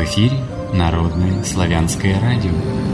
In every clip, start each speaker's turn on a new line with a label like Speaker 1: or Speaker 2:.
Speaker 1: эфире Народное славянское радио.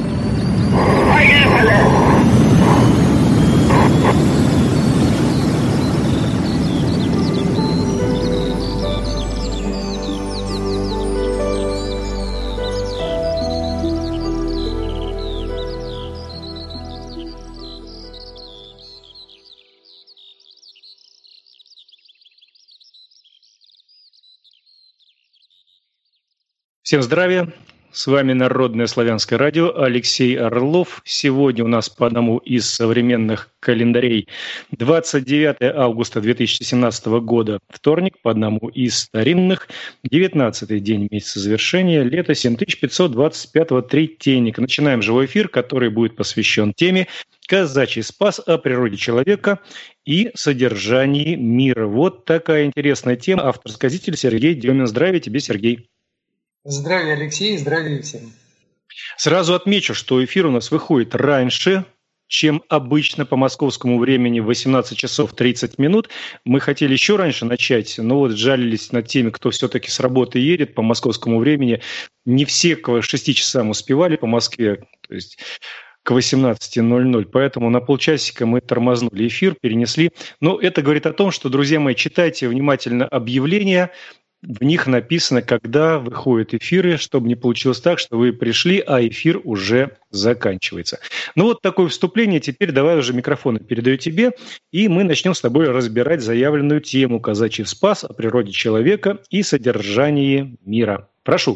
Speaker 2: Всем здравия! С вами Народное славянское радио, Алексей Орлов. Сегодня у нас по одному из современных календарей 29 августа 2017 года, вторник, по одному из старинных, 19-й день месяца завершения, лето 7525 Третейника. Начинаем живой эфир, который будет посвящен теме «Казачий спас о природе человека и содержании мира». Вот такая интересная тема. Автор-сказитель Сергей Демин. Здравия тебе, Сергей.
Speaker 3: Здравия, Алексей, здравия всем.
Speaker 2: Сразу отмечу, что эфир у нас выходит раньше, чем обычно по московскому времени, в 18 часов 30 минут. Мы хотели еще раньше начать, но вот жалились над теми, кто все-таки с работы едет по московскому времени. Не все к 6 часам успевали по Москве, то есть к 18:00, поэтому на полчасика мы тормознули эфир, перенесли. Но это говорит о том, что, друзья мои, читайте внимательно объявления. В них написано, когда выходят эфиры, чтобы не получилось так, что вы пришли, а эфир уже заканчивается. Ну вот такое вступление. Теперь давай уже микрофон передаю тебе, и мы начнем с тобой разбирать заявленную тему «Казачий спас о природе человека и содержании мира». Прошу.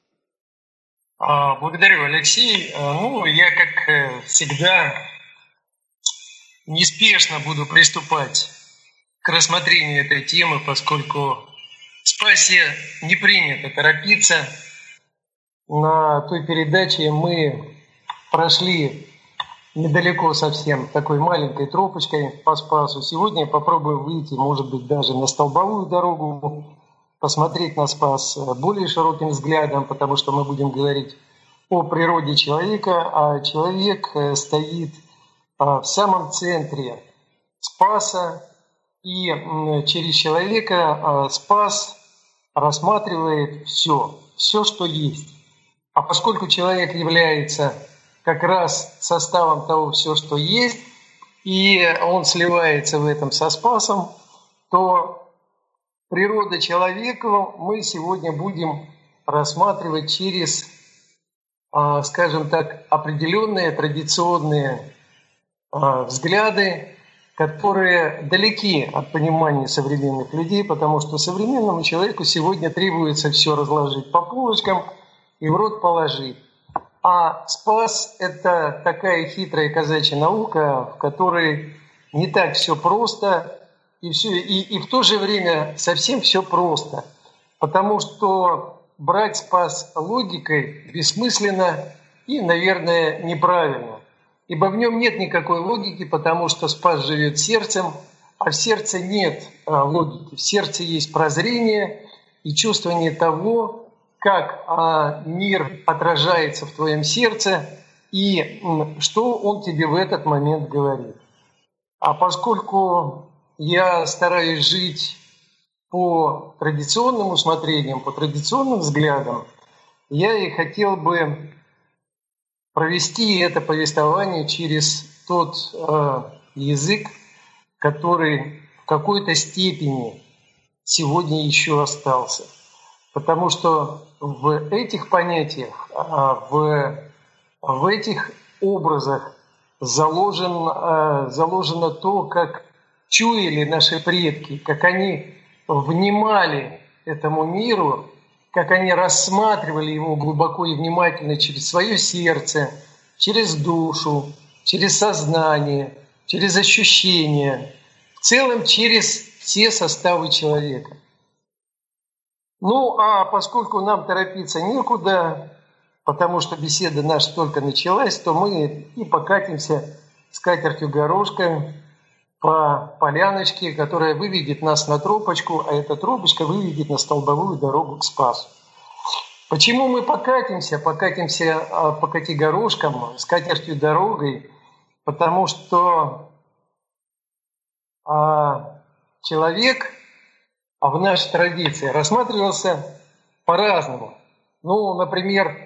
Speaker 3: Благодарю, Алексей. Я, как всегда, неспешно буду приступать к рассмотрению этой темы, поскольку в Спасе не принято торопиться. На той передаче мы прошли недалеко совсем такой маленькой тропочкой по Спасу. Сегодня попробуем выйти, может быть, даже на столбовую дорогу, посмотреть на Спас более широким взглядом, потому что мы будем говорить о природе человека, а человек стоит в самом центре Спаса, и через человека Спас рассматривает все, что есть. А поскольку человек является как раз составом того все, что есть, и он сливается в этом со Спасом, то природа человека мы сегодня будем рассматривать через, скажем так, определенные традиционные взгляды, которые далеки от понимания современных людей, потому что современному человеку сегодня требуется все разложить по полочкам и в рот положить. А Спас – это такая хитрая казачья наука, в которой не так все просто, и в то же время совсем все просто. Потому что брать Спас логикой бессмысленно и, наверное, неправильно. Ибо в нем нет никакой логики, потому что Спас живет сердцем, а в сердце нет логики. В сердце есть прозрение и чувствование того, как мир отражается в твоем сердце и что он тебе в этот момент говорит. А поскольку я стараюсь жить по традиционным усмотрениям, по традиционным взглядам, я и хотел бы провести это повествование через тот язык, который в какой-то степени сегодня еще остался. Потому что в этих понятиях, в этих образах заложено то, как чуяли наши предки, как они внимали этому миру, как они рассматривали его глубоко и внимательно через свое сердце, через душу, через сознание, через ощущения, в целом через все составы человека. А поскольку нам торопиться некуда, потому что беседа наша только началась, то мы и покатимся с катертью-горошкой по поляночке, которая выведет нас на тропочку, а эта тропочка выведет на столбовую дорогу к Спасу. Почему мы покатимся по кати-горошкам, с катертью-дорогой? Потому что человек в нашей традиции рассматривался по-разному. Ну, например,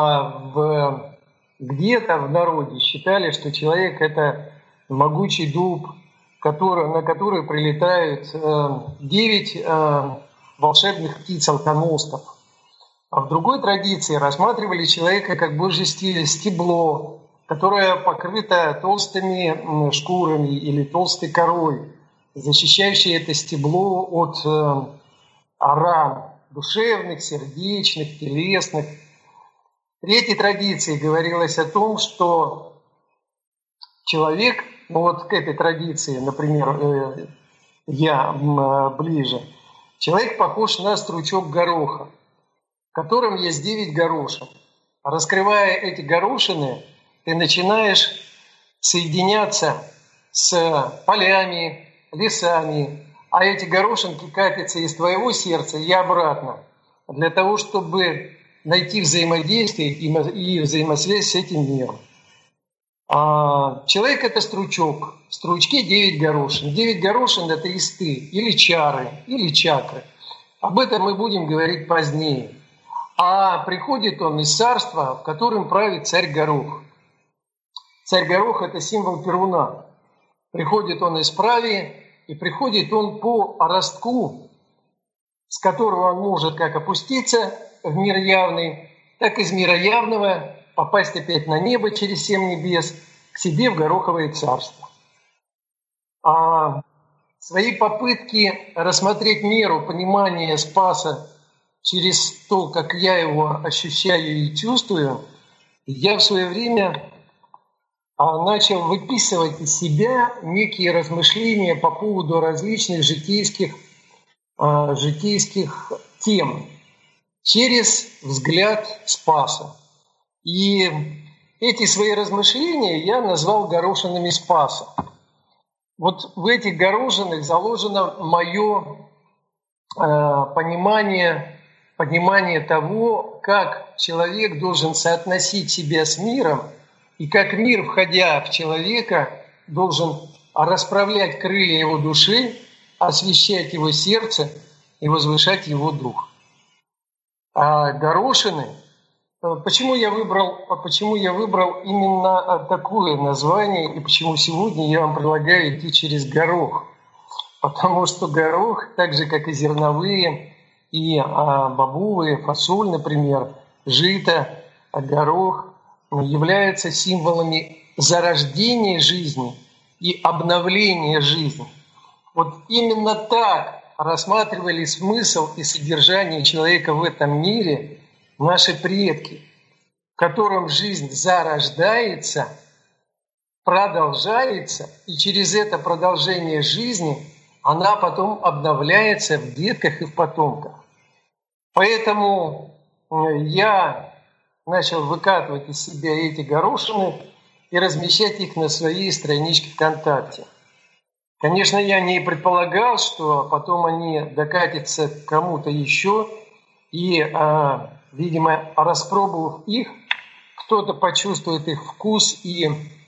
Speaker 3: где-то в народе считали, что человек – это могучий дуб, на который прилетают 9 волшебных птиц-алконостов. А в другой традиции рассматривали человека как божье стебло, которое покрыто толстыми шкурами или толстой корой, защищающее это стебло от ран душевных, сердечных, телесных. В третьей традиции говорилось о том, что человек, ну вот к этой традиции, например, я ближе, человек похож на стручок гороха, в котором есть 9 горошин. Раскрывая эти горошины, ты начинаешь соединяться с полями, лесами, а эти горошинки катятся из твоего сердца и обратно, для того, чтобы найти взаимодействие и взаимосвязь с этим миром. Человек – это стручок. В стручке 9 горошин. 9 горошин – это исты, или чары, или чакры. Об этом мы будем говорить позднее. А приходит он из царства, в котором правит царь Горох. Царь Горох – это символ Перуна. Приходит он из Прави, и приходит он по ростку, с которого он может как опуститься в мир явный, так из мира явного попасть опять на небо через 7 небес, к себе в Гороховое царство. Свои попытки рассмотреть меру понимания Спаса через то, как я его ощущаю и чувствую, я в свое время начал выписывать из себя некие размышления по поводу различных житейских тем через взгляд Спаса. И эти свои размышления я назвал горошинами Спаса. Вот в этих горошинах заложено мое понимание того, как человек должен соотносить себя с миром, и как мир, входя в человека, должен расправлять крылья его души, освещать его сердце и возвышать его дух. Горошины, почему я выбрал именно такое название, и почему сегодня я вам предлагаю идти через горох? Потому что горох, так же как и зерновые, и бобовые, фасоль, например, жито, горох, являются символами зарождения жизни и обновления жизни. Вот именно так рассматривали смысл и содержание человека в этом мире наши предки, в котором жизнь зарождается, продолжается, и через это продолжение жизни она потом обновляется в детках и в потомках. Поэтому я начал выкатывать из себя эти горошины и размещать их на своей страничке ВКонтакте. Конечно, я не предполагал, что потом они докатятся к кому-то еще, и, видимо, распробовав их, кто-то почувствует их вкус и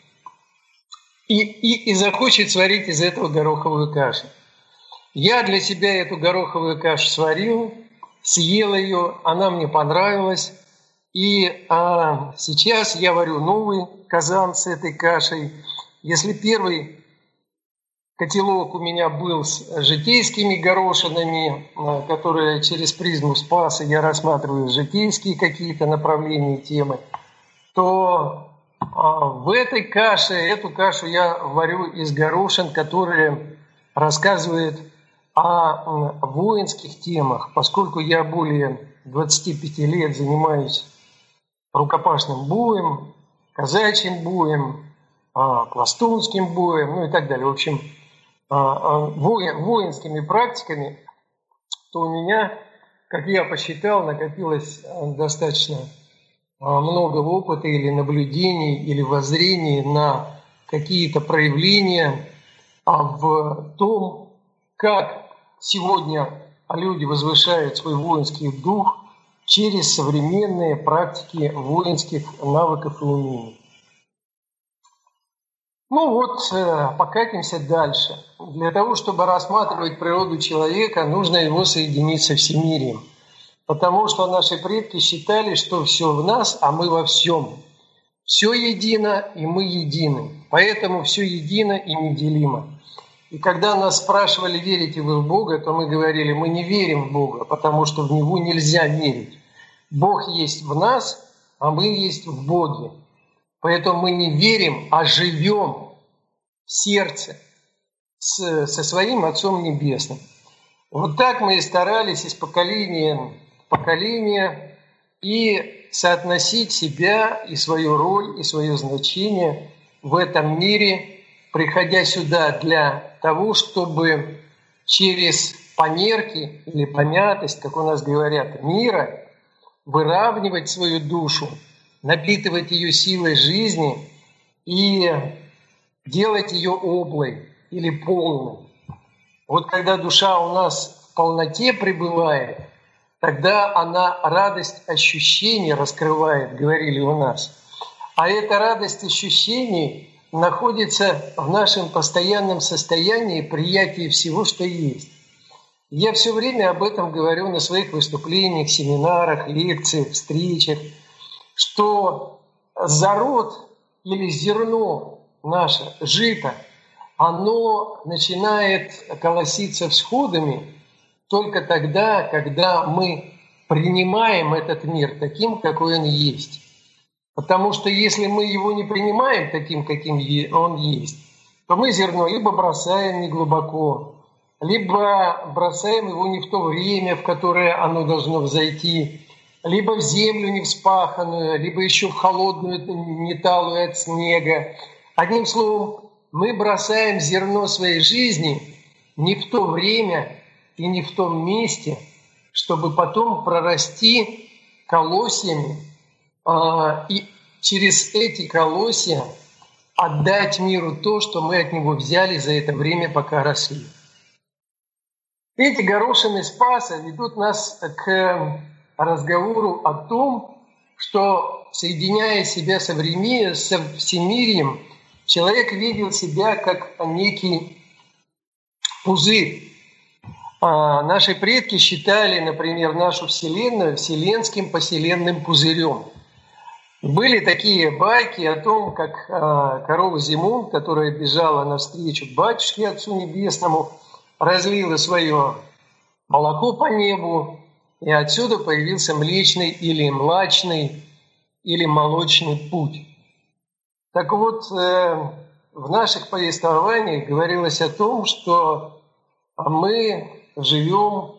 Speaker 3: захочет сварить из этого гороховую кашу. Я для себя эту гороховую кашу сварил, съел ее, она мне понравилась. И сейчас я варю новый казан с этой кашей. Если первый котелок у меня был с житейскими горошинами, которые через призму Спаса я рассматриваю житейские какие-то направления, темы, то в этой каше, эту кашу я варю из горошин, которые рассказывают о воинских темах, поскольку я более 25 лет занимаюсь рукопашным боем, казачьим боем, пластунским боем, ну и так далее. В общем, воинскими практиками, то у меня, как я посчитал, накопилось достаточно много опыта или наблюдений, или воззрений на какие-то проявления в том, как сегодня люди возвышают свой воинский дух через современные практики воинских навыков и умений. Ну вот, покатимся дальше. Для того, чтобы рассматривать природу человека, нужно его соединить со всемирием. потому что наши предки считали, что все в нас, а мы во всем. Все едино, и мы едины. Поэтому все едино и неделимо. И когда нас спрашивали, верите вы в Бога, то мы говорили, мы не верим в Бога, потому что в Него нельзя верить. Бог есть в нас, а мы есть в Боге. Поэтому мы не верим, а живем в сердце со своим Отцом Небесным. Вот так мы и старались из поколения в поколение и соотносить себя и свою роль, и свое значение в этом мире, приходя сюда для того, чтобы через померки или помятость, как у нас говорят, мира, выравнивать свою душу, напитывать ее силой жизни и делать ее облой или полной. Вот когда душа у нас в полноте пребывает, тогда она радость ощущений раскрывает, говорили у нас. А эта радость ощущений находится в нашем постоянном состоянии приятия всего, что есть. Я все время об этом говорю на своих выступлениях, семинарах, лекциях, встречах, что зарод или зерно наше, жито, оно начинает колоситься всходами только тогда, когда мы принимаем этот мир таким, какой он есть. Потому что если мы его не принимаем таким, каким он есть, то мы зерно либо бросаем неглубоко, либо бросаем его не в то время, в которое оно должно взойти, либо в землю не вспаханную, либо еще в холодную, неталую от снега. Одним словом, мы бросаем зерно своей жизни не в то время и не в том месте, чтобы потом прорасти колосьями и через эти колосья отдать миру то, что мы от него взяли за это время, пока росли. Эти горошины Спаса ведут нас к разговору о том, что, соединяя себя со всемирием, человек видел себя как некий пузырь. Наши предки считали, например, нашу Вселенную вселенским поселенным пузырем. Были такие байки о том, как корова Зимун, которая бежала навстречу батюшке Отцу Небесному, разлила свое молоко по небу, и отсюда появился Млечный или Млачный или Молочный путь. Так вот, в наших повествованиях говорилось о том, что мы живем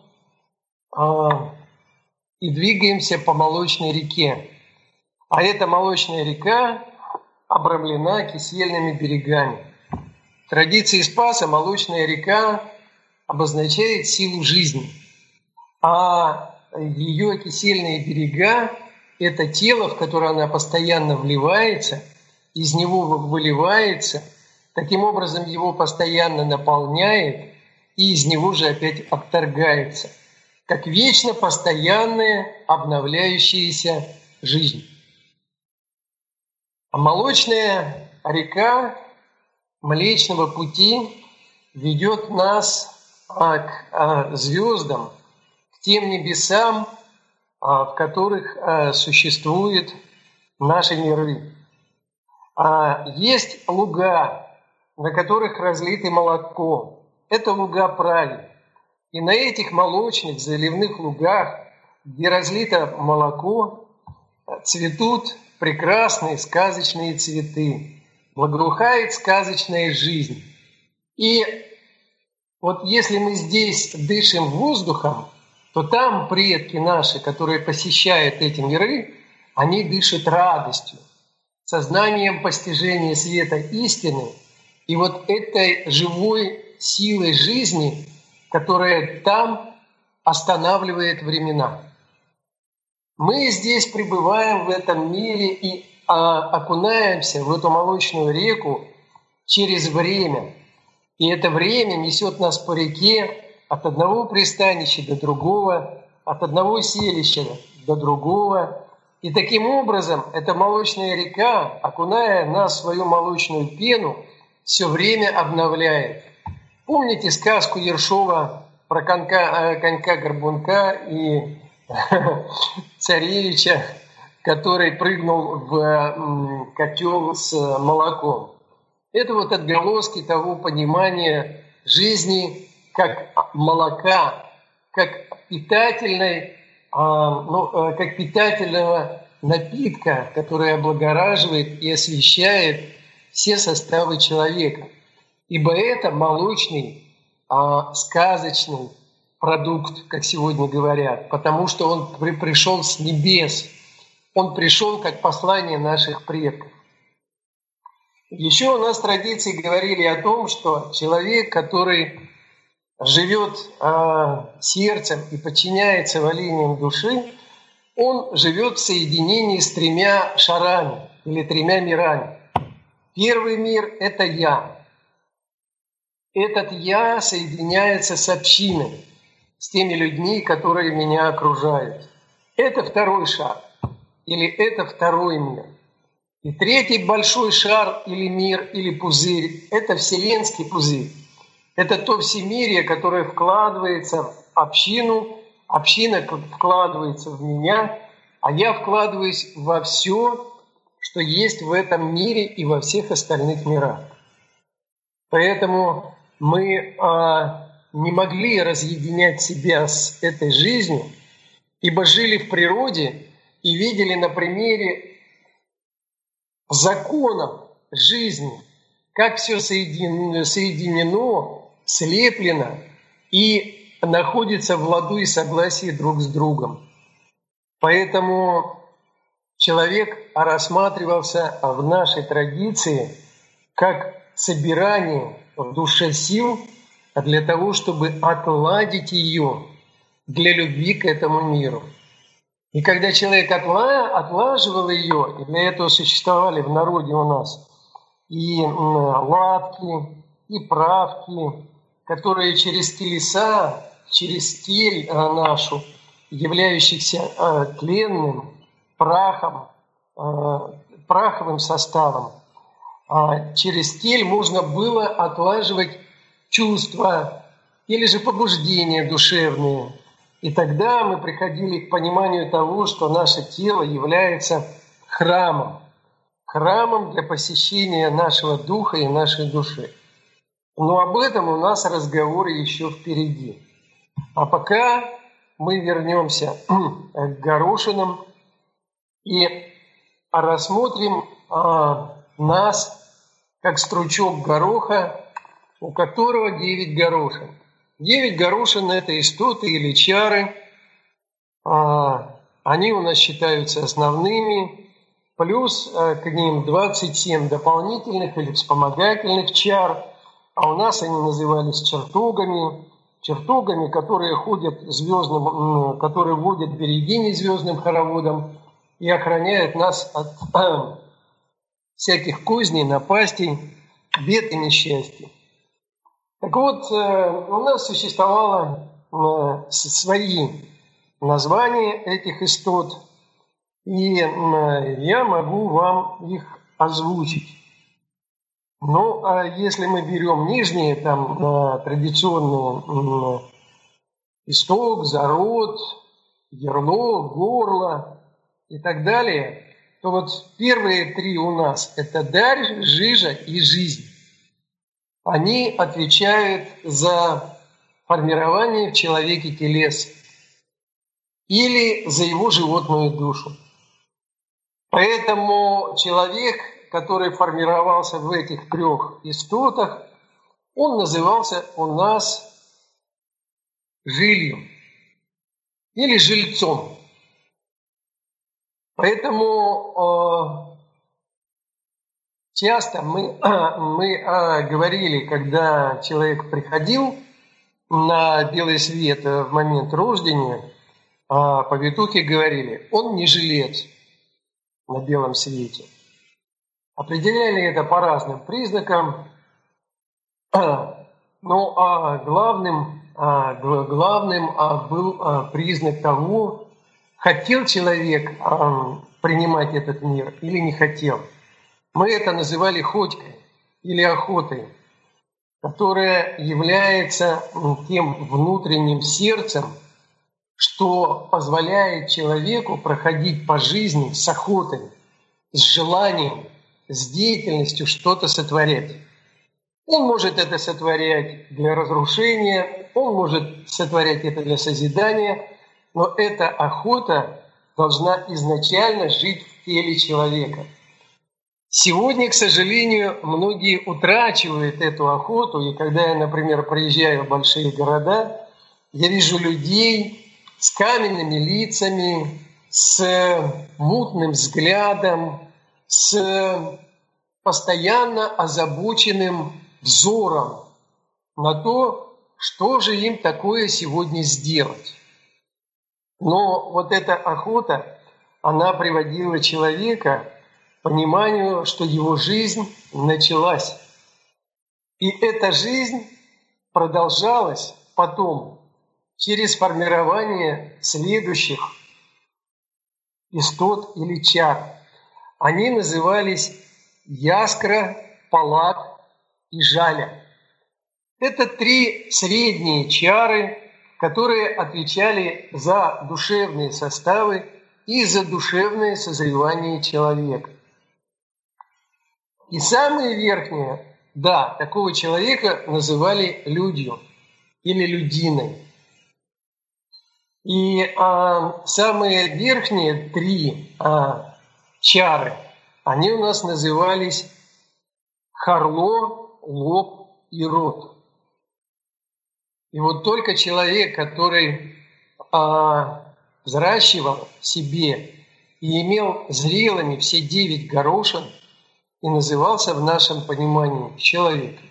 Speaker 3: и двигаемся по Молочной реке. А эта Молочная река обрамлена кисельными берегами. В традиции Спаса Молочная река обозначает силу жизни, а ее кисельные берега – это тело, в которое она постоянно вливается, из него выливается, таким образом его постоянно наполняет и из него же опять отторгается, как вечно постоянная обновляющаяся жизнь. А Молочная река Млечного пути ведет нас к звездам, к тем небесам, в которых существуют наши миры. Есть луга, на которых разлито молоко. Это луга праведь. И на этих молочных заливных лугах, где разлито молоко, цветут прекрасные сказочные цветы, благоухает сказочная жизнь. И вот если мы здесь дышим воздухом, то там предки наши, которые посещают эти миры, они дышат радостью, сознанием постижения света истины и вот этой живой силой жизни, которая там останавливает времена. Мы здесь пребываем в этом мире и окунаемся в эту молочную реку через время. И это время несет нас по реке от одного пристанища до другого, от одного селища до другого. И таким образом эта молочная река, окуная нас в свою молочную пену, все время обновляет. Помните сказку Ершова про конька-горбунка и царевича, который прыгнул в котел с молоком. Это вот отголоски того понимания жизни как молока, как как питательного напитка, который облагораживает и освещает все составы человека. Ибо это молочный, сказочный продукт, как сегодня говорят, потому что он пришел с небес. Он пришел как послание наших предков. Еще у нас традиции говорили о том, что человек, который живет сердцем и подчиняется велениям души, он живет в соединении с 3 шарами или 3 мирами. Первый мир – это «я». Этот «я» соединяется с общиной, с теми людьми, которые меня окружают. Это 2 шар, или это 2 мир. И 3 большой шар, или мир, или пузырь – это вселенский пузырь. Это то всемирие, которое вкладывается в общину, община вкладывается в меня, а я вкладываюсь во все, что есть в этом мире и во всех остальных мирах. Поэтому мы не могли разъединять себя с этой жизнью, ибо жили в природе и видели на примере законов жизни, как все соединено, слеплено и находится в ладу и согласии друг с другом. Поэтому человек рассматривался в нашей традиции как собирание в душе сил для того, чтобы отладить ее для любви к этому миру. И когда человек отлаживал ее, и для этого существовали в народе у нас и лавки, и правки, которые через телеса, через тель нашу, являющихся тленным прахом, праховым составом, через тель можно было отлаживать чувства или же побуждения душевные. И тогда мы приходили к пониманию того, что наше тело является храмом для посещения нашего духа и нашей души. Но об этом у нас разговоры еще впереди. А пока мы вернемся к горошинам и рассмотрим нас как стручок гороха, у которого 9 горошин. 9 горошин – это истоты или чары. Они у нас считаются основными. Плюс к ним 27 дополнительных или вспомогательных чар. А у нас они назывались чертогами, которые которые водят берегини звездным хороводом и охраняют нас от всяких козней, напастей, бед и несчастий. Так вот, у нас существовало свои названия этих истот, и я могу вам их озвучить. Ну, а если мы берем нижние, там традиционные исток, зарод, ярло, горло и так далее, то вот первые 3 у нас – это дарь, жижа и жизнь. Они отвечают за формирование в человеке телес или за его животную душу. Поэтому человек, который формировался в этих 3 истотах, он назывался у нас жилью или жильцом. Поэтому часто мы говорили, когда человек приходил на белый свет в момент рождения, повитухи говорили, он не жилец на белом свете. Определяли это по разным признакам, но главным был признак того, хотел человек принимать этот мир или не хотел. Мы это называли ходькой или охотой, которая является тем внутренним сердцем, что позволяет человеку проходить по жизни с охотой, с желанием, с деятельностью что-то сотворять. Он может это сотворять для разрушения, он может сотворять это для созидания, но эта охота должна изначально жить в теле человека. Сегодня, к сожалению, многие утрачивают эту охоту, и когда я, например, приезжаю в большие города, я вижу людей с каменными лицами, с мутным взглядом, с постоянно озабоченным взором на то, что же им такое сегодня сделать. Но вот эта охота, она приводила человека к пониманию, что его жизнь началась. И эта жизнь продолжалась потом через формирование следующих истот или чар. Они назывались яскра, палат и жаля. Это 3 средние чары, которые отвечали за душевные составы и за душевное созревание человека. И самые верхние, да, такого человека называли людью или людиной. И самые верхние 3 чары, они у нас назывались харло, лоб и рот. И вот только человек, который взращивал в себе и имел зрелыми все 9 горошин, и назывался в нашем понимании человеком.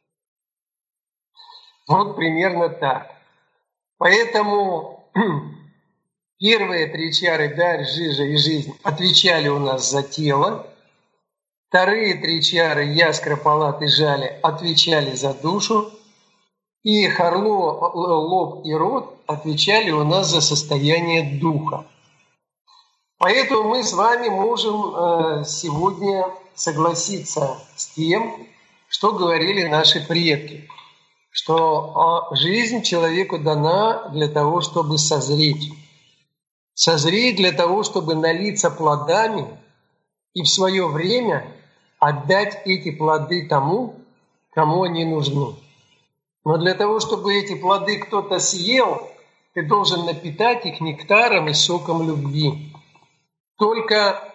Speaker 3: Вот примерно так. Поэтому первые 3 чары «Дарь, жижа и жизнь» отвечали у нас за тело. Вторые 3 чары «Яскра, палат и жаля» отвечали за душу. И харло, лоб и рот отвечали у нас за состояние духа. Поэтому мы с вами можем сегодня согласиться с тем, что говорили наши предки, что жизнь человеку дана для того, чтобы созреть. Созреть для того, чтобы налиться плодами и в свое время отдать эти плоды тому, кому они нужны. Но для того, чтобы эти плоды кто-то съел, ты должен напитать их нектаром и соком любви. Только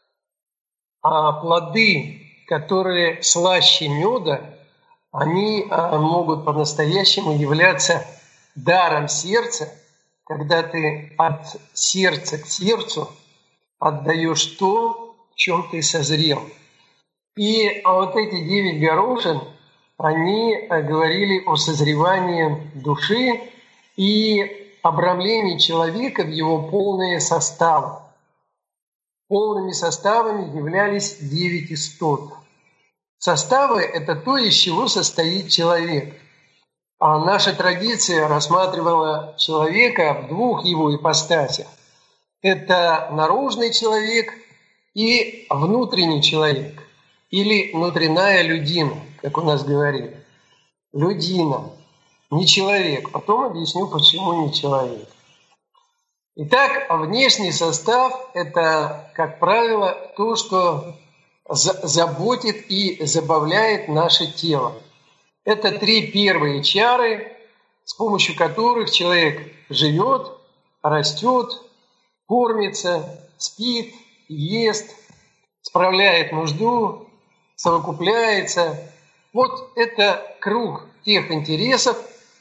Speaker 3: плоды, которые слаще меда, они могут по-настоящему являться даром сердца, когда ты от сердца к сердцу отдаешь то, в чем ты созрел. И вот эти 9 горошин, они говорили о созревании души и обрамлении человека в его полные составы. Полными составами являлись 9 истот. Составы – это то, из чего состоит человек. А наша традиция рассматривала человека в 2 его ипостасях. Это наружный человек и внутренний человек, или внутренняя людина, как у нас говорили. Людина, не человек. Потом объясню, почему не человек. Итак, внешний состав – это, как правило, то, что заботит и забавляет наше тело. Это 3 первые чары, с помощью которых человек живет, растет, кормится, спит, ест, справляет нужду, совокупляется. Вот это круг тех интересов,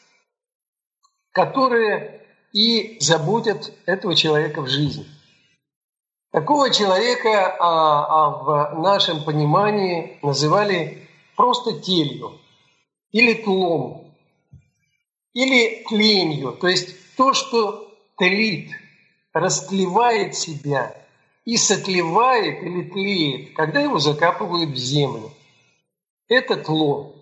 Speaker 3: которые и заботят этого человека в жизни. Такого человека в нашем понимании называли просто телью, или тлом, или тленью, то есть то, что тлит, растлевает себя и сотлевает или тлеет, когда его закапывают в землю. Это тлом.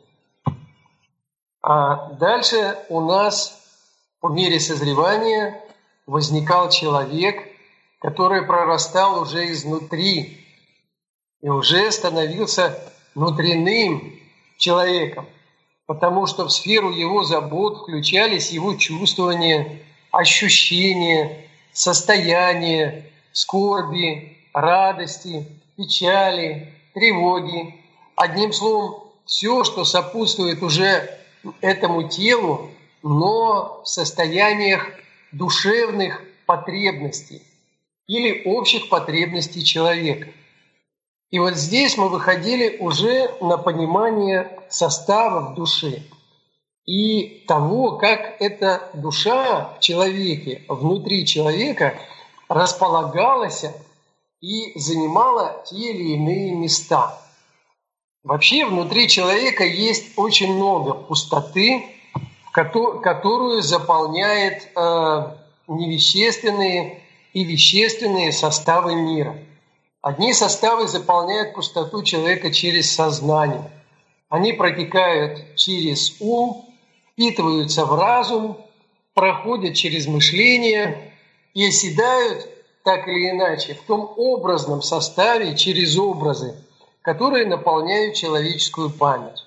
Speaker 3: А дальше у нас по мере созревания возникал человек, который прорастал уже изнутри и уже становился внутренним человеком, потому что в сферу его забот включались его чувствования, ощущения, состояния скорби, радости, печали, тревоги. Одним словом, все, что сопутствует уже этому телу, но в состояниях душевных потребностей или общих потребностей человека. И вот здесь мы выходили уже на понимание составов души и того, как эта душа в человеке, внутри человека располагалась и занимала те или иные места. Вообще внутри человека есть очень много пустоты, которую заполняет невещественные и вещественные составы мира. Одни составы заполняют пустоту человека через сознание. Они протекают через ум, впитываются в разум, проходят через мышление и оседают так или иначе в том образном составе через образы, которые наполняют человеческую память.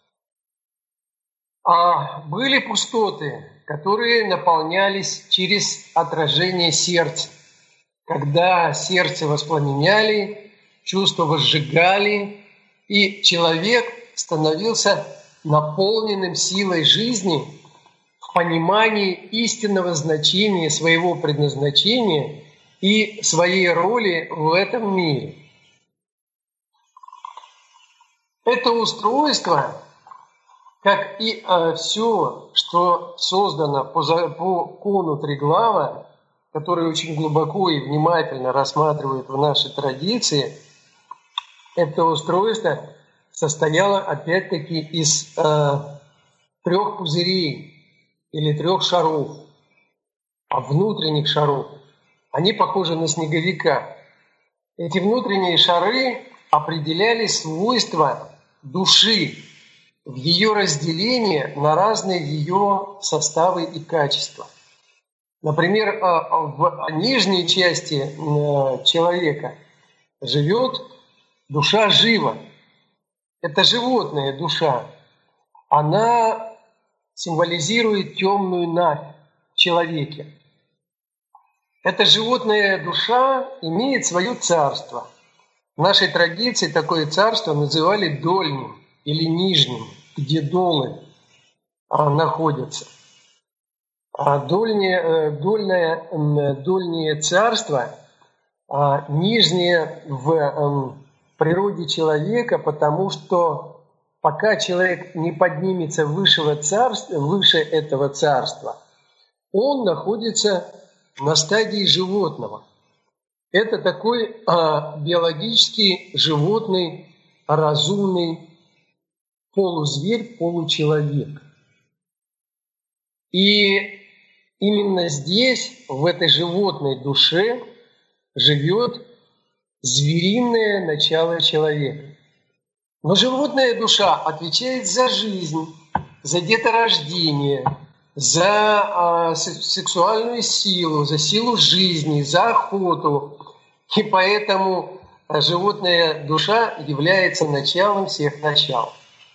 Speaker 3: А были пустоты, которые наполнялись через отражение сердца, когда сердце воспламеняли, чувства возжигали, и человек становился наполненным силой жизни в понимании истинного значения своего предназначения и своей роли в этом мире. Это устройство, как и все, что создано по кону Триглава, который очень глубоко и внимательно рассматривает в нашей традиции, это устройство состояло опять-таки из 3 пузырей или 3 шаров, внутренних шаров. Они похожи на снеговика. Эти внутренние шары определяли свойства души в ее разделении на разные ее составы и качества. Например, в нижней части человека живет душа жива. Это животная душа. Она символизирует темную навь в человеке. Эта животная душа имеет свое царство. В нашей традиции такое царство называли дольним или нижним, где долы находятся. А дольнее царство нижнее в природе человека, потому что пока человек не поднимется выше этого царства, он находится на стадии животного. Это такой биологический животный, разумный полузверь, получеловек. И именно здесь, в этой животной душе, живет звериное начало человека. Но животная душа отвечает за жизнь, за деторождение, за сексуальную силу, за силу жизни, за охоту. И поэтому животная душа является началом всех начал.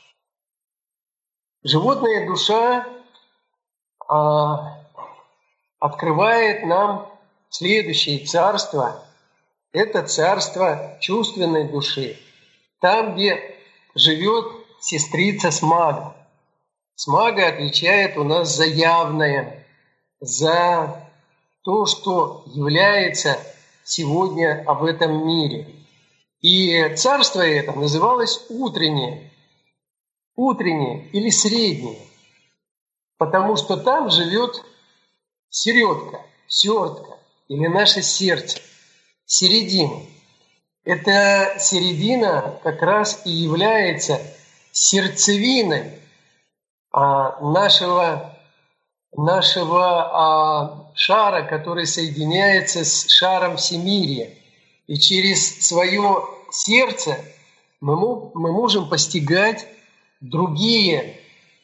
Speaker 3: Животная душа открывает нам следующее царство. Это царство чувственной души. Там, где живет сестрица Смага. Смага отвечает у нас за явное, за то, что является сегодня в этом мире. И царство это называлось утреннее или среднее, потому что там живет середка, сёртка или наше сердце, середина. Эта середина как раз и является сердцевиной нашего шара, который соединяется с шаром всемирия. И через свое сердце мы можем постигать другие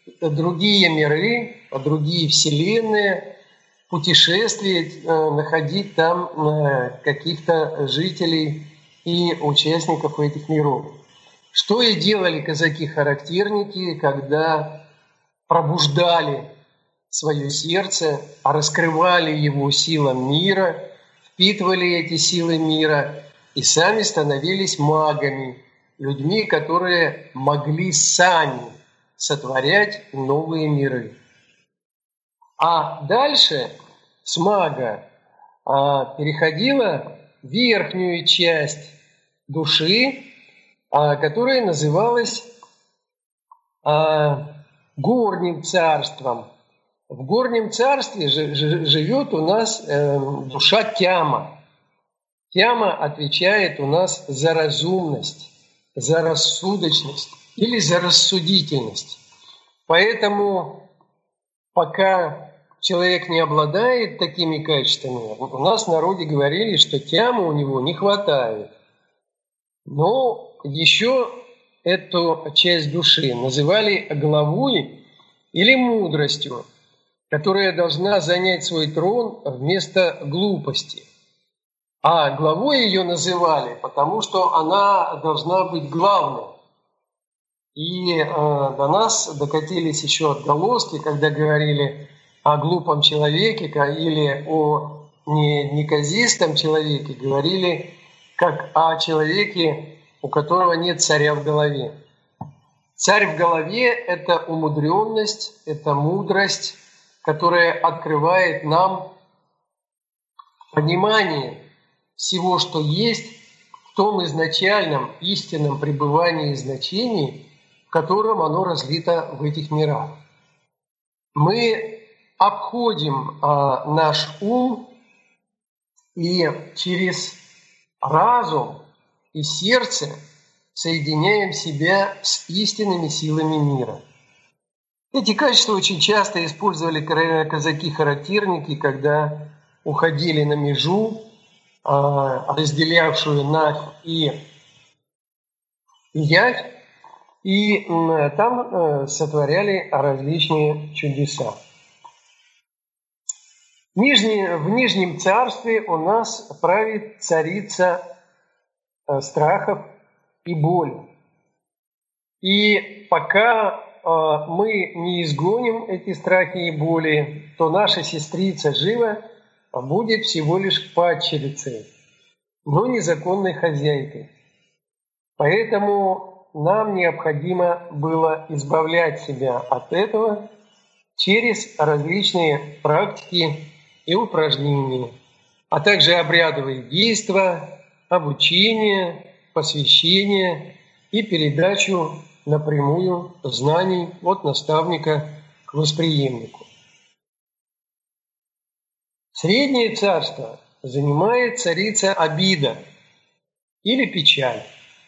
Speaker 3: миры, другие вселенные, путешествовать, находить там каких-то жителей и участников этих миров. Что и делали казаки-характерники, когда пробуждали свое сердце, раскрывали его силам мира, впитывали эти силы мира и сами становились магами, людьми, которые могли сами сотворять новые миры. А дальше с мага переходила верхнюю часть души, которая называлась горним царством. В горнем царстве живет у нас душа Тяма. Тяма отвечает у нас за разумность, за рассудочность или за рассудительность. Поэтому пока человек не обладает такими качествами, у нас в народе говорили, что тямы у него не хватает. Но еще эту часть души называли головой или мудростью, которая должна занять свой трон вместо глупости. А главой ее называли, потому что она должна быть главной. И до нас докатились еще отголоски, когда говорили о глупом человеке или о неказистом человеке, говорили как о человеке, у которого нет царя в голове. Царь в голове – это умудренность, это мудрость, которая открывает нам понимание всего, что есть в том изначальном истинном пребывании и значении, в котором оно разлито в этих мирах. Мы обходим наш ум и через разум и сердце соединяем себя с истинными силами мира. Эти качества очень часто использовали казаки-характерники, когда уходили на межу, разделявшую Навь и Явь, и там сотворяли различные чудеса. В Нижнем царстве у нас правит царица страхов и боли. И пока мы не изгоним эти страхи и боли, то наша сестрица Жива будет всего лишь падчерицей, но незаконной хозяйкой. Поэтому нам необходимо было избавлять себя от этого через различные практики и упражнения, а также обрядовые действия, обучение, посвящение и передачу напрямую знаний от наставника к восприемнику. Среднее царство занимает царица обида или печаль.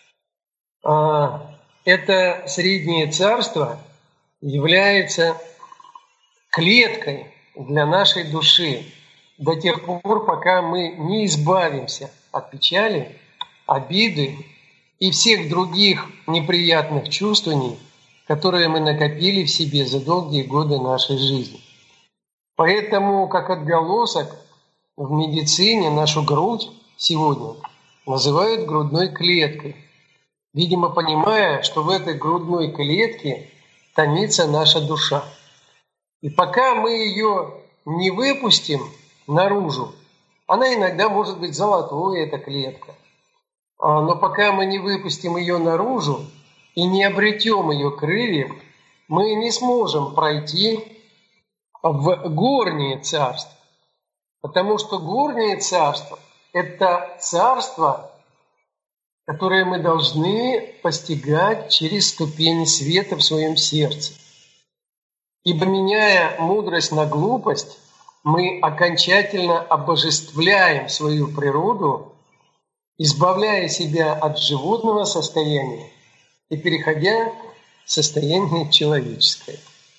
Speaker 3: Это среднее царство является клеткой для нашей души до тех пор, пока мы не избавимся от печали, обиды и всех других неприятных чувствований, которые мы накопили в себе за долгие годы нашей жизни. Поэтому, как отголосок, в медицине нашу грудь сегодня называют грудной клеткой, видимо, понимая, что в этой грудной клетке томится наша душа. И пока мы ее не выпустим наружу, она иногда может быть золотой, эта клетка, но пока мы не выпустим ее наружу и не обретем ее крыльев, мы не сможем пройти в горнее царство. Потому что горнее царство – это царство, которое мы должны постигать через ступени света в своем сердце. Ибо, меняя мудрость на глупость, мы окончательно обожествляем свою природу, избавляя себя от животного состояния и переходя в состояние человеческое.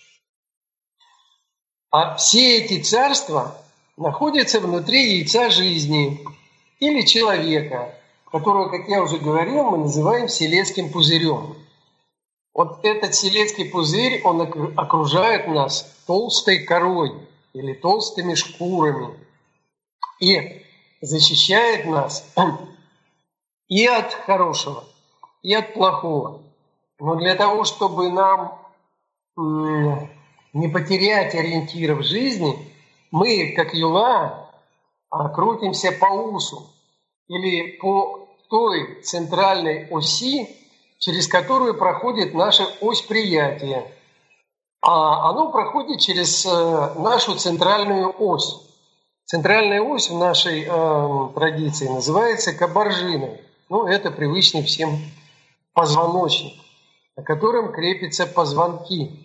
Speaker 3: А все эти царства находятся внутри яйца жизни или человека, которого, как я уже говорил, мы называем селезским пузырем. Вот этот селезский пузырь, он окружает нас толстой корой или толстыми шкурами и защищает нас и от хорошего, и от плохого. Но для того, чтобы нам не потерять ориентира в жизни, мы, как юла, крутимся по усу или по той центральной оси, через которую проходит наша ось приятия. А оно проходит через нашу центральную ось. Центральная ось в нашей традиции называется кабаржиной. Это привычный всем позвоночник, на котором крепятся позвонки.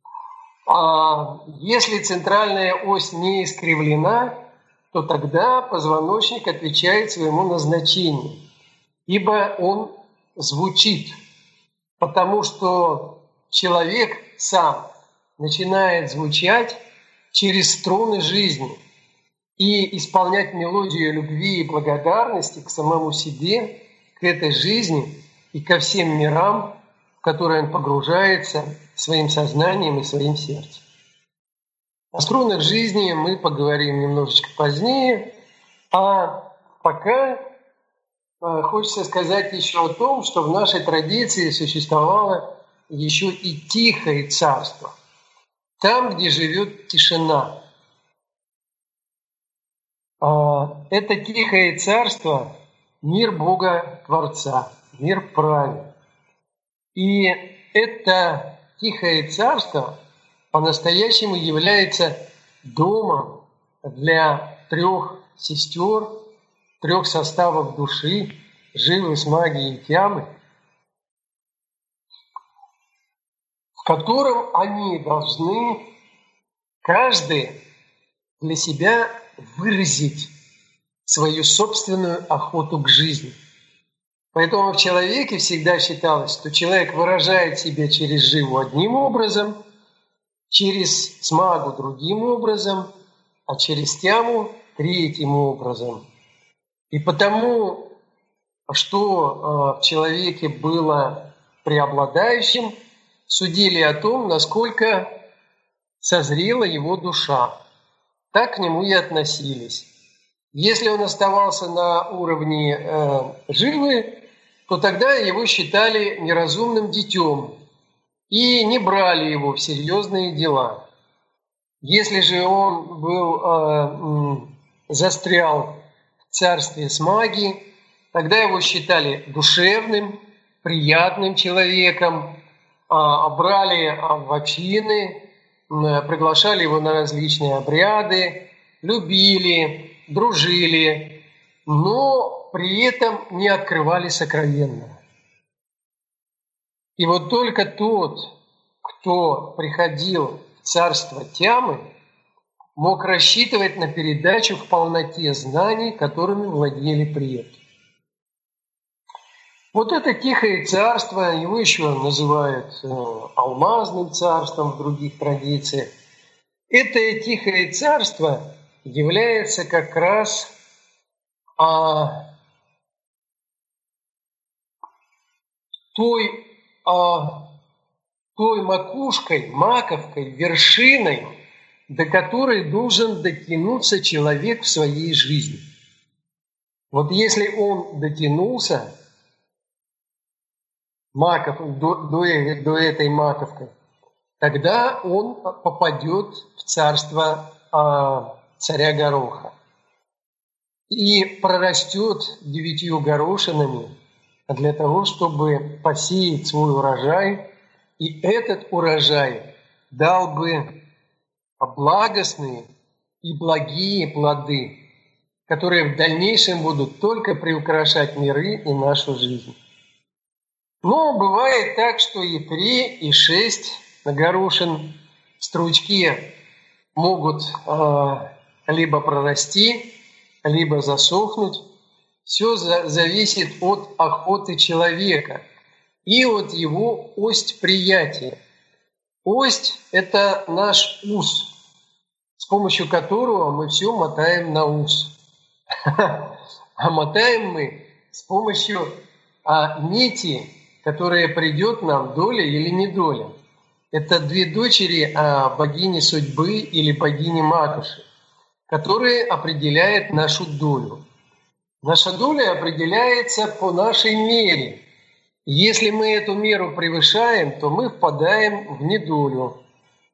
Speaker 3: А если центральная ось не искривлена, то тогда позвоночник отвечает своему назначению, ибо он звучит, потому что человек сам начинает звучать через струны жизни и исполнять мелодию любви и благодарности к самому себе, к этой жизни и ко всем мирам, в которые он погружается своим сознанием и своим сердцем. О струнах жизни мы поговорим немножечко позднее, а пока хочется сказать еще о том, что в нашей традиции существовало еще и тихое царство, там, где живет тишина. Это тихое царство – мир Бога-Творца, мир правил. И это тихое царство по-настоящему является домом для 3 сестер, 3 составов души, живы, смаги и тямы, в котором они должны каждый для себя выразить свою собственную охоту к жизни. Поэтому в человеке всегда считалось, что человек выражает себя через живу одним образом, через смагу другим образом, а через тяму третьим образом. И потому, что в человеке было преобладающим, судили о том, насколько созрела его душа. Так к нему и относились. Если он оставался на уровне живы, то тогда его считали неразумным детем и не брали его в серьезные дела. Если же он застрял в царстве смаги, тогда его считали душевным, приятным человеком, брали в общины, приглашали его на различные обряды, любили, дружили, но при этом не открывали сокровенного. И вот только тот, кто приходил в царство тямы, мог рассчитывать на передачу в полноте знаний, которыми владели предки. Вот это тихое царство, его еще называют алмазным царством в других традициях. Это тихое царство является как раз той макушкой, маковкой, вершиной, до которой должен дотянуться человек в своей жизни. Вот если он дотянулся до этой маковки, тогда он попадет в царство царя Гороха и прорастет 9 горошинами для того, чтобы посеять свой урожай, и этот урожай дал бы благостные и благие плоды, которые в дальнейшем будут только приукрашать миры и нашу жизнь. Но бывает так, что и 3, и 6 горошин в стручке могут либо прорасти, либо засохнуть. Все зависит от охоты человека и от его ось приятия. Ось – это наш ус, с помощью которого мы все мотаем на ус. А мотаем мы с помощью нити, которая придет нам, доля или недоля. Это 2 дочери богини судьбы или богини Матуши, которые определяют нашу долю. Наша доля определяется по нашей мере. Если мы эту меру превышаем, то мы впадаем в недолю.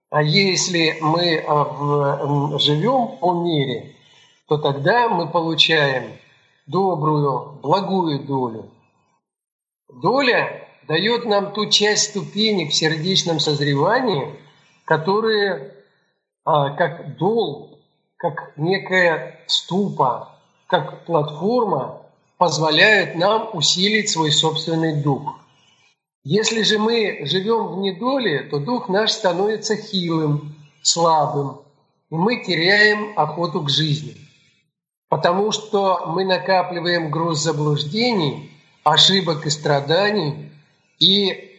Speaker 3: А если мы живем по мере, то тогда мы получаем добрую, благую долю. Доля дает нам ту часть ступенек в сердечном созревании, которые как долг, как некая ступа, как платформа позволяют нам усилить свой собственный дух. Если же мы живем в недоле, то дух наш становится хилым, слабым, и мы теряем охоту к жизни. Потому что мы накапливаем груз заблуждений, ошибок и страданий и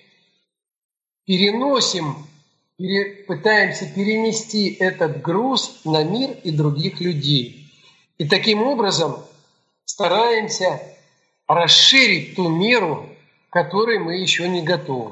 Speaker 3: пытаемся перенести этот груз на мир и других людей. И таким образом стараемся расширить ту меру, к которой мы еще не готовы.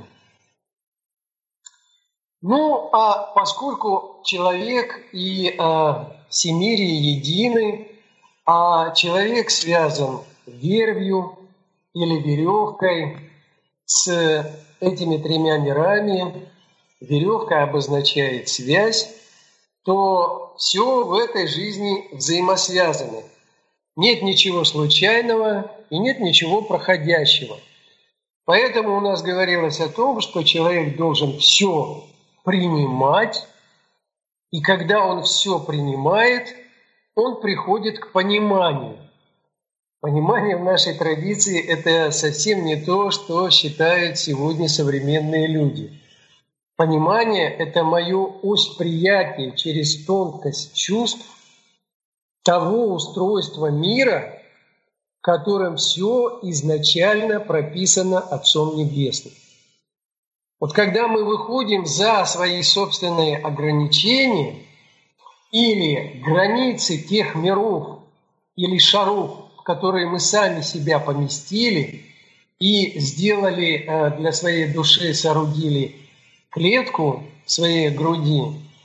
Speaker 3: Ну, а поскольку человек и всемирие едины, а человек связан вервью или веревкой с этими тремя мирами, веревка обозначает связь, то все в этой жизни взаимосвязано. Нет ничего случайного и нет ничего проходящего. Поэтому у нас говорилось о том, что человек должен все принимать, и когда он все принимает, он приходит к пониманию. Понимание в нашей традиции – это совсем не то, что считают сегодня современные люди. Понимание – это мое восприятие через тонкость чувств того устройства мира, в котором все изначально прописано Отцом Небесным. Вот когда мы выходим за свои собственные ограничения или границы тех миров или шаров, в которые мы сами себя поместили и сделали для своей души, соорудили клетку в своей груди,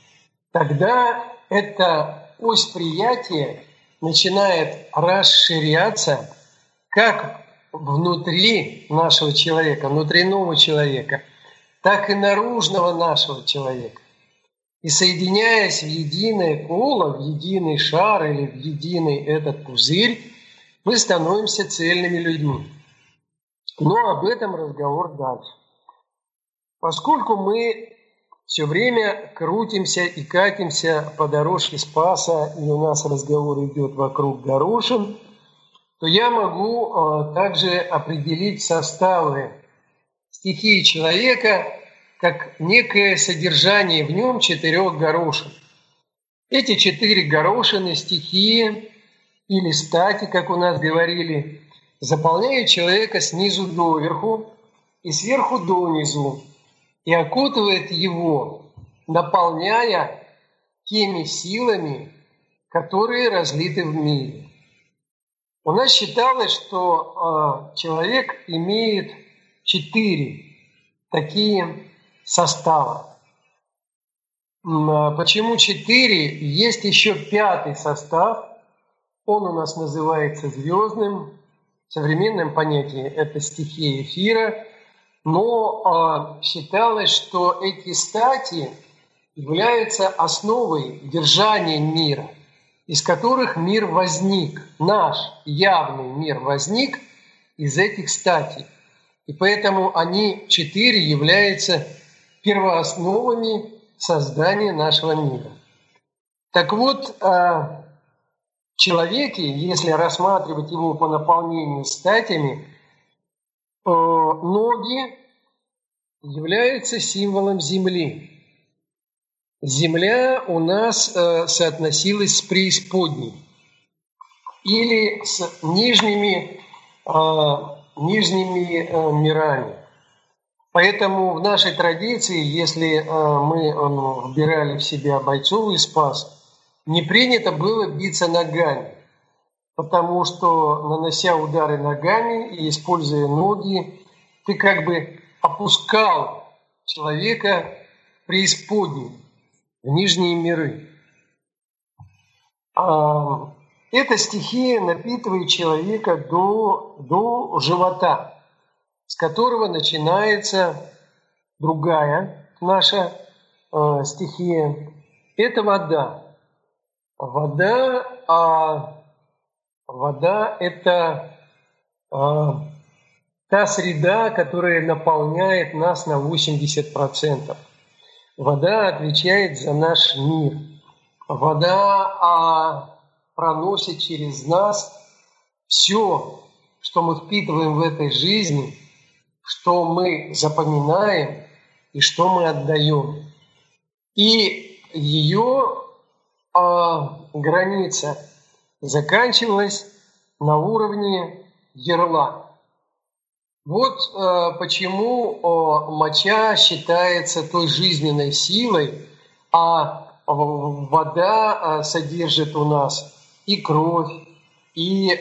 Speaker 3: тогда это восприятие начинает расширяться как внутри нашего человека, внутреннего человека, так и наружного нашего человека. И соединяясь в единое коло, в единый шар или в единый этот пузырь, мы становимся цельными людьми. Но об этом разговор дальше. Поскольку мы все время крутимся и катимся по дорожке Спаса, и у нас разговор идет вокруг горошин, то я могу также определить составы стихии человека как некое содержание в нем 4 горошин. Эти 4 горошины, стихии или стати, как у нас говорили, заполняют человека снизу доверху и сверху донизу и окутывает его, наполняя теми силами, которые разлиты в мире. У нас считалось, что человек имеет 4 такие состава. Почему 4? Есть еще 5 состав. Он у нас называется звездным. В современном понятии это стихия эфира. Но считалось, что эти стати являются основой держания мира, из которых мир возник. Наш явный мир возник из этих статей. И поэтому они 4 являются первоосновами создания нашего мира. Так вот, в человеке, если рассматривать его по наполнению статями, ноги являются символом Земли. Земля у нас соотносилась с преисподней или с нижними мирами. Поэтому в нашей традиции, если мы вбирали в себя бойцовый спас, не принято было биться ногами, потому что, нанося удары ногами и используя ноги, ты как бы опускал человека в преисподнюю, в нижние миры. Эта стихия напитывает человека до живота, с которого начинается другая наша стихия – это вода. Вода – это та среда, которая наполняет нас на 80%. Вода отвечает за наш мир. Вода проносит через нас все, что мы впитываем в этой жизни, что мы запоминаем и что мы отдаем. И ее граница заканчивалась на уровне ярла. Вот почему моча считается той жизненной силой, а вода содержит у нас и кровь, и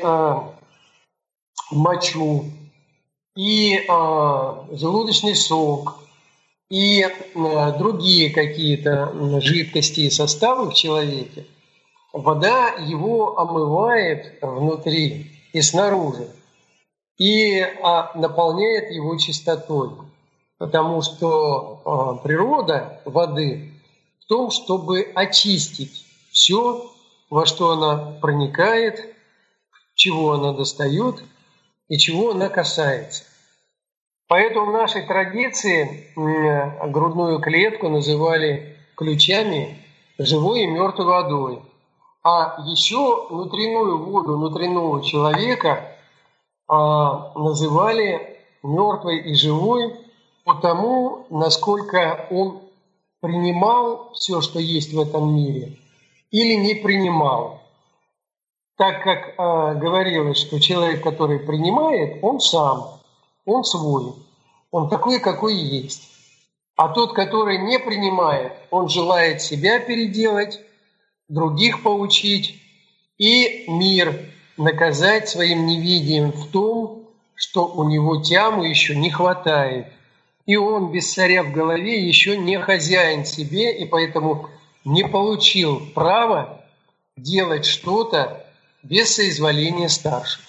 Speaker 3: мочу, и желудочный сок, и другие какие-то жидкости и составы в человеке. Вода его омывает внутри и снаружи, и наполняет его чистотой. Потому что природа воды в том, чтобы очистить все, во что она проникает, чего она достает и чего она касается. Поэтому в нашей традиции грудную клетку называли ключами живой и мертвой водой. А еще внутреннюю воду внутреннего человека называли мертвой и живой потому, насколько он принимал все, что есть в этом мире, или не принимал. Так как говорилось, что человек, который принимает, он сам, он свой, он такой, какой есть. А тот, который не принимает, он желает себя переделать, других поучить и мир наказать своим невидием в том, что у него тяму еще не хватает. И он без царя в голове еще не хозяин себе, и поэтому не получил права делать что-то без соизволения старших.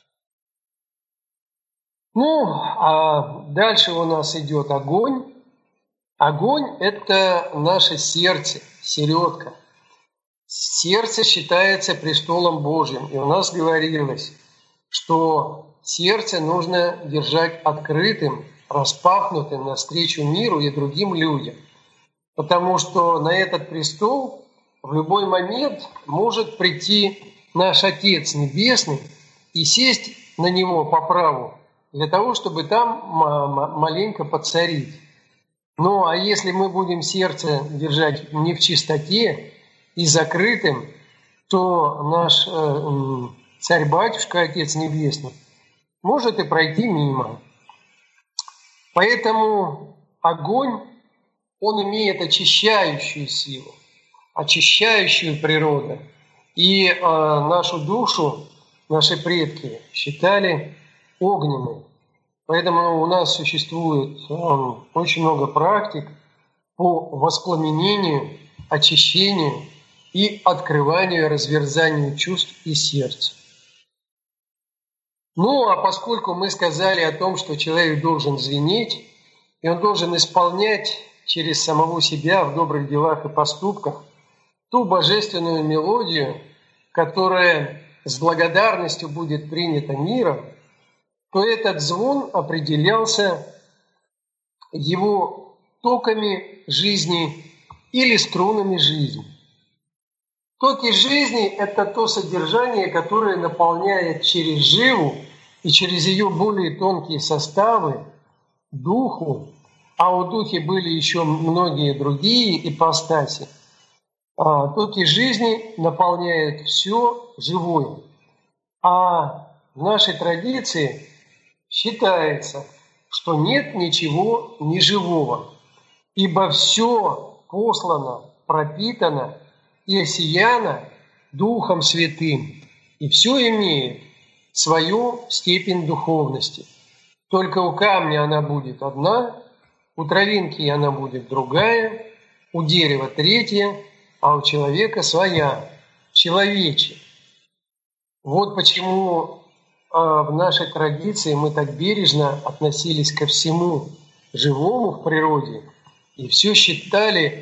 Speaker 3: А дальше у нас идет огонь. Огонь – это наше сердце, середка. Сердце считается престолом Божьим. И у нас говорилось, что сердце нужно держать открытым, распахнутым навстречу миру и другим людям. Потому что на этот престол в любой момент может прийти наш Отец Небесный и сесть на него по праву для того, чтобы там маленько поцарить. Ну, а если мы будем сердце держать не в чистоте и закрытым, то наш царь-батюшка, Отец Небесный, может и пройти мимо. Поэтому огонь, он имеет очищающую силу, очищающую природу. И нашу душу наши предки считали огненной. Поэтому у нас существует очень много практик по воспламенению, очищению и открыванию, разверзанию чувств и сердца. А поскольку мы сказали о том, что человек должен звенеть, и он должен исполнять через самого себя в добрых делах и поступках ту божественную мелодию, которая с благодарностью будет принята миром, то этот звон определялся его токами жизни или струнами жизни. Токи жизни – это то содержание, которое наполняет через живу и через ее более тонкие составы духу, а у духе были еще многие другие ипостаси. Токи жизни наполняют все живое. А в нашей традиции считается, что нет ничего неживого, ибо все послано, пропитано и осияно Духом Святым, и все имеет свою степень духовности. Только у камня она будет одна, у травинки она будет другая, у дерева третья, а у человека своя, человечья. Вот почему в нашей традиции мы так бережно относились ко всему живому в природе и все считали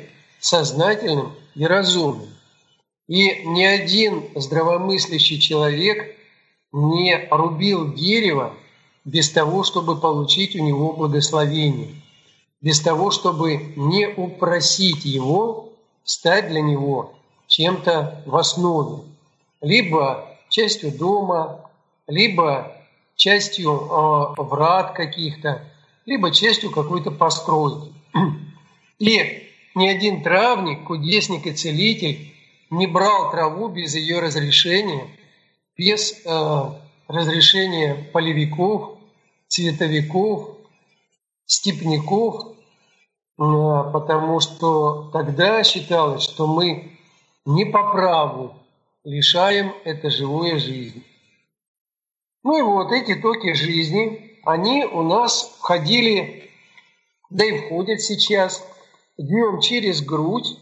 Speaker 3: сознательным и разумным. И ни один здравомыслящий человек не рубил дерево без того, чтобы получить у него благословение, без того, чтобы не упросить его стать для него чем-то в основе, либо частью дома, либо частью врат каких-то, либо частью какой-то постройки. И ни один травник, кудесник и целитель не брал траву без ее разрешения, без разрешения полевиков, цветовиков, степняков, потому что тогда считалось, что мы не по праву лишаем это живое жизни. Ну и вот эти токи жизни, они у нас входили, да и входят сейчас, днем через грудь,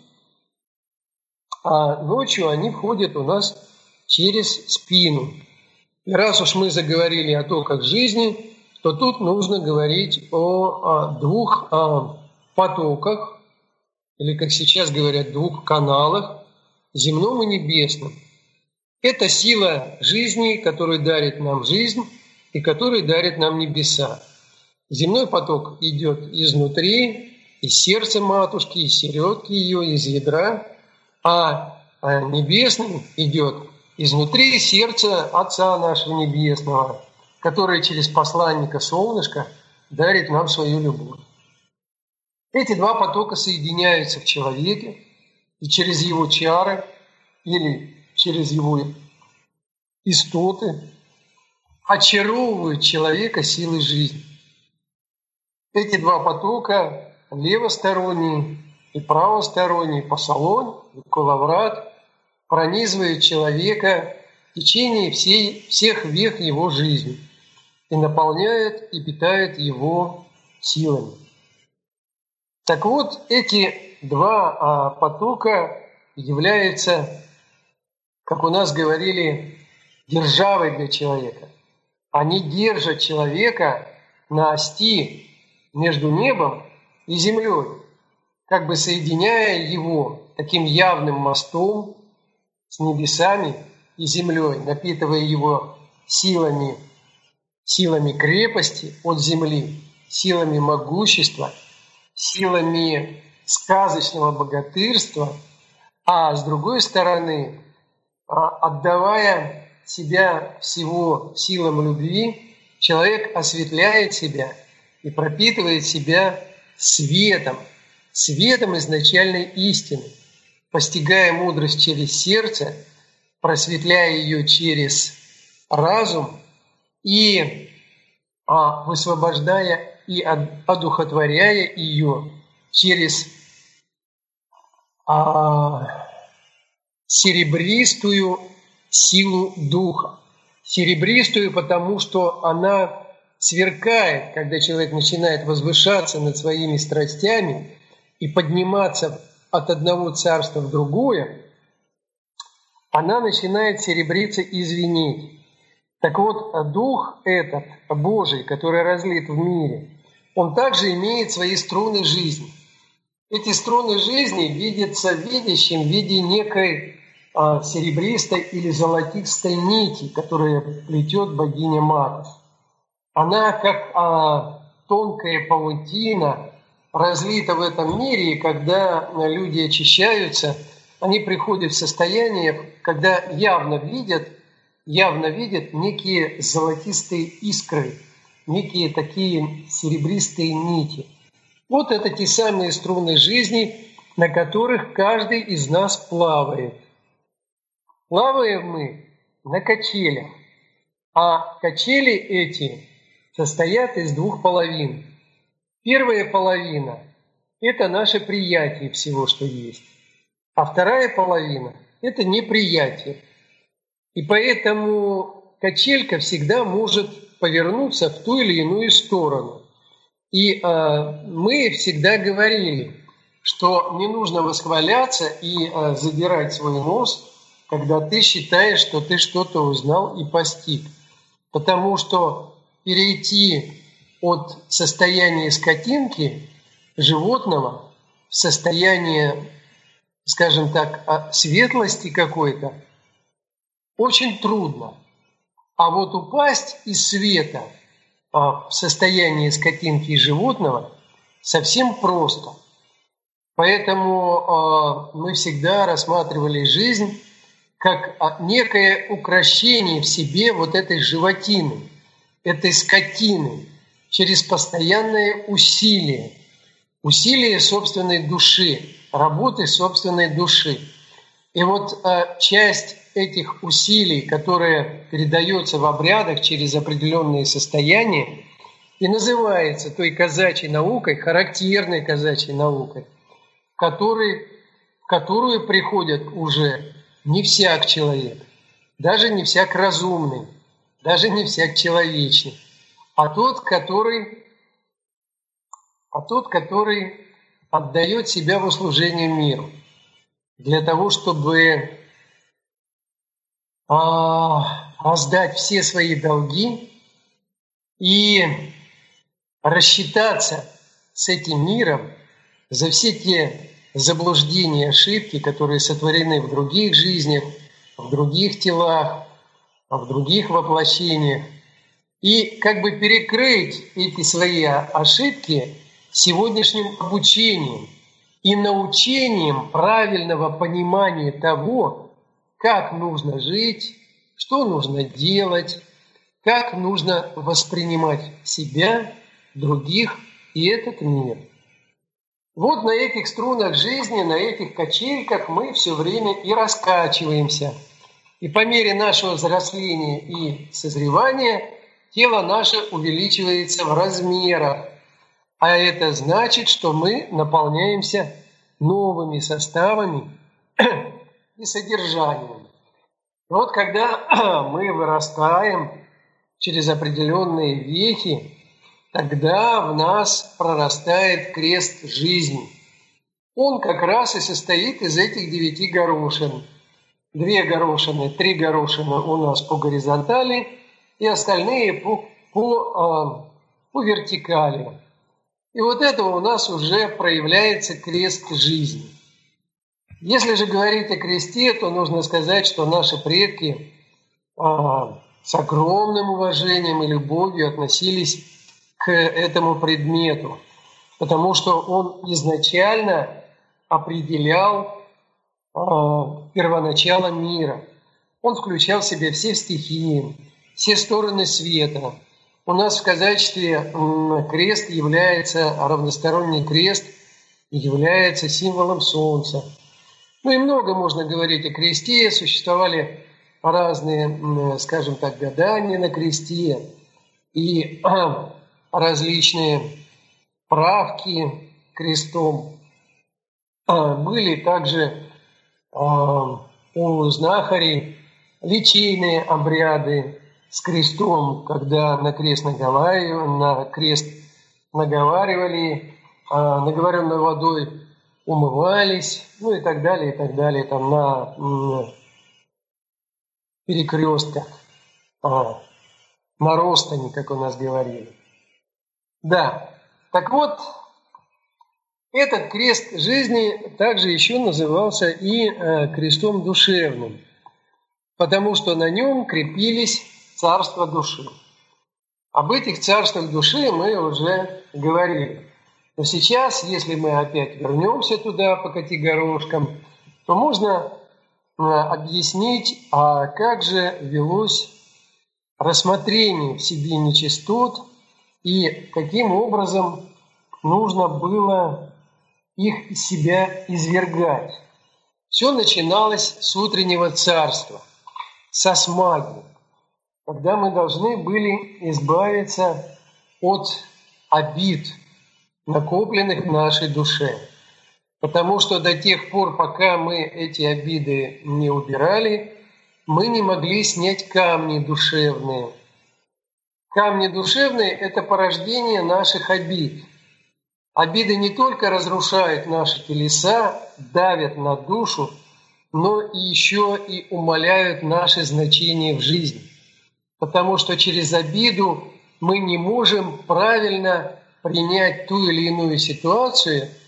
Speaker 3: а ночью они входят у нас через спину. И раз уж мы заговорили о токах жизни, то тут нужно говорить о двух потоках, или, как сейчас говорят, двух каналах, земном и небесном. Это сила жизни, которая дарит нам жизнь и которая дарит нам небеса. Земной поток идет изнутри, из сердца матушки, из середки ее, из ядра, а небесный идет изнутри сердца Отца нашего Небесного, который через посланника Солнышка дарит нам свою любовь. Эти два потока соединяются в человеке, и через его чары или через его истоты очаровывают человека силой жизни. Эти два потока, левосторонний и правосторонний посолонь и коловрат, пронизывают человека в течение всех век его жизни и наполняют и питают его силами. Так вот, эти два потока являются, как у нас говорили, державой для человека. Они держат человека на ости между небом и землей, как бы соединяя его таким явным мостом с небесами и землей, напитывая его силами крепости от земли, силами могущества, силами сказочного богатырства, а с другой стороны, отдавая себя всего силам любви, человек осветляет себя и пропитывает себя светом изначальной истины, постигая мудрость через сердце, просветляя ее через разум и высвобождая и одухотворяя ее через серебристую силу духа. Серебристую, потому что она сверкает, когда человек начинает возвышаться над своими страстями и подниматься от одного царства в другое, она начинает серебриться и звенеть. Так вот, Дух этот, Божий, который разлит в мире, он также имеет свои струны жизни. Эти струны жизни видятся видящим в виде некой серебристой или золотистой нити, которую плетет богиня Матерь. Она, как тонкая паутина, разлита в этом мире, и когда люди очищаются, они приходят в состояние, когда явно видят некие золотистые искры, некие такие серебристые нити. Вот это те самые струны жизни, на которых каждый из нас плавает. Плаваем мы на качелях, а качели эти состоят из двух половин. Первая половина – это наше приятие всего, что есть, а вторая половина – это неприятие. И поэтому качелька всегда может повернуться в ту или иную сторону. И мы всегда говорили, что не нужно восхваляться и задирать свой нос, когда ты считаешь, что ты что-то узнал и постиг. Потому что перейти от состояния скотинки, животного, в состояние скажем так, светлости какой-то, очень трудно. А вот упасть из света в состоянии скотинки и животного совсем просто. Поэтому мы всегда рассматривали жизнь как некое укрощение в себе вот этой животины, этой скотины, через постоянное усилие собственной души, работы собственной души. И вот часть этих усилий, которая передается в обрядах через определенные состояния, и называется той казачьей наукой, характерной казачьей наукой, в которую приходят уже не всяк человек, даже не всяк разумный, даже не всяк человечный, а тот, который отдает себя в услужение миру для того, чтобы раздать все свои долги и рассчитаться с этим миром за все те заблуждения, ошибки, которые сотворены в других жизнях, в других телах, в других воплощениях, и как бы перекрыть эти свои ошибки сегодняшним обучением и научением правильного понимания того, как нужно жить, что нужно делать, как нужно воспринимать себя, других и этот мир. Вот на этих струнах жизни, на этих качельках мы все время и раскачиваемся. И по мере нашего взросления и созревания тело наше увеличивается в размерах. А это значит, что мы наполняемся новыми составами и содержанием. Вот когда мы вырастаем через определенные вехи, тогда в нас прорастает крест жизни. Он как раз и состоит из этих 9 горошин. 2 горошины, 3 горошины у нас по горизонтали, и остальные по вертикали. И вот этого у нас уже проявляется крест жизни. Если же говорить о кресте, то нужно сказать, что наши предки с огромным уважением и любовью относились к этому предмету, потому что он изначально определял первоначало мира. Он включал в себя все стихии, все стороны света. У нас в казачестве крест является, равносторонний крест является символом солнца. Ну и много можно говорить о кресте. Существовали разные, скажем так, гадания на кресте и различные правки крестом. Были также у знахарей личейные обряды с крестом, когда на крест наговаривали, наговоренной водой умывались, ну и так далее, там на перекрестках, на ростане, как у нас говорили. Да, так вот, этот крест жизни также еще назывался и крестом душевным, потому что на нем крепились царства души. Об этих царствах души мы уже говорили. Но сейчас, если мы опять вернемся туда по 5 горошкам, то можно объяснить, а как же велось рассмотрение в себе нечистот и каким образом нужно было их из себя извергать. Все начиналось с утреннего царства, со смаги, когда мы должны были избавиться от обид, накопленных в нашей душе. Потому что до тех пор, пока мы эти обиды не убирали, мы не могли снять камни душевные. Камни душевные – это порождение наших обид. Обиды не только разрушают наши телеса, давят на душу, но и еще и умаляют наши значения в жизни. Потому что через обиду мы не можем правильно принять ту или иную ситуацию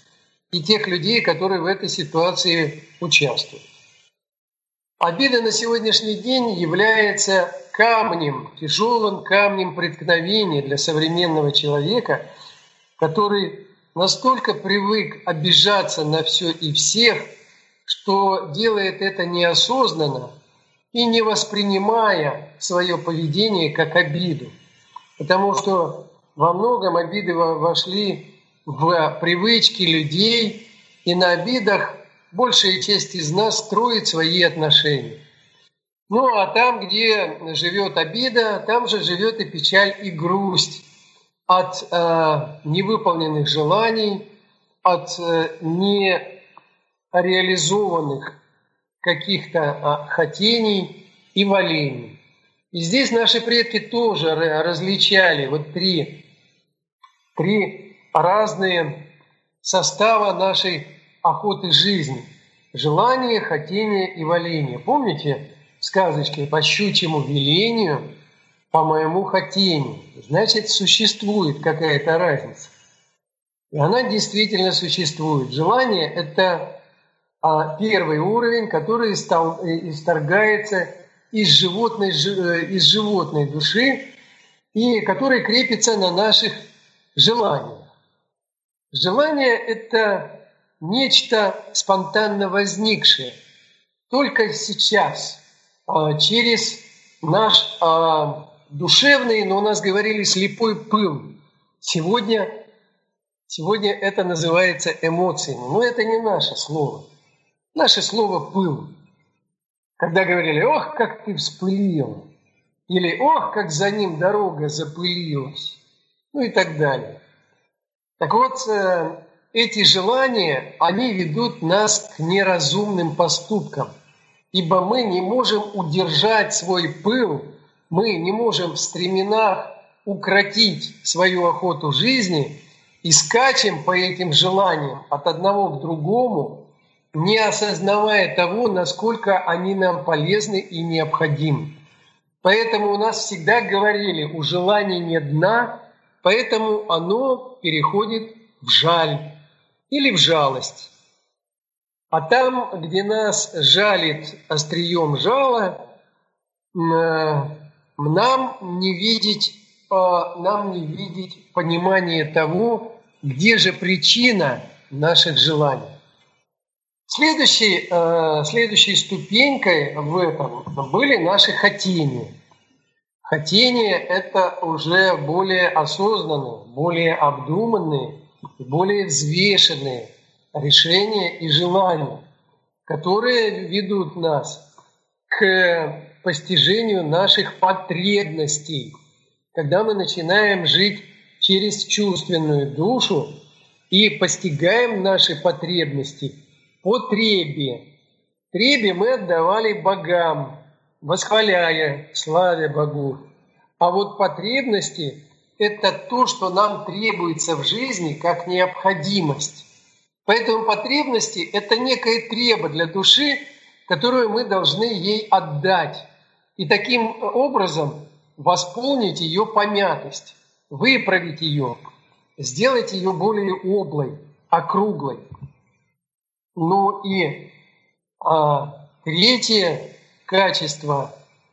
Speaker 3: и тех людей, которые в этой ситуации участвуют. Обида на сегодняшний день является камнем, тяжелым камнем преткновения для современного человека, который настолько привык обижаться на все и всех, что делает это неосознанно и не воспринимая свое поведение как обиду. Потому что во многом обиды вошли в привычки людей, и на обидах большая часть из нас строит свои отношения. Ну а там, где живет обида, там же живет и печаль, и грусть от невыполненных желаний, от нереализованных каких-то хотений и волений. И здесь наши предки тоже различали вот три разные состава нашей охоты жизни. Желание, хотение и воление. Помните в сказочке «По щучьему велению, по моему хотению»? Значит, существует какая-то разница. И она действительно существует. Желание – это первый уровень, который исторгается из животной души и который крепится на наших желаниях. Желание – это нечто спонтанно возникшее только сейчас, через наш душевный, но у нас говорили, слепой пыл. Сегодня это называется эмоциями, но это не наше слово. Наше слово «пыл». Когда говорили «ох, как ты вспылил», или «ох, как за ним дорога запылилась», ну и так далее. Так вот, эти желания, они ведут нас к неразумным поступкам, ибо мы не можем удержать свой пыл, мы не можем в стременах укротить свою охоту жизни и скачем по этим желаниям от одного к другому, не осознавая того, насколько они нам полезны и необходимы. Поэтому у нас всегда говорили, у желаний нет дна, поэтому оно переходит в жаль или в жалость. А там, где нас жалит острием жала, нам не видеть понимание того, где же причина наших желаний. Следующей ступенькой в этом были наши хотения. Хотения – это уже более осознанные, более обдуманные, более взвешенные решения и желания, которые ведут нас к постижению наших потребностей, когда мы начинаем жить через чувственную душу и постигаем наши потребности по требе. Требе мы отдавали богам, восхваляя, славя богов. А вот потребности – это то, что нам требуется в жизни как необходимость. Поэтому потребности – это некое требо для души, которую мы должны ей отдать. И таким образом восполнить ее помятость, выправить ее, сделать ее более облой, округлой. Ну и третье качество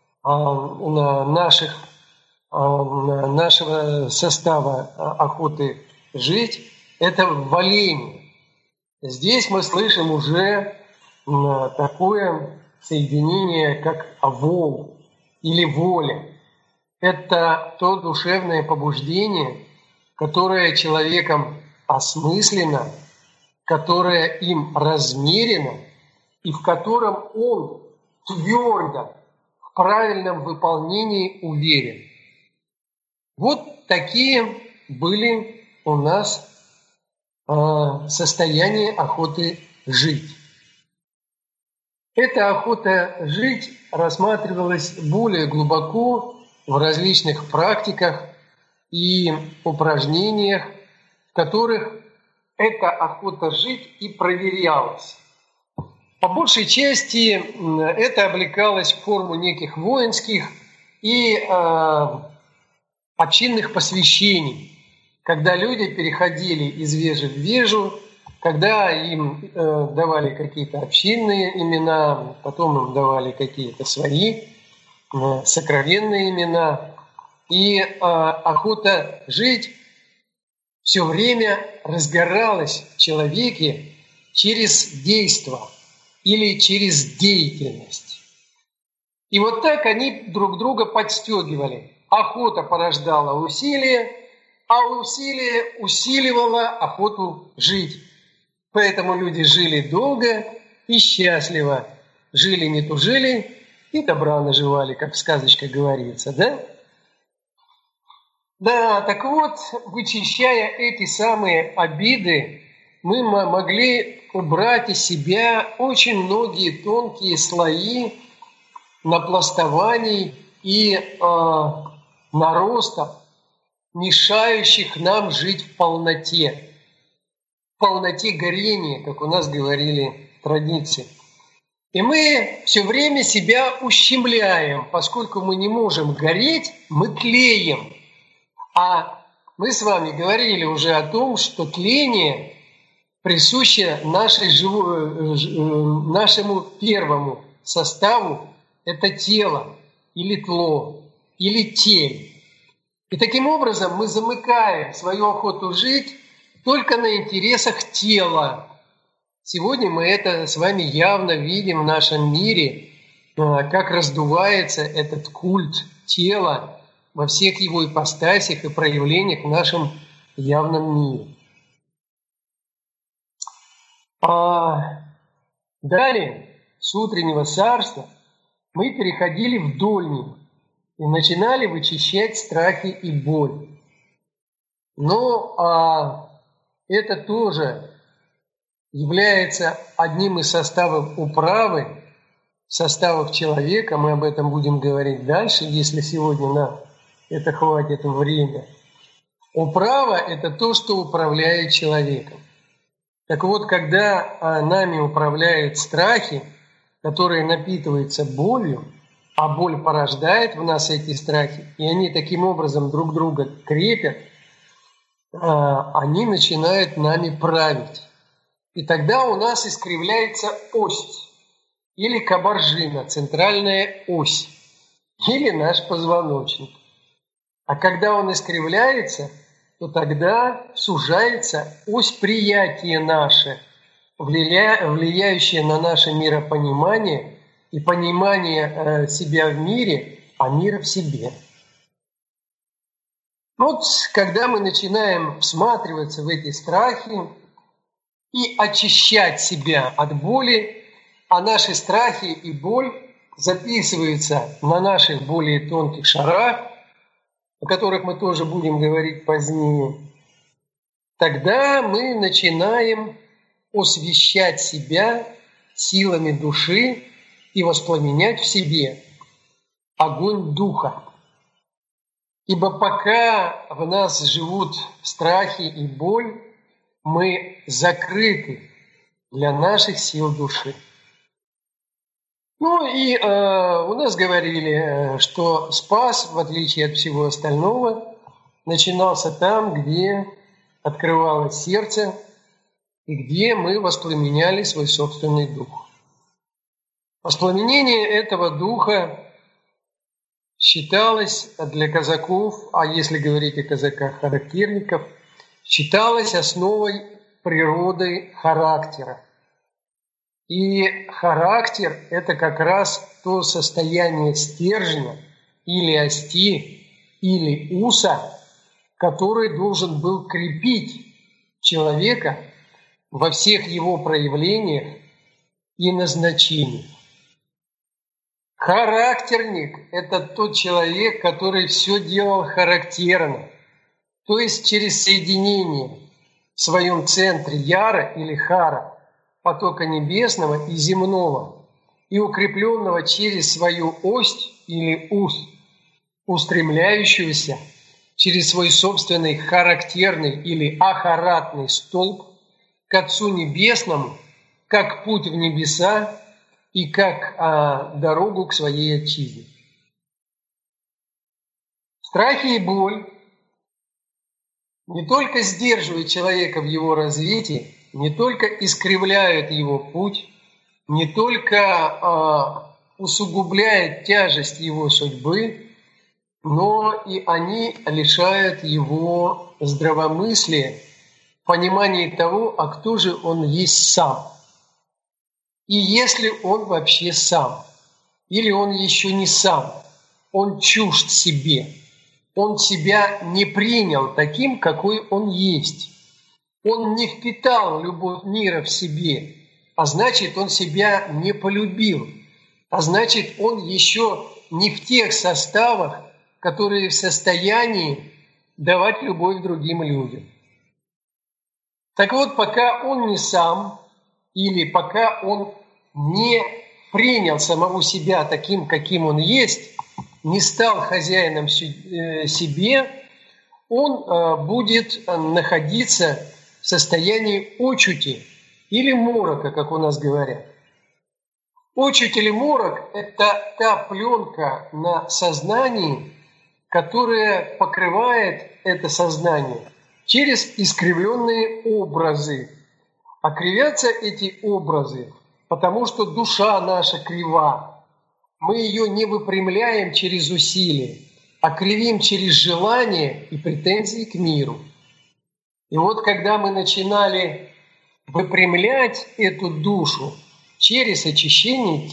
Speaker 3: нашего состава охоты жить – это воление. Здесь мы слышим уже такое соединение, как вол или воля. Это то душевное побуждение, которое человеком осмысленно, которое им размерено и в котором он твердо в правильном выполнении уверен. Вот такие были у нас состояния охоты жить. Эта охота жить рассматривалась более глубоко в различных практиках и упражнениях, в которых эта охота жить и проверялась. По большей части это облекалось в форму неких воинских и общинных посвящений, когда люди переходили из вежи в вежу когда им давали какие-то общинные имена, потом им давали какие-то свои сокровенные имена. И охота жить все время разгоралась в человеке через действо или через деятельность. И вот так они друг друга подстегивали. Охота порождала усилие, а усилие усиливало охоту жить. Поэтому люди жили долго и счастливо. Жили не тужили и добра наживали, как в сказочке говорится, да? Да, так вот, вычищая эти самые обиды, мы могли убрать из себя очень многие тонкие слои напластований и наростов, мешающих нам жить в полноте горения, как у нас говорили в традиции. И мы все время себя ущемляем, поскольку мы не можем гореть, мы тлеем. А мы с вами говорили уже о том, что тление присуще нашему первому составу – это тело или тло, или тель. И таким образом мы замыкаем свою охоту жить только на интересах тела. Сегодня мы это с вами явно видим в нашем мире, как раздувается этот культ тела во всех его ипостасях и проявлениях в нашем явном мире. Далее, с утреннего царства, мы переходили в дольник и начинали вычищать страхи и боль. Но это тоже является одним из составов управы, составов человека. Мы об этом будем говорить дальше, если сегодня на это хватит время. Управа – это то, что управляет человеком. Так вот, когда нами управляют страхи, которые напитываются болью, а боль порождает в нас эти страхи, и они таким образом друг друга крепят, они начинают нами править. И тогда у нас искривляется ось, или кабаржина, центральная ось, или наш позвоночник. А когда он искривляется, то тогда сужается ось приятия наше, влияющее на наше миропонимание и понимание себя в мире, а мира в себе. Вот когда мы начинаем всматриваться в эти страхи и очищать себя от боли, а наши страхи и боль записываются на наших более тонких шарах, о которых мы тоже будем говорить позднее, тогда мы начинаем освещать себя силами души и воспламенять в себе огонь духа. Ибо пока в нас живут страхи и боль, мы закрыты для наших сил души. Ну и у нас говорили, что спас, в отличие от всего остального, начинался там, где открывалось сердце и где мы воспламеняли свой собственный дух. Воспламенение этого духа считалось для казаков, а если говорить о казаках-характерников, считалось основой природы характера. И характер – это как раз то состояние стержня или ости, или уса, который должен был крепить человека во всех его проявлениях и назначениях. Характерник – это тот человек, который все делал характерно, то есть через соединение в своем центре яра или хара, потока небесного и земного, и укрепленного через свою ось или ус, устремляющегося через свой собственный характерный или ахаратный столб к Отцу Небесному, как путь в небеса и как дорогу к своей отчизне. Страхи и боль не только сдерживают человека в его развитии, не только искривляют его путь, не только усугубляют тяжесть его судьбы, но и они лишают его здравомыслия, понимания того, а кто же он есть сам. И если он вообще сам, или он еще не сам, он чужд себе, он себя не принял таким, какой он есть. Он не впитал любовь мира в себе, а значит, он себя не полюбил, а значит, он еще не в тех составах, которые в состоянии давать любовь другим людям. Так вот, пока он не сам, или пока он не принял самого себя таким, каким он есть, не стал хозяином себе, он будет находиться в состоянии очути или морока, как у нас говорят. Очуть или морок – это та пленка на сознании, которая покрывает это сознание через искривленные образы. А кривятся эти образы, потому что душа наша крива. Мы ее не выпрямляем через усилия, а кривим через желание и претензии к миру. И вот когда мы начинали выпрямлять эту душу через очищение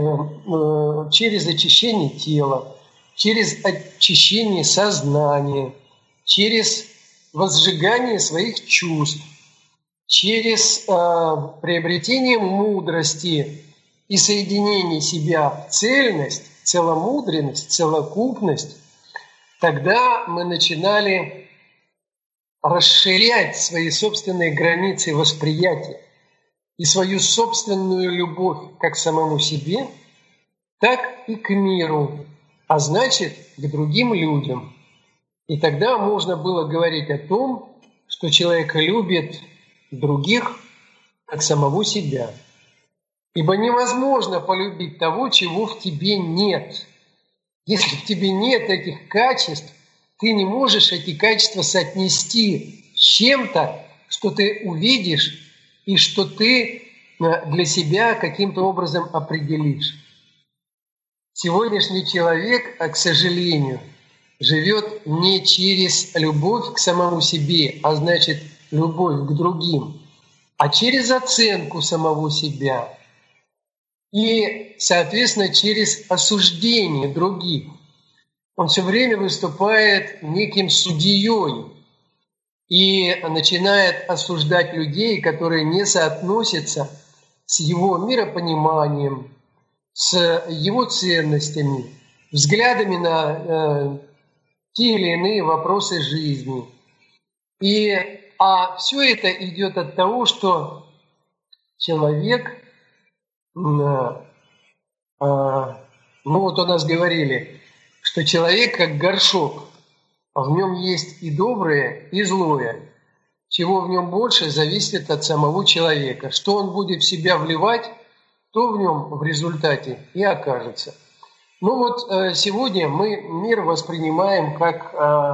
Speaker 3: тела, через очищение сознания, через возжигание своих чувств, через приобретение мудрости и соединение себя в цельность, целомудренность, целокупность, тогда мы начинали расширять свои собственные границы восприятия и свою собственную любовь как к самому себе, так и к миру, а значит, к другим людям. И тогда можно было говорить о том, что человек любит других как самого себя. Ибо невозможно полюбить того, чего в тебе нет. Если в тебе нет этих качеств, ты не можешь эти качества соотнести с чем-то, что ты увидишь и что ты для себя каким-то образом определишь. Сегодняшний человек, к сожалению, живет не через любовь к самому себе, а значит, любовь к другим, а через оценку самого себя и, соответственно, через осуждение других. Он все время выступает неким судьей и начинает осуждать людей, которые не соотносятся с его миропониманием, с его ценностями, взглядами на те или иные вопросы жизни. А все это идет от того, что человек, вот у нас говорили, что человек как горшок, а в нем есть и доброе, и злое. Чего в нем больше, зависит от самого человека. Что он будет в себя вливать, то в нем в результате и окажется. Сегодня мы мир воспринимаем как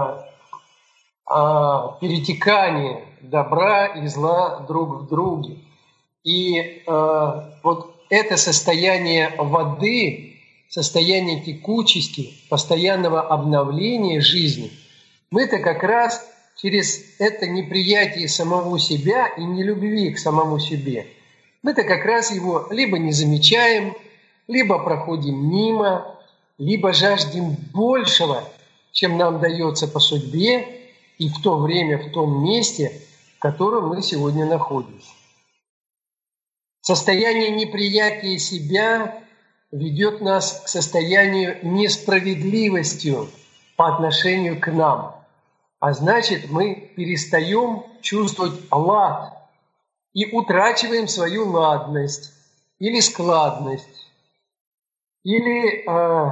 Speaker 3: перетекание добра и зла друг в друге. И это состояние воды, состояние текучести, постоянного обновления жизни, мы-то как раз через это неприятие самого себя и нелюбви к самому себе, мы-то как раз его либо не замечаем, либо проходим мимо, либо жаждем большего, чем нам дается по судьбе и в то время, в том месте, в котором мы сегодня находимся. Состояние неприятия себя ведет нас к состоянию несправедливости по отношению к нам. А значит, мы перестаем чувствовать лад и утрачиваем свою ладность или складность. Или,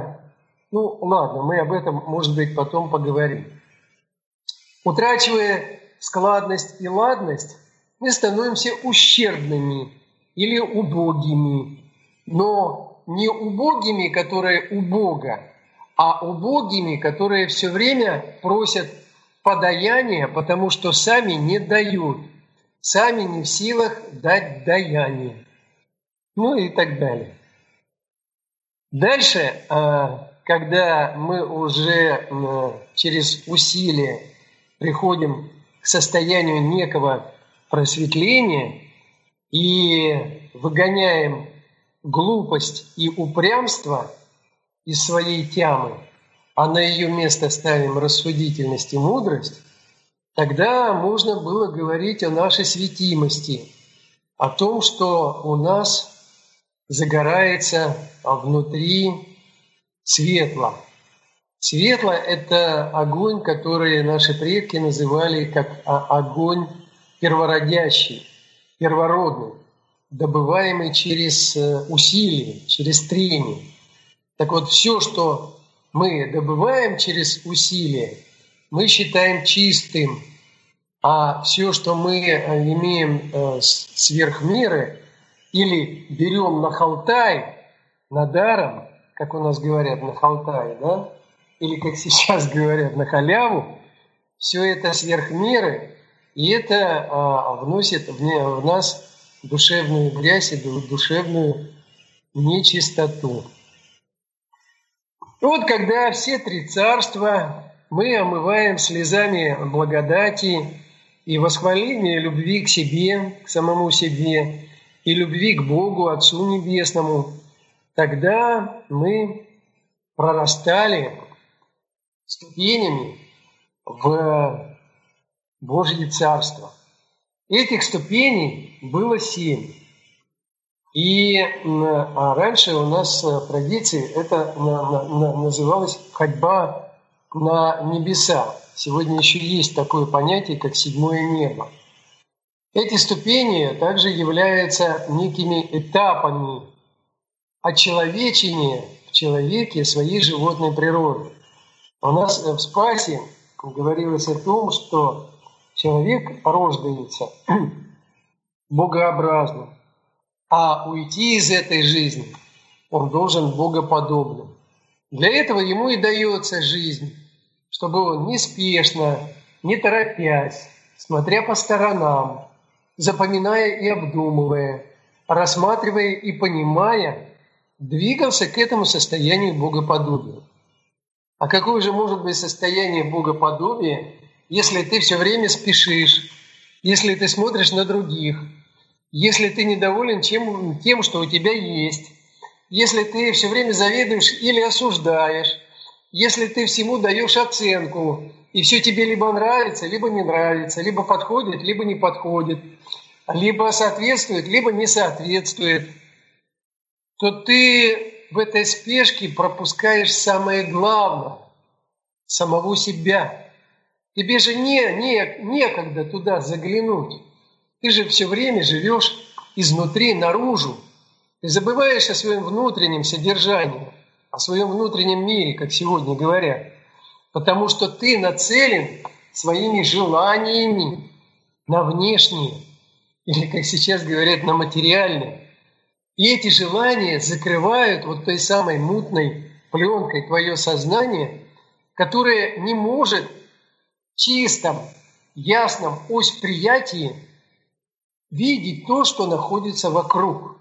Speaker 3: мы об этом, может быть, потом поговорим. Утрачивая складность и ладность, мы становимся ущербными или убогими. Но не убогими, которые у Бога, а убогими, которые все время просят подаяния, потому что сами не дают. сами не в силах дать даяние. Ну и так далее. Дальше, когда мы уже через усилия приходим к состоянию некого просветления и выгоняем глупость и упрямство из своей тямы, а на ее место ставим рассудительность и мудрость, тогда можно было говорить о нашей светимости, о том, что у нас загорается внутри светло. Светло – это огонь, который наши предки называли как огонь первородящий, первородный, добываемый через усилие, через трение. Так вот, все, что мы добываем через усилие, мы считаем чистым, а все, что мы имеем сверх меры или берем на халтай, на даром, как у нас говорят, на халтай, да? Или, как сейчас говорят, на халяву, все это сверх меры, и это вносит в нас душевную грязь и душевную нечистоту. И вот когда все три царства мы омываем слезами благодати и восхваления любви к себе, к самому себе, и любви к Богу, Отцу Небесному, тогда мы прорастали ступенями в Божье Царство. Этих ступеней было 7. И раньше у нас в традиции это называлось ходьба на небеса. Сегодня еще есть такое понятие, как 7-е небо. Эти ступени также являются некими этапами очеловечения в человеке своей животной природы. У нас в Спасе говорилось о том, что человек рождается богообразным, а уйти из этой жизни он должен богоподобным. Для этого ему и дается жизнь, чтобы он неспешно, не торопясь, смотря по сторонам, запоминая и обдумывая, рассматривая и понимая, двигался к этому состоянию богоподобия. А какое же может быть состояние богоподобия, если ты все время спешишь, если ты смотришь на других, если ты недоволен тем, что у тебя есть, если ты все время завидуешь или осуждаешь, если ты всему даешь оценку, и все тебе либо нравится, либо не нравится, либо подходит, либо не подходит, либо соответствует, либо не соответствует, то ты в этой спешке пропускаешь самое главное – самого себя. Тебе же некогда туда заглянуть. Ты же все время живешь изнутри наружу. Ты забываешь о своем внутреннем содержании, о своем внутреннем мире, как сегодня говорят. Потому что ты нацелен своими желаниями на внешнее, или, как сейчас говорят, на материальное. И эти желания закрывают вот той самой мутной пленкой твое сознание, которое не может в чистом, ясном восприятии видеть то, что находится вокруг.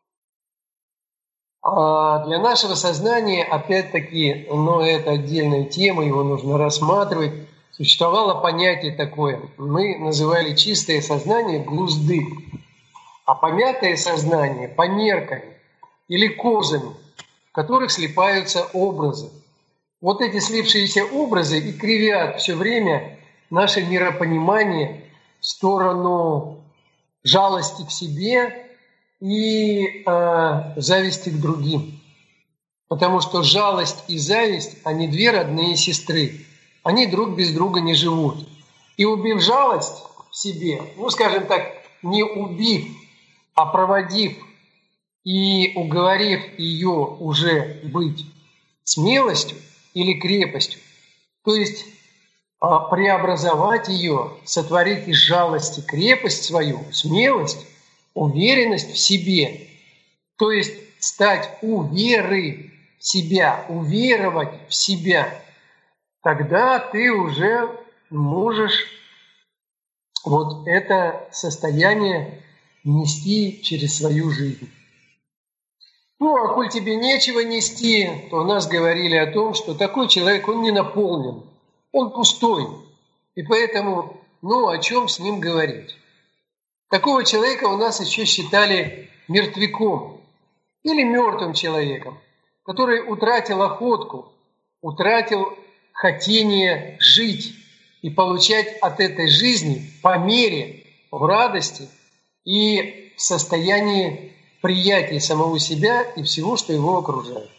Speaker 3: А для нашего сознания, опять-таки, это отдельная тема, его нужно рассматривать. Существовало понятие такое, мы называли чистое сознание глузды, а помятое сознание померками или козами, в которых слипаются образы. Вот эти слипшиеся образы и кривят все время наше миропонимание в сторону жалости к себе и зависти к другим. Потому что жалость и зависть, они две родные сестры. Они друг без друга не живут. И убив жалость в себе, скажем так, не убив, а проводив и уговорив ее уже быть смелостью или крепостью, то есть преобразовать ее, сотворить из жалости крепость свою, смелость, уверенность в себе, то есть стать у веры в себя, уверовать в себя, тогда ты уже можешь вот это состояние нести через свою жизнь. Ну, а коль тебе нечего нести, то у нас говорили о том, что такой человек, он не наполнен, он пустой. И поэтому, о чем с ним говорить? Такого человека у нас еще считали мертвяком или мертвым человеком, который утратил охотку, утратил хотение жить и получать от этой жизни по мере, в радости и в состоянии приятия самого себя и всего, что его окружает.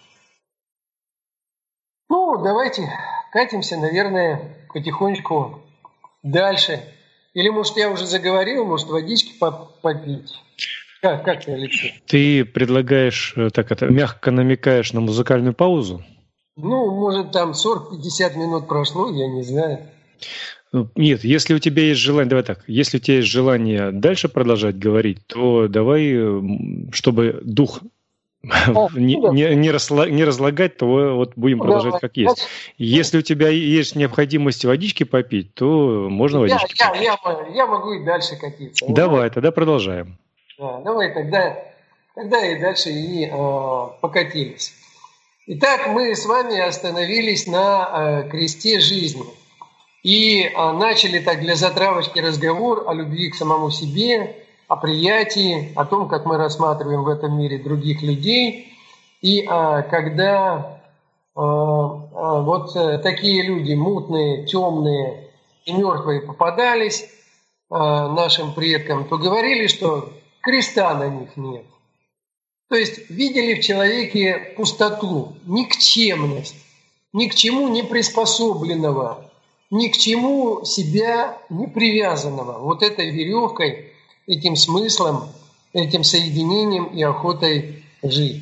Speaker 3: Давайте катимся, наверное, потихонечку дальше. Или, может, я уже заговорил, может, водички попить. Как ты, Алексей?
Speaker 2: Ты предлагаешь, мягко намекаешь на музыкальную паузу?
Speaker 3: Может, там 40-50 минут прошло, я не знаю.
Speaker 2: Нет, если у тебя есть желание, если у тебя есть желание дальше продолжать говорить, то давай, чтобы дух не разлагать, то вот будем продолжать как есть. Если у тебя есть необходимость водички попить, то можно водички попить.
Speaker 3: Я могу и дальше катиться.
Speaker 2: Давай, тогда продолжаем.
Speaker 3: Давай тогда и дальше и покатились. Итак, мы с вами остановились на кресте жизни. И начали так для затравочки разговор о любви к самому себе, о приятии, о том, как мы рассматриваем в этом мире других людей. И когда вот такие люди, мутные, темные и мертвые, попадались нашим предкам, то говорили, что креста на них нет. То есть видели в человеке пустоту, никчемность, ни к чему не приспособленного, ни к чему себя не привязанного вот этой веревкой, этим смыслом, этим соединением и охотой жить.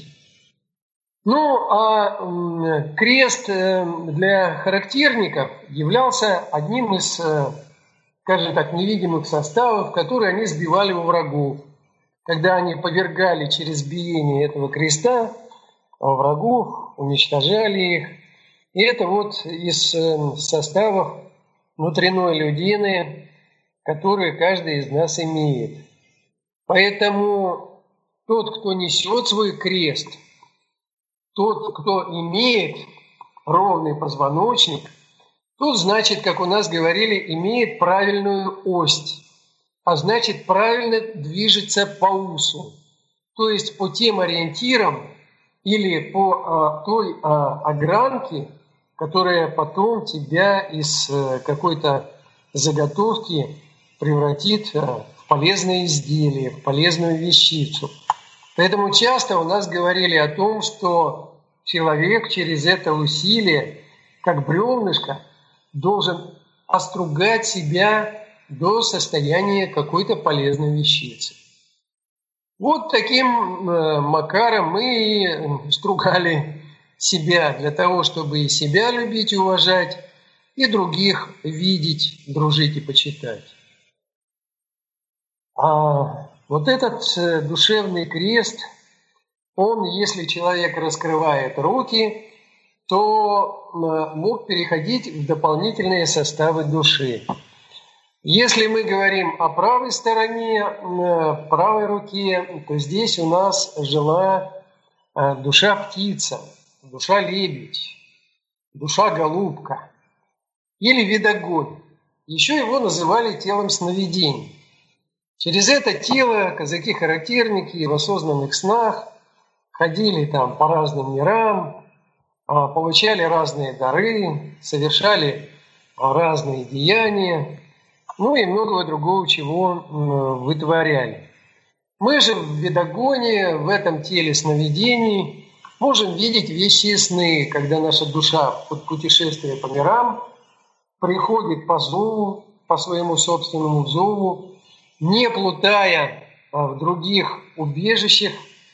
Speaker 3: Крест для характерников являлся одним из, скажем так, невидимых составов, которые они сбивали у врагов. Когда они повергали через биение этого креста врагов, уничтожали их. И это вот из составов внутренней людины, которые каждый из нас имеет. Поэтому тот, кто несет свой крест, тот, кто имеет ровный позвоночник, тот, значит, как у нас говорили, имеет правильную ось, а значит, правильно движется по усу, то есть по тем ориентирам или по той огранке, которая потом тебя из какой-то заготовки превратит в полезное изделие, в полезную вещицу. Поэтому часто у нас говорили о том, что человек через это усилие, как бревнышко, должен остругать себя до состояния какой-то полезной вещицы. Вот таким макаром мы и стругали себя для того, чтобы и себя любить и уважать, и других видеть, дружить и почитать. А вот этот душевный крест, он, если человек раскрывает руки, то мог переходить в дополнительные составы души. Если мы говорим о правой стороне, правой руке, то здесь у нас жила душа птица, душа лебедь, душа голубка или видогонь. Еще его называли телом сновидений. Через это тело казаки-характерники в осознанных снах ходили там по разным мирам, получали разные дары, совершали разные деяния, и многого другого чего вытворяли. Мы же в видогоне, в этом теле сновидений, можем видеть вещие сны, когда наша душа под путешествие по мирам приходит по зову, по своему собственному зову, не плутая в других убежищах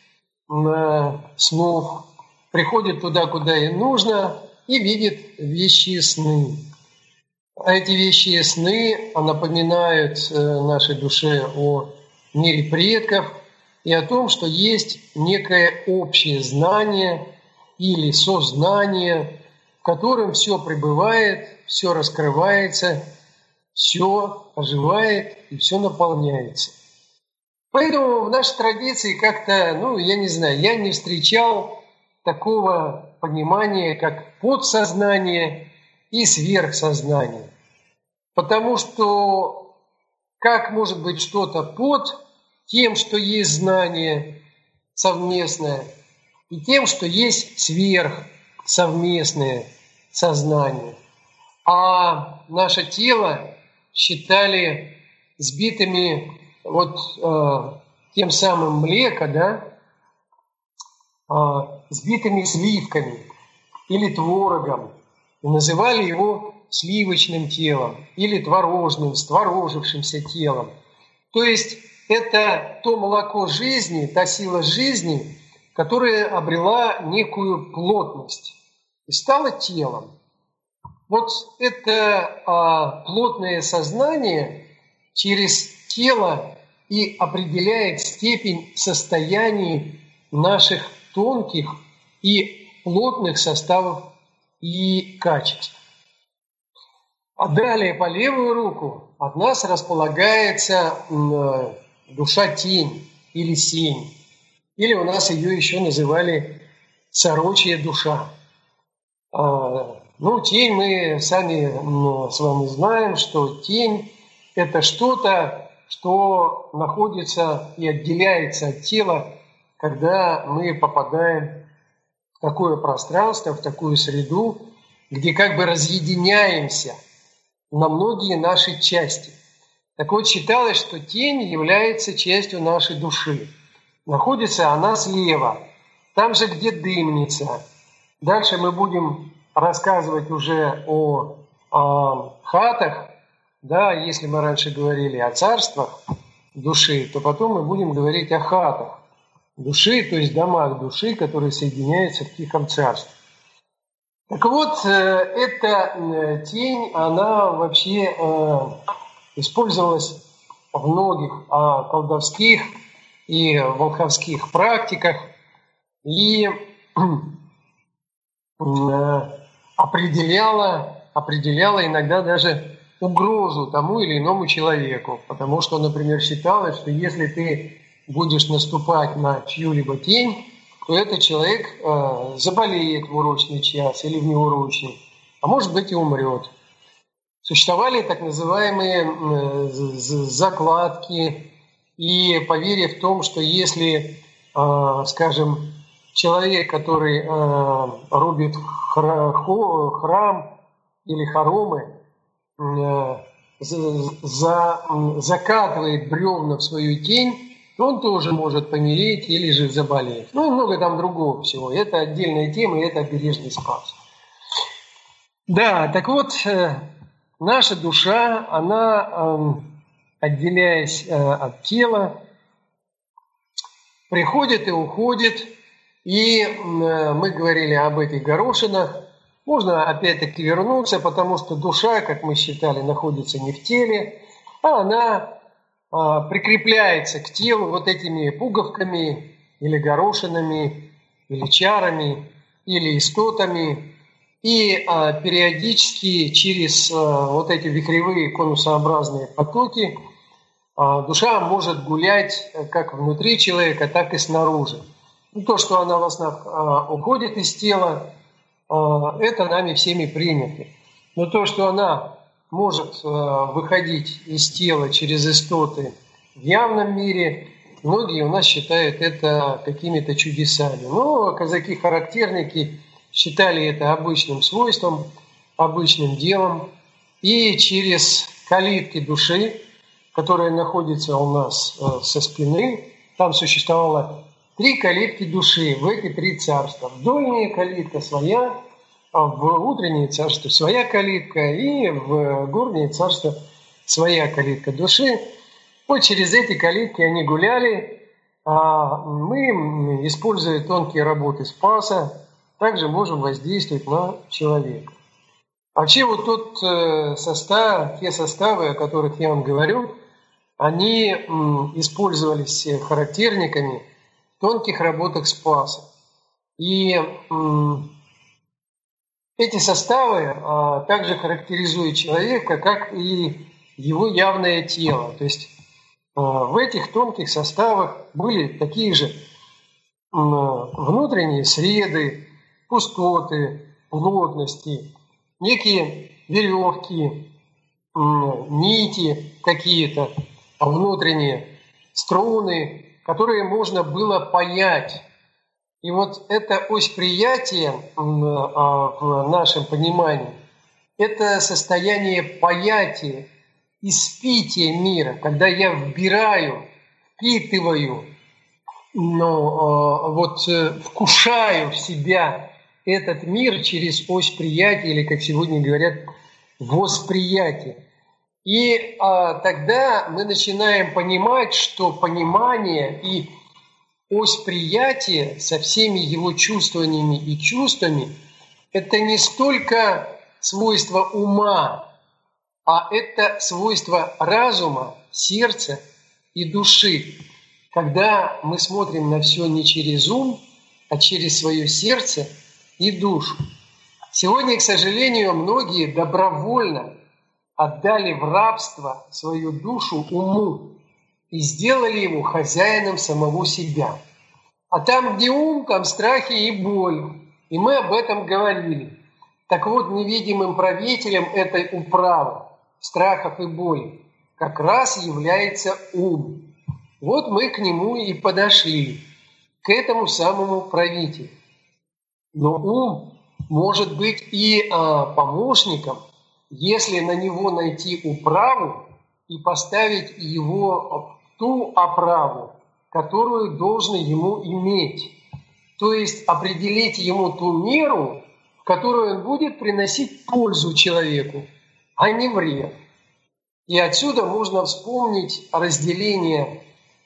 Speaker 3: снов, приходит туда, куда ей нужно, и видит вещие сны. А эти вещие сны напоминают нашей душе о мире предков и о том, что есть некое общее знание или сознание, в котором все пребывает, все раскрывается, все оживает и все наполняется. Поэтому в нашей традиции как-то, я не знаю, я не встречал такого понимания, как подсознание и сверхсознание. Потому что как может быть что-то под тем, что есть знание совместное, и тем, что есть сверхсовместное сознание. А наше тело считали сбитыми тем самым млеко, сбитыми сливками или творогом, и называли его сливочным телом или творожным, створожившимся телом. То есть это то молоко жизни, та сила жизни, которая обрела некую плотность и стала телом. Вот это плотное сознание через тело и определяет степень состояний наших тонких и плотных составов и качеств. А далее по левую руку от нас располагается душа-тень или сень. Или у нас ее еще называли сорочья душа. Тень мы сами с вами знаем, что тень – это что-то, что находится и отделяется от тела, когда мы попадаем в такое пространство, в такую среду, где как бы разъединяемся на многие наши части. Так вот, считалось, что тень является частью нашей души. Находится она слева, там же, где дымница. Дальше мы будем рассказывать уже о хатах. Если мы раньше говорили о царствах души, то потом мы будем говорить о хатах души, то есть домах души, которые соединяются в Тихом Царстве. Так вот, эта тень, она вообще использовалась в многих колдовских и волховских практиках и определяла иногда даже угрозу тому или иному человеку. Потому что, например, считалось, что если ты будешь наступать на чью-либо тень, то этот человек заболеет в урочный час или в неурочный, а может быть и умрет. Существовали так называемые закладки, и поверив в том, что если, скажем, человек, который рубит храм или хоромы, закатывает бревна в свою тень, то он тоже может помереть или же заболеть. И много там другого всего. Это отдельная тема, и это обережный спас. Так вот, наша душа, она, отделяясь от тела, приходит и уходит. И мы говорили об этих горошинах. Можно опять-таки вернуться, потому что душа, как мы считали, находится не в теле, а она прикрепляется к телу вот этими пуговками или горошинами, или чарами, или истотами. И периодически через вот эти вихревые конусообразные потоки душа может гулять как внутри человека, так и снаружи. То, что она во снах уходит из тела, это нами всеми принято. Но то, что она может выходить из тела через истоты в явном мире, многие у нас считают это какими-то чудесами. Но казаки-характерники считали это обычным свойством, обычным делом. И через калитки души, которые находятся у нас со спины, там существовало 3 калитки души в эти 3 царства. Дольняя калитка своя, в утреннее царство своя калитка, и в горнее царство своя калитка души. Вот через эти калитки они гуляли, а мы, используя тонкие работы Спаса, также можем воздействовать на человека. Вообще вот те составы, о которых я вам говорю, они использовались характерниками в тонких работах Спаса. И эти составы также характеризуют человека, как и его явное тело. То есть в этих тонких составах были такие же внутренние среды, пустоты, плотности, некие веревки, нити какие-то, внутренние струны, которые можно было паять. И вот эта ось приятия в нашем понимании – это состояние паятия, испития мира, когда я вбираю, впитываю, вкушаю в себя этот мир через ось приятия, или, как сегодня говорят, восприятие. И тогда мы начинаем понимать, что понимание и ось приятия со всеми его чувствованиями и чувствами – это не столько свойство ума, а это свойство разума, сердца и души. Когда мы смотрим на все не через ум, а через свое сердце и душу. Сегодня, к сожалению, многие добровольно отдали в рабство свою душу уму и сделали его хозяином самого себя. А там, где ум, там страхи и боль. И мы об этом говорили. Так вот, невидимым правителем этой управы, страхов и боли, как раз является ум. Вот мы к нему и подошли, к этому самому правителю. Но ум может быть и помощником, если на него найти управу и поставить его в ту оправу, которую должны ему иметь. То есть определить ему ту меру, в которую он будет приносить пользу человеку, а не вред. И отсюда можно вспомнить разделение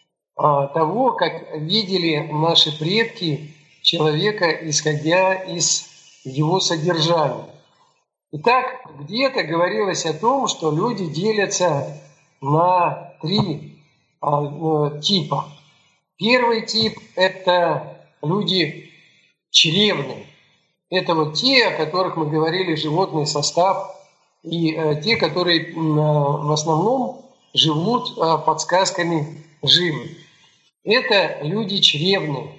Speaker 3: того, как видели наши предки человека, исходя из его содержания. Итак, где-то говорилось о том, что люди делятся на 3 типа. Первый тип – это люди чревные. Это вот те, о которых мы говорили, животный состав, и те, которые в основном живут подсказками живы. Это люди чревные.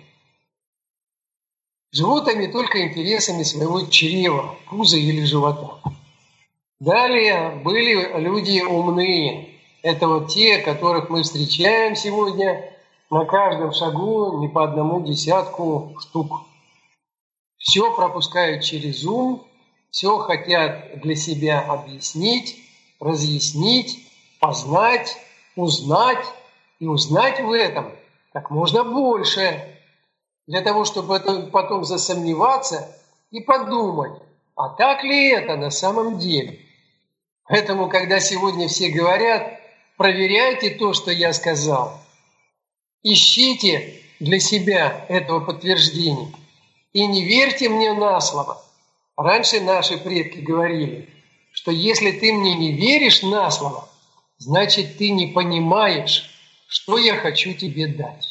Speaker 3: Живут они только интересами своего чрева, пуза или живота. Далее были люди умные. Это вот те, которых мы встречаем сегодня на каждом шагу, не по 1 десятку штук. Все пропускают через ум, все хотят для себя объяснить, разъяснить, познать, узнать и узнать в этом как можно больше, для того, чтобы потом засомневаться и подумать, а так ли это на самом деле. Поэтому, когда сегодня все говорят, проверяйте то, что я сказал, ищите для себя этого подтверждения и не верьте мне на слово. Раньше наши предки говорили, что если ты мне не веришь на слово, значит, ты не понимаешь, что я хочу тебе дать.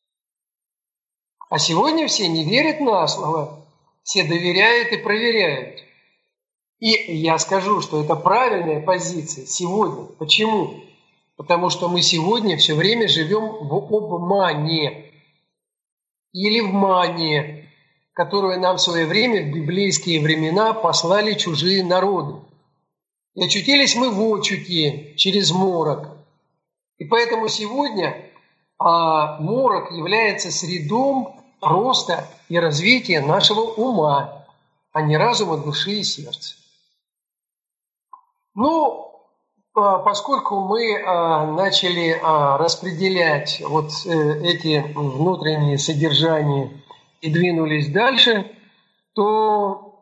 Speaker 3: А сегодня все не верят на слово, все доверяют и проверяют. И я скажу, что это правильная позиция сегодня. Почему? Потому что мы сегодня все время живем в обмане или в мане, которую нам в свое время в библейские времена послали чужие народы. И очутились мы в очуте через морок. И поэтому сегодня морок является средом роста и развития нашего ума, а не разума, души и сердца. Поскольку мы начали распределять вот эти внутренние содержания и двинулись дальше, то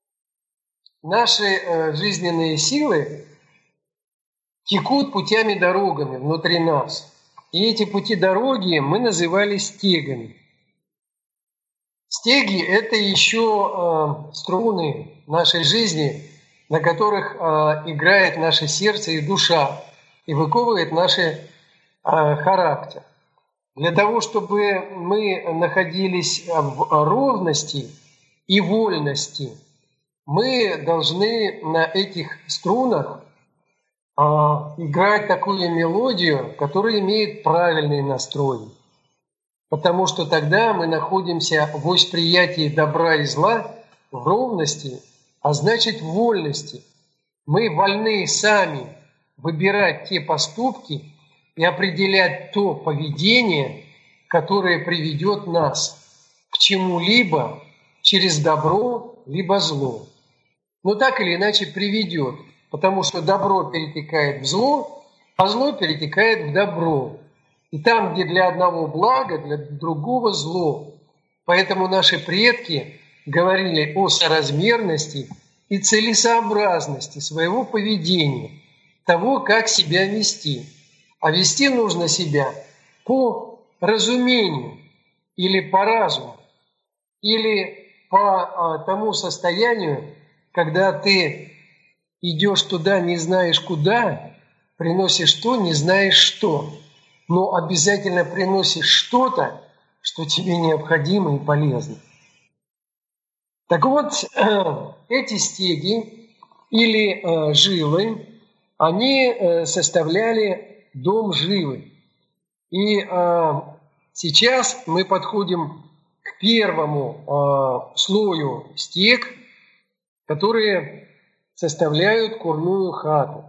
Speaker 3: наши жизненные силы текут путями-дорогами внутри нас. И эти пути-дороги мы называли стегами. Стеги – это еще струны нашей жизни, на которых играет наше сердце и душа, и выковывает наш характер. Для того, чтобы мы находились в ровности и вольности, мы должны на этих струнах играть такую мелодию, которая имеет правильный настрой. Потому что тогда мы находимся в восприятии добра и зла в ровности, а значит в вольности. Мы вольны сами выбирать те поступки и определять то поведение, которое приведет нас к чему-либо через добро, либо зло. Но так или иначе приведет, потому что добро перетекает в зло, а зло перетекает в добро. И там, где для одного благо, для другого зло. Поэтому наши предки говорили о соразмерности и целесообразности своего поведения, того, как себя вести. А вести нужно себя по разумению или по разуму, или по тому состоянию, когда ты идешь туда, не знаешь куда, приносишь то, не знаешь что, но обязательно приносишь что-то, что тебе необходимо и полезно. Так вот, эти стеги или жилы, они составляли дом живы. И сейчас мы подходим к первому слою стег, которые составляют курную хату.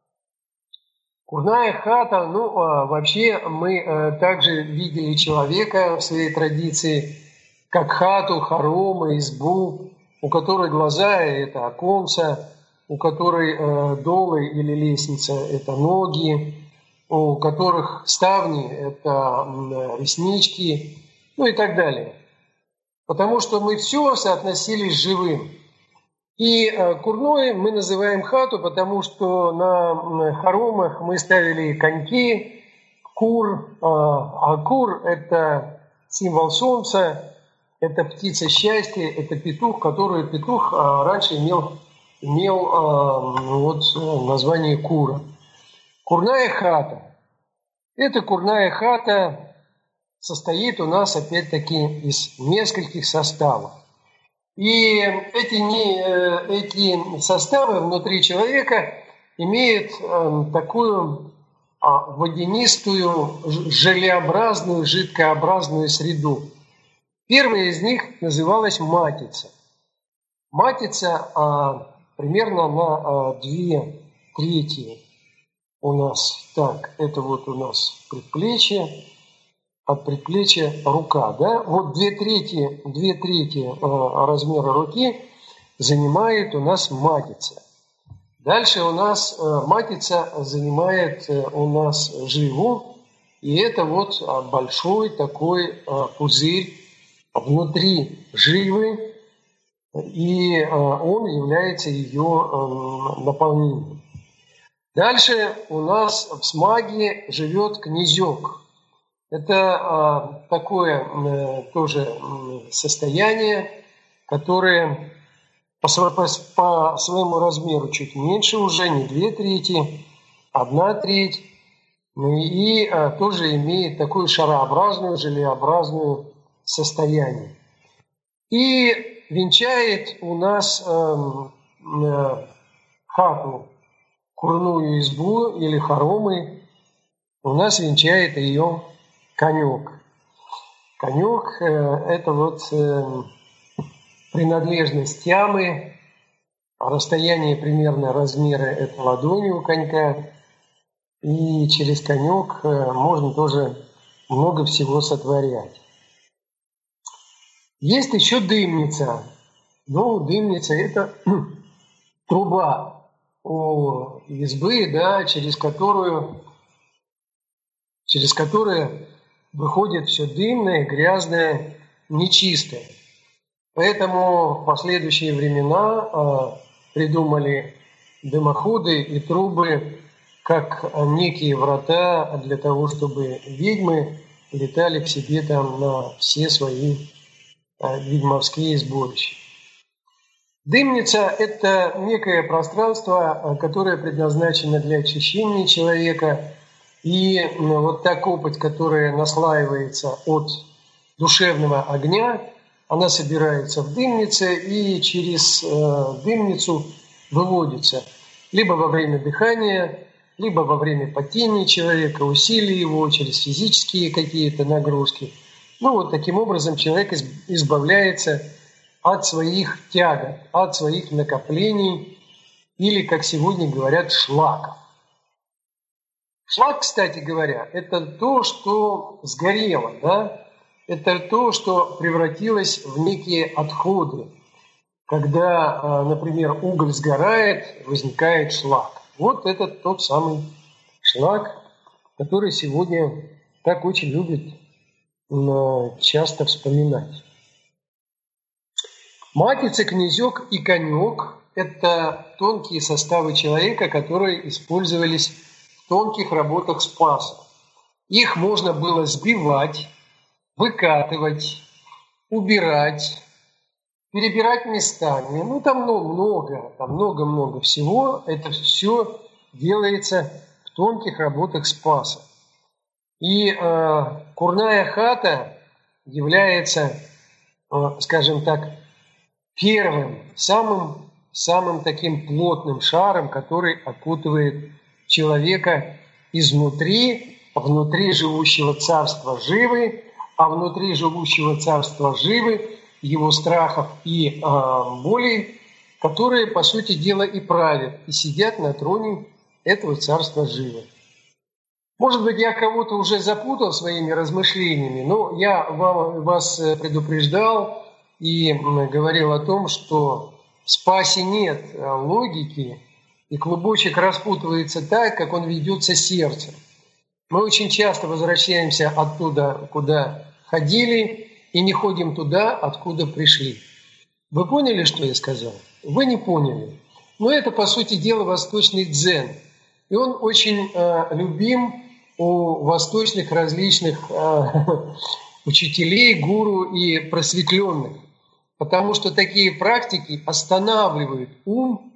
Speaker 3: Курная хата, вообще мы также видели человека в своей традиции, как хату, хоромы, избу, у которой глаза – это оконца, у которой долы или лестница – это ноги, у которых ставни – это реснички, и так далее. Потому что мы все соотносили с живым. И курной мы называем хату, потому что на хоромах мы ставили коньки, кур, а кур – это символ солнца, это птица счастья, это петух, который петух раньше имел название кура. Курная хата. Эта курная хата состоит у нас опять-таки из нескольких составов. И эти составы внутри человека имеют такую водянистую, желеобразную, жидкообразную среду. Первая из них называлась матица. Матица примерно на 2/3 у нас. Так, это вот у нас предплечье. От предплечья рука, да? Вот 2/3 размера руки занимает у нас матица. Дальше у нас матица занимает у нас живу, и это вот большой такой пузырь внутри живы, и он является ее наполнением. Дальше у нас в смаге живет князек. Это такое тоже состояние, которое по своему размеру чуть меньше уже, не 2/3, 1/3, и тоже имеет такое шарообразное, желеобразное состояние. И венчает у нас хату, курную избу или хоромы, у нас венчает ее конек. Конек – это вот принадлежность ямы, расстояние примерно размера – это ладони у конька, и через конек можно тоже много всего сотворять. Есть еще дымница. Дымница – это труба у избы, да, через которую выходит все дымное, грязное, нечистое. Поэтому в последующие времена придумали дымоходы и трубы как некие врата для того, чтобы ведьмы летали к себе там на все свои ведьмовские сборища. Дымница – это некое пространство, которое предназначено для очищения человека. И вот та копоть, которая наслаивается от душевного огня, она собирается в дымнице и через дымницу выводится либо во время дыхания, либо во время потения человека, усилий его, через физические какие-то нагрузки. Ну вот таким образом человек избавляется от своих тягот, от своих накоплений или, как сегодня говорят, шлаков. Шлак, кстати говоря, это то, что сгорело, да? Это то, что превратилось в некие отходы. Когда, например, уголь сгорает, возникает шлак. Вот это тот самый шлак, который сегодня так очень любят часто вспоминать. Матица, князек и конек – это тонкие составы человека, которые использовались в тонких работах Спаса. Их можно было сбивать, выкатывать, убирать, перебирать местами. Ну, там много всего. Это все делается в тонких работах Спаса. И курная хата является, скажем так, первым, самым таким плотным шаром, который окутывает человека изнутри, внутри живущего царства живы, а внутри живущего царства живы его страхов и болей, которые, по сути дела, и правят, и сидят на троне этого царства живы. Может быть, я кого-то уже запутал своими размышлениями, но я вас предупреждал и говорил о том, что в Спасе нет логики, и клубочек распутывается так, как он ведется сердцем. Мы очень часто возвращаемся оттуда, куда ходили, и не ходим туда, откуда пришли. Вы поняли, что я сказал? Вы не поняли. Но это, по сути дела, восточный дзен. И он очень любим у восточных различных учителей, гуру и просветленных. Потому что такие практики останавливают ум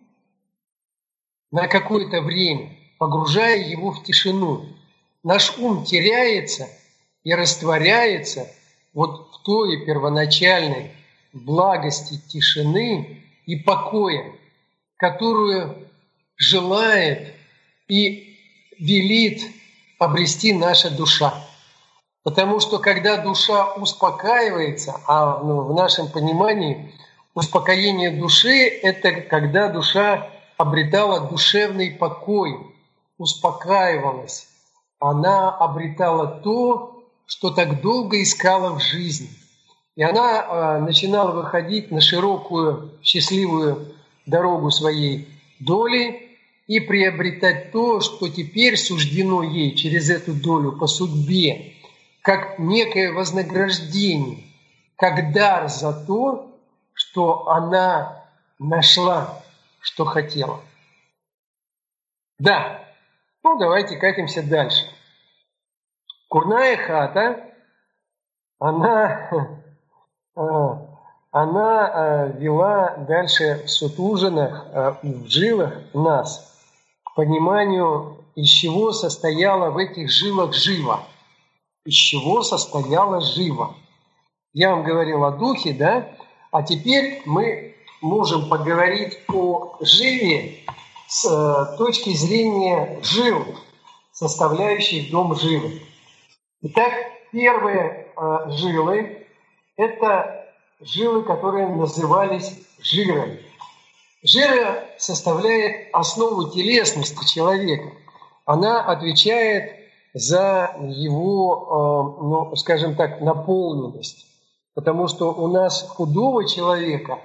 Speaker 3: на какое-то время, погружая его в тишину. Наш ум теряется и растворяется вот в той первоначальной благости тишины и покоя, которую желает и велит обрести наша душа. Потому что когда душа успокаивается, а в нашем понимании успокоение души – это когда душа обретала душевный покой, успокаивалась. Она обретала то, что так долго искала в жизни. И она начинала выходить на широкую, счастливую дорогу своей доли и приобретать то, что теперь суждено ей через эту долю по судьбе, как некое вознаграждение, как дар за то, что она нашла, что хотела. Да, давайте катимся дальше. Курная хата, она вела дальше в сутужинах, в жилах нас к пониманию, из чего состояла в этих жилах жива. Из чего состояла жива. Я вам говорил о духе, да? А теперь мы можем поговорить о живе с точки зрения жил, составляющих дом живы. Итак, первые жилы – это жилы, которые назывались жиром. Жира составляет основу телесности человека. Она отвечает за его, скажем так, наполненность. Потому что у нас худого человека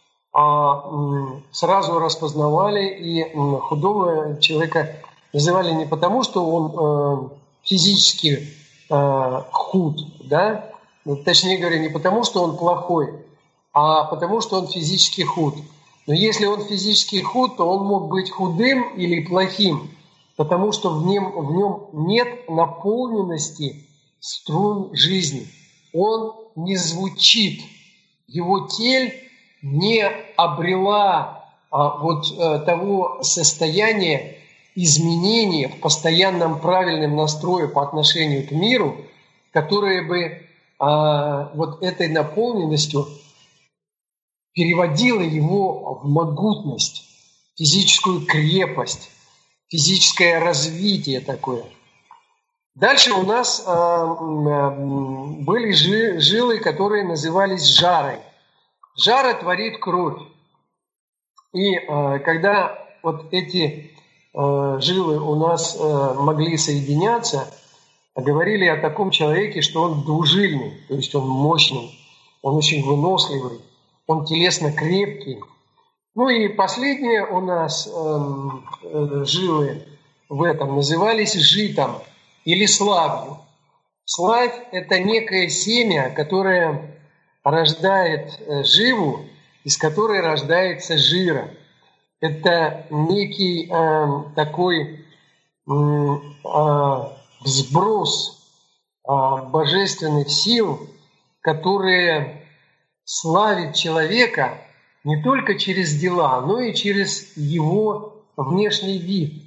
Speaker 3: сразу распознавали, и худого человека называли не потому, что он физически худ, да? Точнее говоря, не потому, что он плохой, а потому, что он физически худ. Но если он физически худ, то он мог быть худым или плохим, потому что в нем нет наполненности струн жизни. Он не звучит, его тель не обрела того состояния изменения в постоянном правильном настрое по отношению к миру, которое бы этой наполненностью переводило его в могутность, физическую крепость, физическое развитие такое. Дальше у нас были жилы, которые назывались жарой. Жара творит кровь. И когда вот эти жилы у нас могли соединяться, говорили о таком человеке, что он двужильный, то есть он мощный, он очень выносливый, он телесно крепкий. Ну и последние у нас жилы в этом назывались житом или славью. Славь – это некое семя, которое рождает живу, из которой рождается жира. Это некий такой взброс божественных сил, которые славят человека не только через дела, но и через его внешний вид.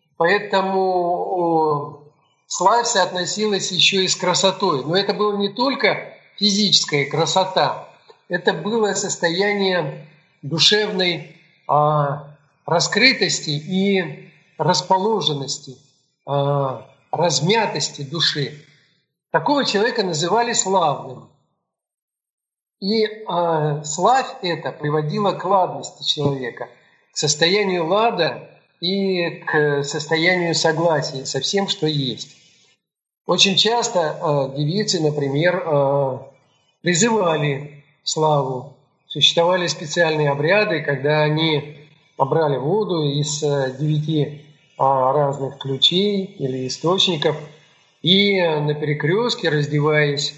Speaker 3: Поэтому славь соотносилась еще и с красотой. Но это была не только физическая красота, это было состояние душевной раскрытости и расположенности, размятости души. Такого человека называли славным. И славь эта приводила к ладности человека, к состоянию лада и к состоянию согласия со всем, что есть. Очень часто девицы, например, призывали славу. Существовали специальные обряды, когда они брали воду из 9 разных ключей или источников и на перекрестке, раздеваясь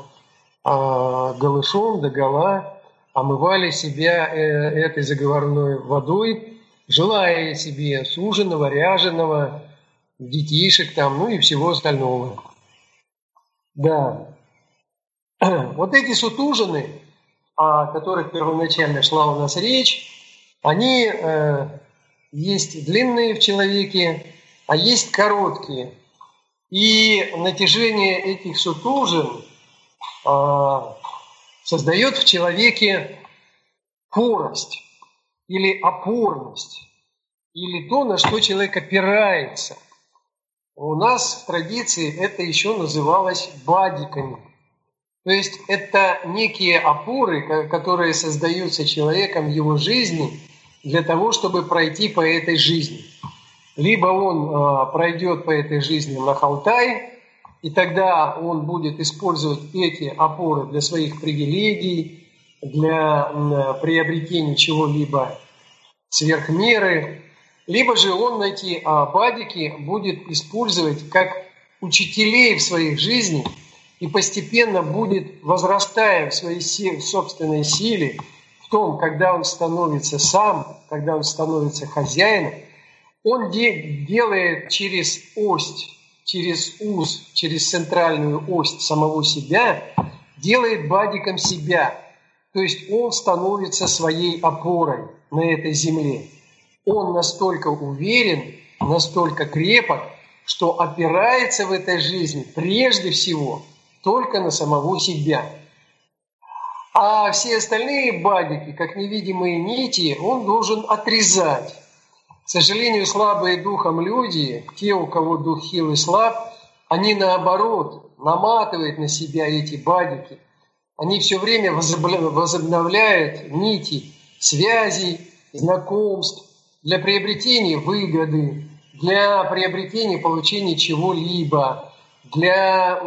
Speaker 3: голышом догола, омывали себя этой заговорной водой, желая себе суженого, ряженого, детишек там, ну и всего остального. Да. Вот эти сутужины, о которых первоначально шла у нас речь, они есть длинные в человеке, а есть короткие. И натяжение этих сутужин создает в человеке порость или опорность, или то, на что человек опирается. У нас в традиции это еще называлось бадиками. То есть это некие опоры, которые создаются человеком в его жизни для того, чтобы пройти по этой жизни. Либо он пройдет по этой жизни на Халтай, и тогда он будет использовать эти опоры для своих привилегий, для приобретения чего-либо сверх меры, либо же он эти бадики будет использовать как учителей в своей жизни и постепенно будет, возрастая в своей собственной силе, в том, когда он становится сам, когда он становится хозяином, он делает через ось, через ус, через центральную ось самого себя, делает бадиком себя. То есть он становится своей опорой на этой земле. Он настолько уверен, настолько крепок, что опирается в этой жизни прежде всего только на самого себя. А все остальные бадики, как невидимые нити, он должен отрезать. К сожалению, слабые духом люди, те, у кого дух хил и слаб, они наоборот наматывают на себя эти бадики. Они все время возобновляют нити связей, знакомств для приобретения выгоды, для приобретения, получения чего-либо, для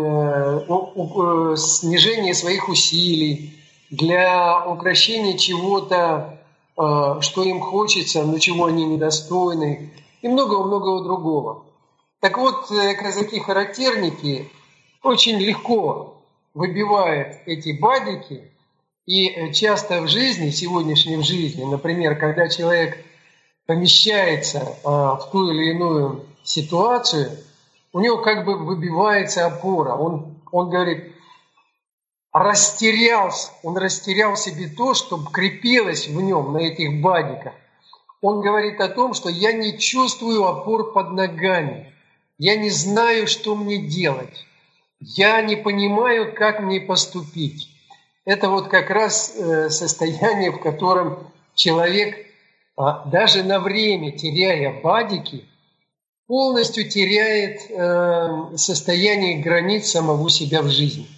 Speaker 3: снижения своих усилий, для укрощения чего-то, что им хочется, но чего они недостойны, и многого-многого другого. Так вот, казаки-характерники очень легко выбивают эти бадики, и часто в жизни, сегодняшней жизни, например, когда человек помещается в ту или иную ситуацию, у него как бы выбивается опора. Он говорит, он растерял себе то, что крепилось в нем на этих бадиках. Он говорит о том, что я не чувствую опор под ногами, я не знаю, что мне делать, я не понимаю, как мне поступить. Это вот как раз состояние, в котором человек даже на время теряя бадики, полностью теряет состояние границ самого себя в жизни.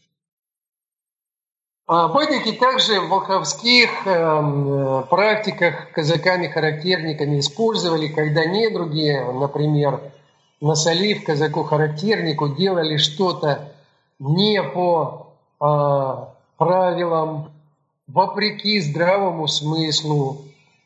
Speaker 3: Бадики также в волховских практиках казаками-характерниками использовали, когда недруги, например, насолив казаку-характернику, делали что-то не по правилам, вопреки здравому смыслу,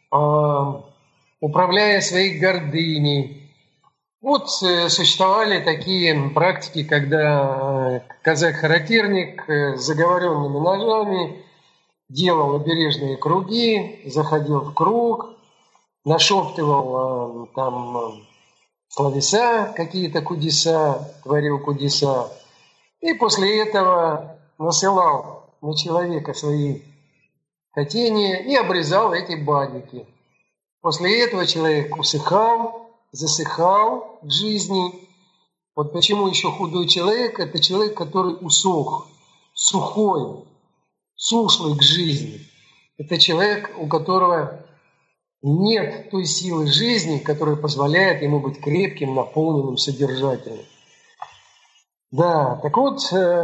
Speaker 3: управляя своей гордыней. Вот существовали такие практики, когда казак-характерник с заговоренными ножами делал обережные круги, заходил в круг, нашептывал там словеса, какие-то кудеса, творил кудеса, и после этого насылал на человека свои хотения и обрезал эти бадики. После этого человек усыхал, засыхал в жизни. Вот почему еще худой человек – это человек, который усох, сухой, сушлый к жизни. Это человек, у которого нет той силы жизни, которая позволяет ему быть крепким, наполненным, содержательным. Да, так вот,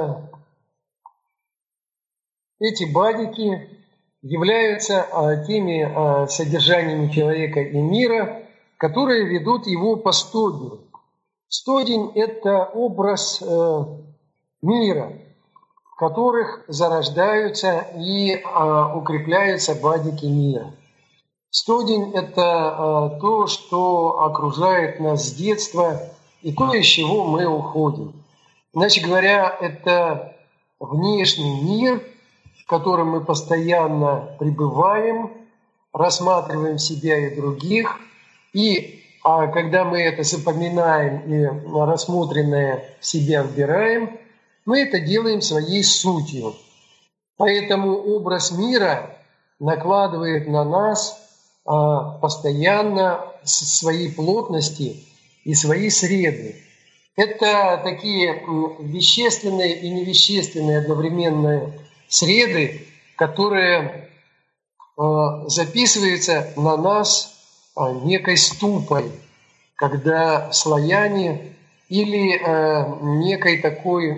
Speaker 3: эти бадики являются теми содержаниями человека и мира, которые ведут его по стодню. Стодень – это образ мира, в которых зарождаются и укрепляются бадики мира. Стодень – это то, что окружает нас с детства, и то, из чего мы уходим. Иначе говоря, это внешний мир, в котором мы постоянно пребываем, рассматриваем себя и других, и когда мы это запоминаем и рассмотренное в себя вбираем, мы это делаем своей сутью. Поэтому образ мира накладывает на нас постоянно свои плотности и свои среды. Это такие вещественные и невещественные одновременные среды, которые записываются на нас некой ступой, когда слояне или некой такой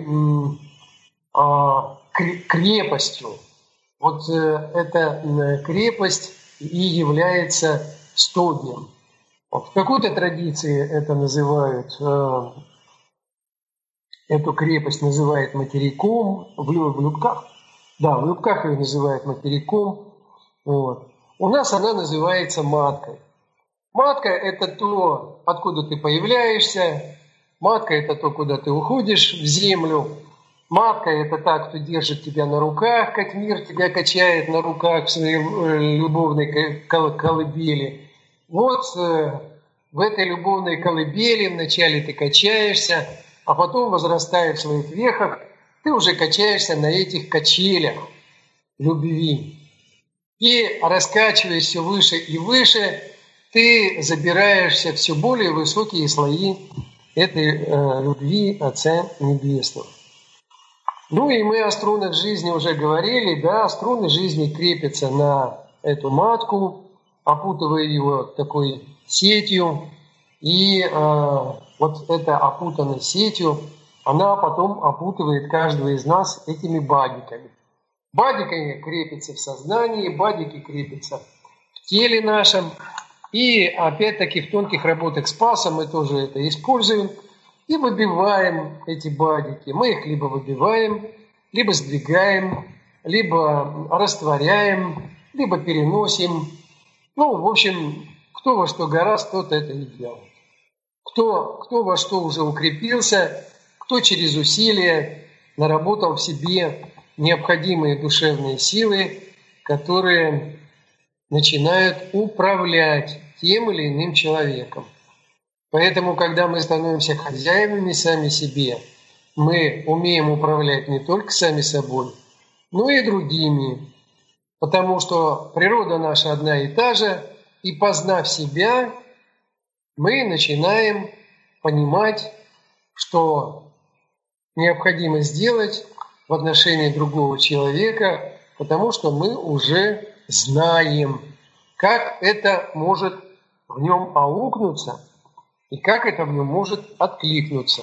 Speaker 3: крепостью. Вот эта крепость и является стоднем. Вот в какой-то традиции это называют, эту крепость называют материком, в Любках. Да, в Любках ее называют материком. Вот. У нас она называется маткой. Матка – это то, откуда ты появляешься. Матка – это то, куда ты уходишь в землю. Матка – это та, кто держит тебя на руках, как мир тебя качает на руках в своей любовной колыбели. Вот в этой любовной колыбели вначале ты качаешься, а потом, возрастая в своих вехах, ты уже качаешься на этих качелях любви. И раскачиваясь все выше и выше, ты забираешься все более высокие слои этой любви Отца Небесного. Ну и мы о струнах жизни уже говорили, да, струны жизни крепятся на эту матку, опутывая его такой сетью, и вот эта опутанной сетью, она потом опутывает каждого из нас этими бадиками. Бадики крепятся в сознании, бадики крепятся в теле нашем, и опять-таки в тонких работах с пасом мы тоже это используем, и выбиваем эти бадики. Мы их либо выбиваем, либо сдвигаем, либо растворяем, либо переносим. Ну, в общем, кто во что гораст, тот это и делает. Кто во что уже укрепился, кто через усилия наработал в себе необходимые душевные силы, которые начинают управлять тем или иным человеком. Поэтому, когда мы становимся хозяевами сами себе, мы умеем управлять не только сами собой, но и другими. Потому что природа наша одна и та же, и познав себя, мы начинаем понимать, что необходимо сделать в отношении другого человека, потому что мы уже знаем, как это может в нем аукнуться и как это в нем может откликнуться.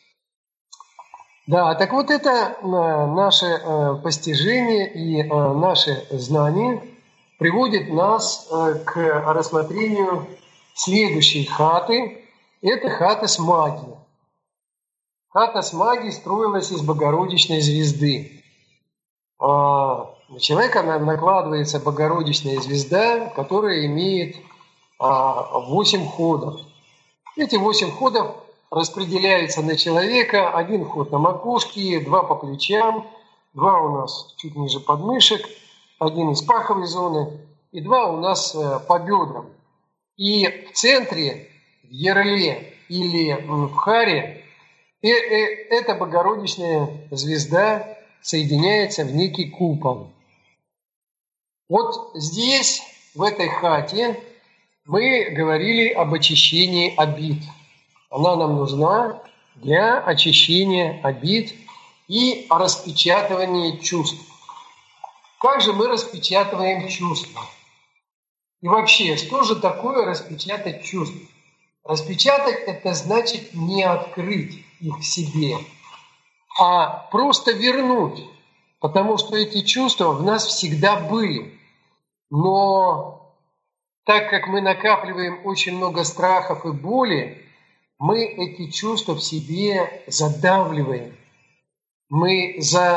Speaker 3: Да, так вот это наше постижение и наше знание приводит нас к рассмотрению следующей хаты. Это хата Смаги. Хата Смаги строилась из Богородичной звезды. На человека накладывается Богородичная звезда, которая имеет 8 ходов. Эти 8 ходов распределяются на человека. 1 ход на макушке, 2 по плечам, 2 у нас чуть ниже подмышек, 1 из паховой зоны и 2 у нас по бедрам. И в центре, в ярле или в харе, эта Богородичная звезда соединяется в некий купол. Вот здесь, в этой хате, мы говорили об очищении обид. Она нам нужна для очищения обид и распечатывания чувств. Как же мы распечатываем чувства? И вообще, что же такое распечатать чувства? Распечатать – это значит не открыть их в себе, а просто вернуть, потому что эти чувства в нас всегда были. Но так как мы накапливаем очень много страхов и боли, мы эти чувства в себе задавливаем. Мы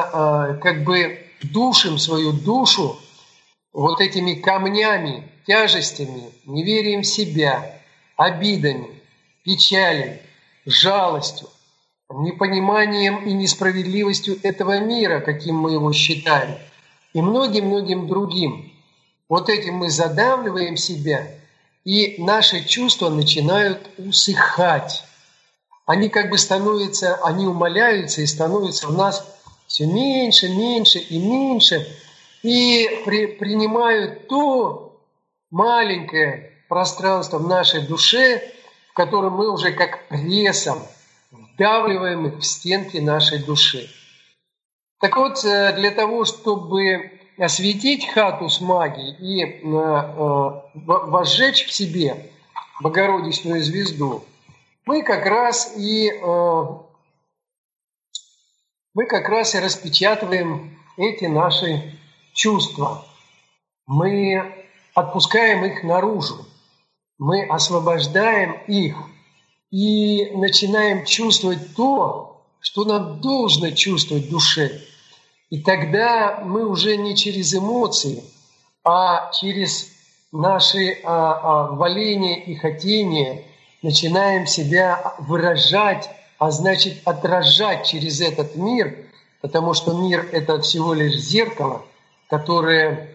Speaker 3: душим свою душу вот этими камнями, тяжестями, неверием в себя, обидами, печалью, жалостью, непониманием и несправедливостью этого мира, каким мы его считаем, и многим-многим другим. Вот этим мы задавливаем себя, и наши чувства начинают усыхать. Они они умаляются и становятся в нас все меньше, меньше и меньше, и принимают то маленькое пространство в нашей душе, в котором мы уже как прессом вдавливаем их в стенки нашей души. Так вот, для того, чтобы осветить хату Смаги и возжечь в себе Богородичную звезду, мы как раз и распечатываем эти наши чувства. Мы отпускаем их наружу, мы освобождаем их и начинаем чувствовать то, что нам должно чувствовать в душе. И тогда мы уже не через эмоции, а через наши воления и хотения начинаем себя выражать, а значит отражать через этот мир, потому что мир – это всего лишь зеркало, которое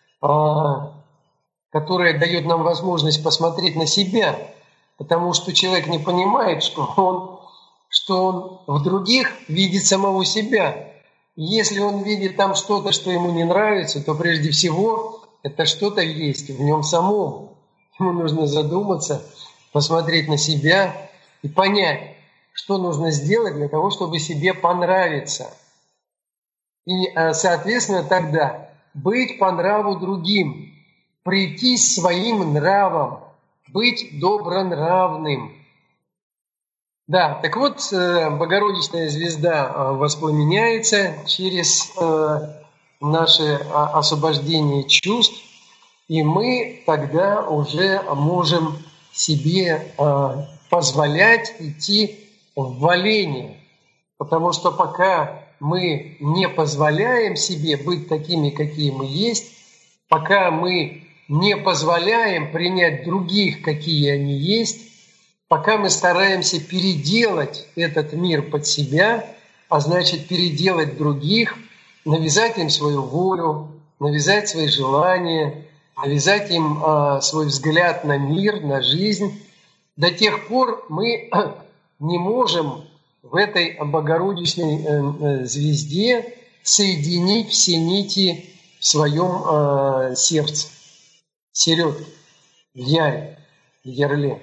Speaker 3: дает нам возможность посмотреть на себя, потому что человек не понимает, что он в других видит самого себя. Если он видит там что-то, что ему не нравится, то прежде всего это что-то есть в нем самом. Ему нужно задуматься, посмотреть на себя и понять, что нужно сделать для того, чтобы себе понравиться. И, соответственно, тогда быть по нраву другим, прийти своим нравом, быть добронравным. Да, так вот, Богородичная звезда воспламеняется через наше освобождение чувств, и мы тогда уже можем себе позволять идти в валение. Потому что пока мы не позволяем себе быть такими, какие мы есть, пока мы не позволяем принять других, какие они есть, пока мы стараемся переделать этот мир под себя, а значит переделать других, навязать им свою волю, навязать свои желания, навязать им свой взгляд на мир, на жизнь, до тех пор мы не можем в этой Богородичной звезде соединить все нити в своем сердце, середке, в яре, в ярле.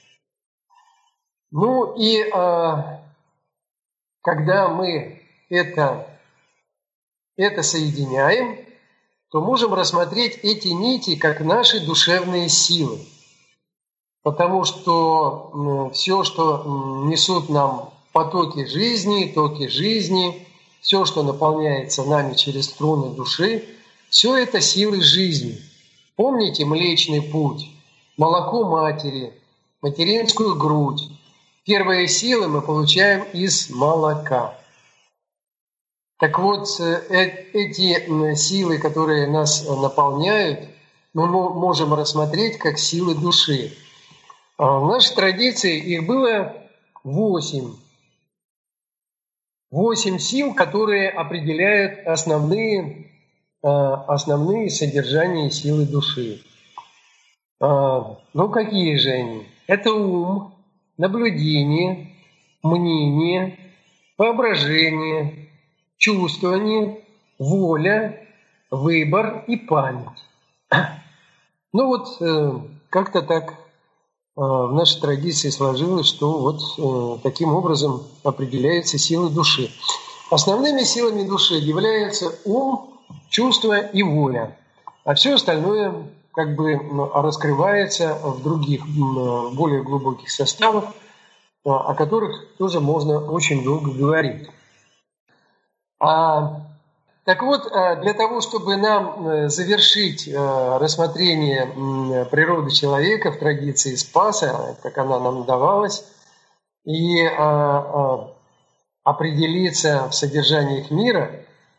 Speaker 3: Ну и когда мы это соединяем, то можем рассмотреть эти нити как наши душевные силы. Потому что все, что несут нам потоки жизни, токи жизни, все, что наполняется нами через струны души, все это силы жизни. Помните Млечный Путь, молоко матери, материнскую грудь. Первые силы мы получаем из молока. Так вот, эти силы, которые нас наполняют, мы можем рассмотреть как силы души. В нашей традиции их было 8. 8 сил, которые определяют основные содержания силы души. Ну, какие же они? Это ум, наблюдение, мнение, воображение, чувствование, воля, выбор и память. Ну вот как-то так в нашей традиции сложилось, что вот таким образом определяются силы души. Основными силами души являются ум, чувство и воля, а все остальное как бы раскрывается в других, более глубоких составах, о которых тоже можно очень долго говорить. Так вот, для того, чтобы нам завершить рассмотрение природы человека в традиции Спаса, как она нам давалась, и определиться в содержаниях мира,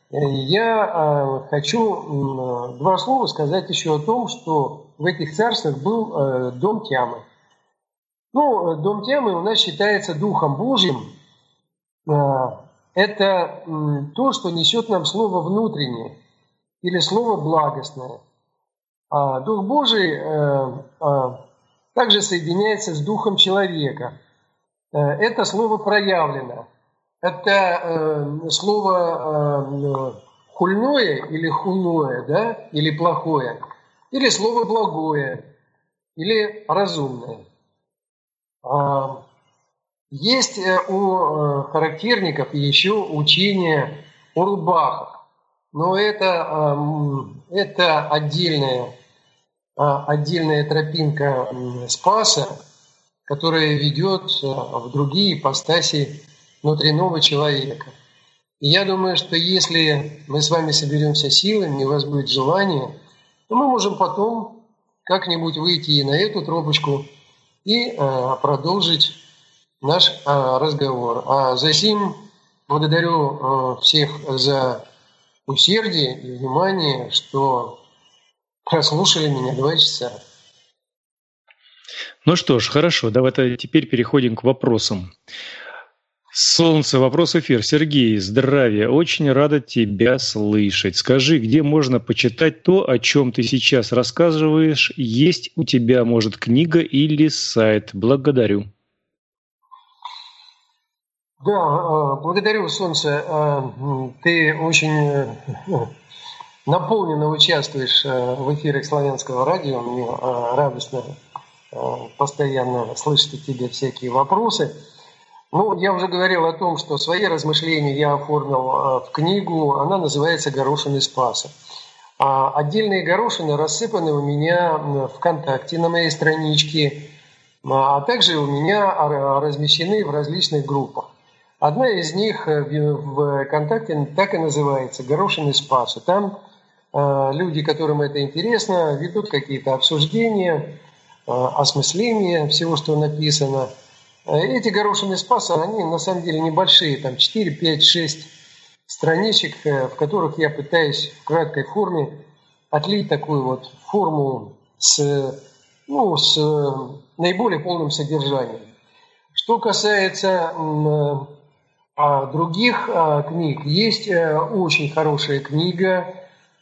Speaker 3: я хочу 2 слова сказать еще о том, что в этих царствах был дом Тьямы. Ну, дом Тьямы у нас считается Духом Божьим. Это то, что несет нам слово внутреннее или слово благостное. А Дух Божий также соединяется с Духом человека. Это слово проявлено. Это слово хульное или хулное, да, или плохое, или слово благое, или разумное. Есть у характерников еще учение о рубахах, но это отдельная тропинка Спаса, которая ведет в другие ипостаси внутреннего человека. И я думаю, что если мы с вами соберемся силами, и у вас будет желание, то мы можем потом как-нибудь выйти и на эту тропочку и продолжить наш разговор. А засим благодарю всех за усердие и внимание, что прослушали меня 2 часа.
Speaker 2: Ну что ж, хорошо, давайте теперь переходим к вопросам. Солнце, вопрос эфир. Сергей, здравия, очень рада тебя слышать. Скажи, где можно почитать то, о чем ты сейчас рассказываешь? Есть у тебя, может, книга или сайт? Благодарю.
Speaker 3: Да, благодарю, Солнце. Ты очень наполненно участвуешь в эфирах Славянского радио. Мне радостно постоянно слышать от тебя всякие вопросы. Ну, я уже говорил о том, что свои размышления я оформил в книгу. Она называется «Горошины Спаса». Отдельные горошины рассыпаны у меня в ВКонтакте на моей страничке, а также у меня размещены в различных группах. Одна из них в ВКонтакте так и называется «Горошины Спаса». Там люди, которым это интересно, ведут какие-то обсуждения, осмысления всего, что написано. Эти горошины Спаса, они на самом деле небольшие, там 4, 5, 6 страничек, в которых я пытаюсь в краткой форме отлить такую вот форму с наиболее полным содержанием. Что касается других книг, есть очень хорошая книга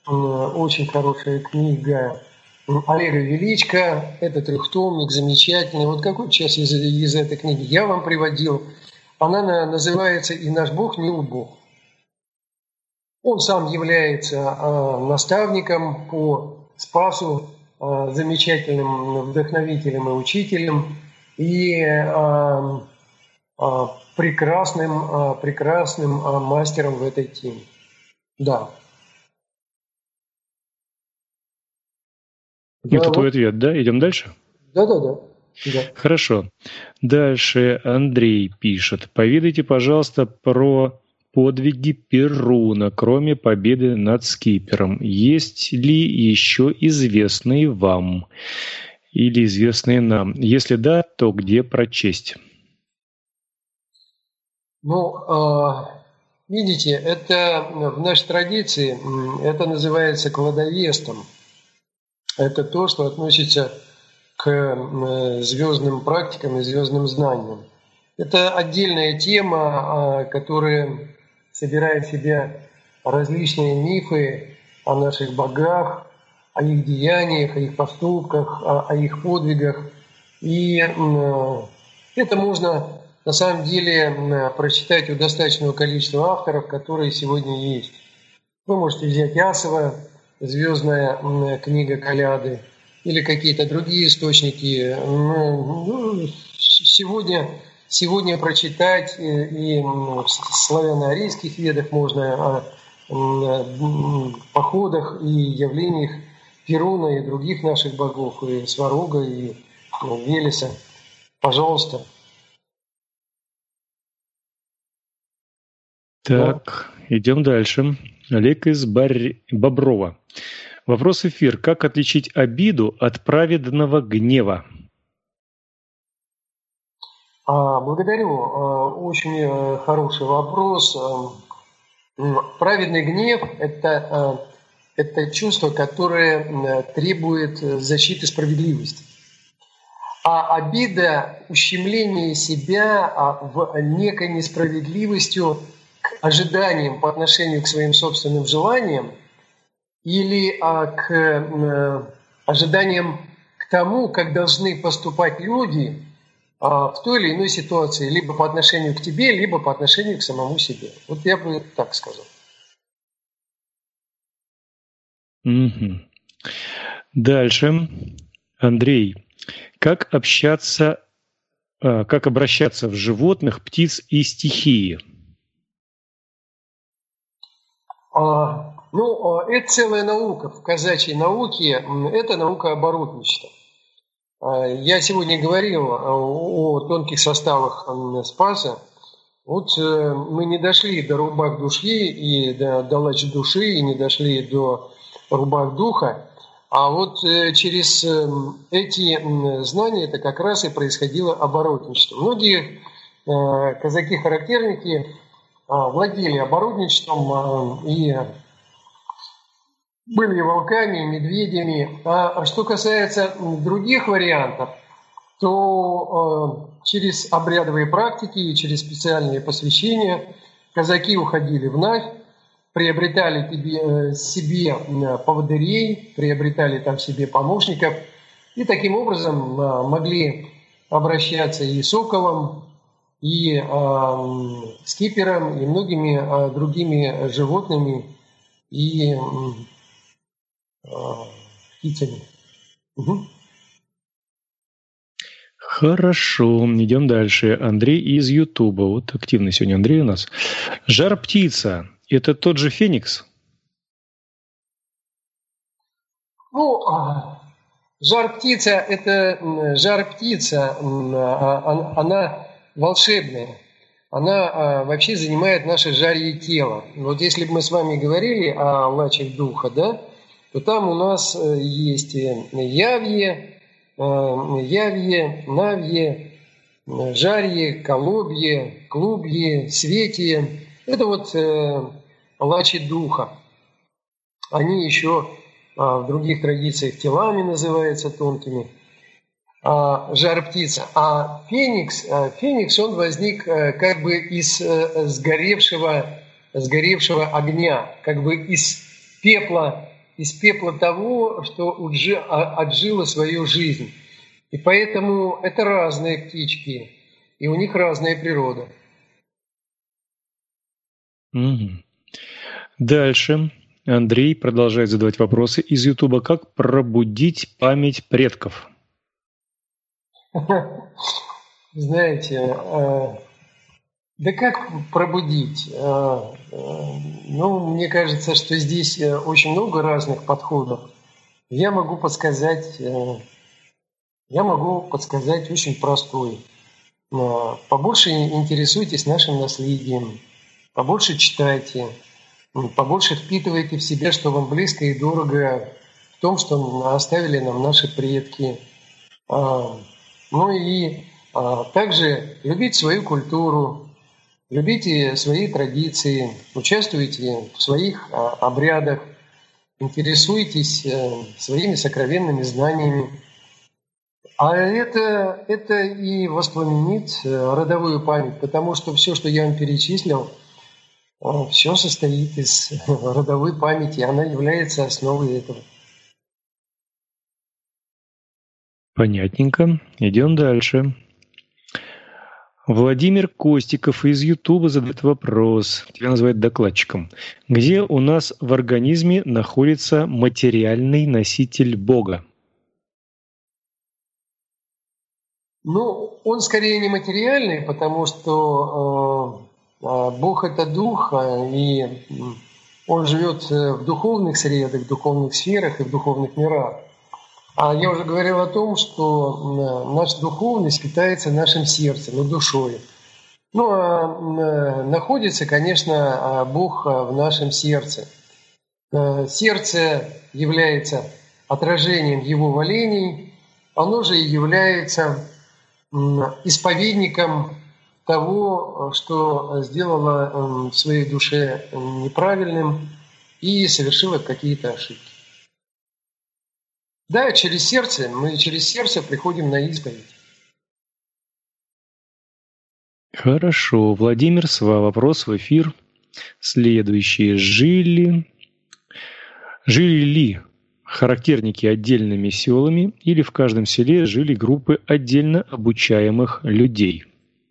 Speaker 3: Олега Величко, это 3-томник, замечательный. Вот какой часть из этой книги я вам приводил. Она называется «И наш Бог не убог». Он сам является наставником по Спасу, замечательным вдохновителем и учителем, и прекрасным мастером в этой теме. Да.
Speaker 2: Это твой ответ, да? Идем дальше?
Speaker 3: Да.
Speaker 2: Хорошо. Дальше Андрей пишет. Поведайте, пожалуйста, про подвиги Перуна, кроме победы над Скипером. Есть ли еще известные вам или известные нам? Если да, то где прочесть?
Speaker 3: Видите, это в нашей традиции, это называется кладовеством. Это то, что относится к звездным практикам и звездным знаниям. Это отдельная тема, которая собирает в себя различные мифы о наших богах, о их деяниях, о их поступках, о их подвигах. И это можно на самом деле прочитать у достаточного количества авторов, которые сегодня есть. Вы можете взять Ясова, «Звездная книга Коляды», или какие-то другие источники. Сегодня прочитать и в славяно-арийских ведах можно о походах и явлениях Перуна и других наших богов, и Сварога, и Велеса. Пожалуйста.
Speaker 2: Так, идем дальше. Олег из Боброва. Вопрос эфир. Как отличить обиду от праведного гнева?
Speaker 3: Благодарю. Очень хороший вопрос. Праведный гнев – это чувство, которое требует защиты справедливости. А обида – ущемление себя в некой несправедливостью к ожиданиям по отношению к своим собственным желаниям или к ожиданиям к тому, как должны поступать люди в той или иной ситуации, либо по отношению к тебе, либо по отношению к самому себе. Вот я бы так сказал.
Speaker 2: Угу. Дальше. Андрей, как обращаться в животных, птиц и стихии?
Speaker 3: Это целая наука. В казачьей науке это наука оборотничества. Я сегодня говорил о тонких составах Спаса. Вот мы не дошли до рубах души и до лач души, и не дошли до рубах духа. А вот через эти знания это как раз и происходило оборотничество. Многие казаки-характерники владели оборотничеством и были волками, медведями. А что касается других вариантов, то через обрядовые практики и через специальные посвящения казаки уходили в Навь, приобретали себе поводырей, приобретали там себе помощников и таким образом могли обращаться и соколом, и скипером, и многими другими животными и птицами. Угу.
Speaker 2: Хорошо, идем дальше. Андрей из Ютуба. Вот активный сегодня Андрей у нас. Жар-птица – это тот же феникс?
Speaker 3: Жар-птица – это жар-птица, она волшебная. Она вообще занимает наше жарье тело. Вот если бы мы с вами говорили о лачах духа, да, то там у нас есть явье, навье, жарье, колобье, клубье, светие. Это вот лачи духа. Они еще в других традициях телами называются тонкими. Жар-птица. А феникс, он возник как бы из сгоревшего огня, как бы из пепла того, что отжило свою жизнь. И поэтому это разные птички, и у них разная природа.
Speaker 2: Угу. Дальше. Андрей продолжает задавать вопросы из Ютуба. Как пробудить память предков?
Speaker 3: Знаете, да как пробудить? Мне кажется, что здесь очень много разных подходов. я могу подсказать очень простой. Побольше интересуйтесь нашим наследием, побольше читайте, побольше впитывайте в себя, что вам близко и дорого в том, что оставили нам наши предки. Ну и также любите свою культуру, любите свои традиции, участвуйте в своих обрядах, интересуйтесь своими сокровенными знаниями. А это и воспламенит родовую память, потому что все, что я вам перечислил, все состоит из родовой памяти, она является основой этого.
Speaker 2: Понятненько. Идем дальше. Владимир Костиков из Ютуба задает вопрос. Тебя называют докладчиком. Где у нас в организме находится материальный носитель Бога?
Speaker 3: Ну, он скорее не материальный, потому что Бог – это дух, и он живет в духовных средах, в духовных сферах и в духовных мирах. А я уже говорил о том, что наша духовность питается нашим сердцем и душой. Ну, находится, конечно, Бог в нашем сердце. Сердце является отражением Его волений, оно же и является исповедником того, что сделала в своей душе неправильным и совершила какие-то ошибки. Да, мы через сердце приходим на исповедь.
Speaker 2: Хорошо. Владимир Сва. Вопрос в эфир следующий. Жили ли характерники отдельными селами или в каждом селе жили группы отдельно обучаемых людей?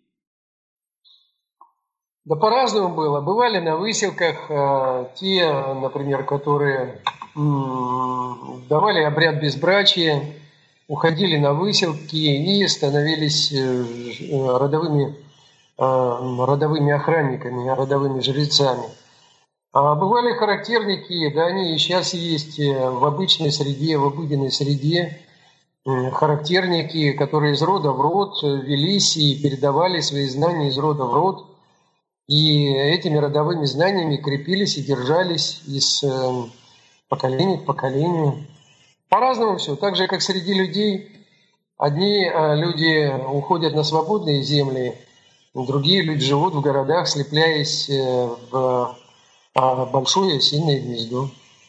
Speaker 3: Да по-разному было. Бывали на выселках те, например, которые давали обряд безбрачия, уходили на выселки и становились родовыми охранниками, родовыми жрецами. А бывали характерники, да, они и сейчас есть в обычной среде, в обыденной среде, характерники, которые из рода в род велись и передавали свои знания из рода в род, и этими родовыми знаниями крепились и держались из поколения к поколению. По-разному все, так же, как среди людей. Одни люди уходят на свободные земли, другие люди живут в городах, слепляясь в большое осиное гнездо.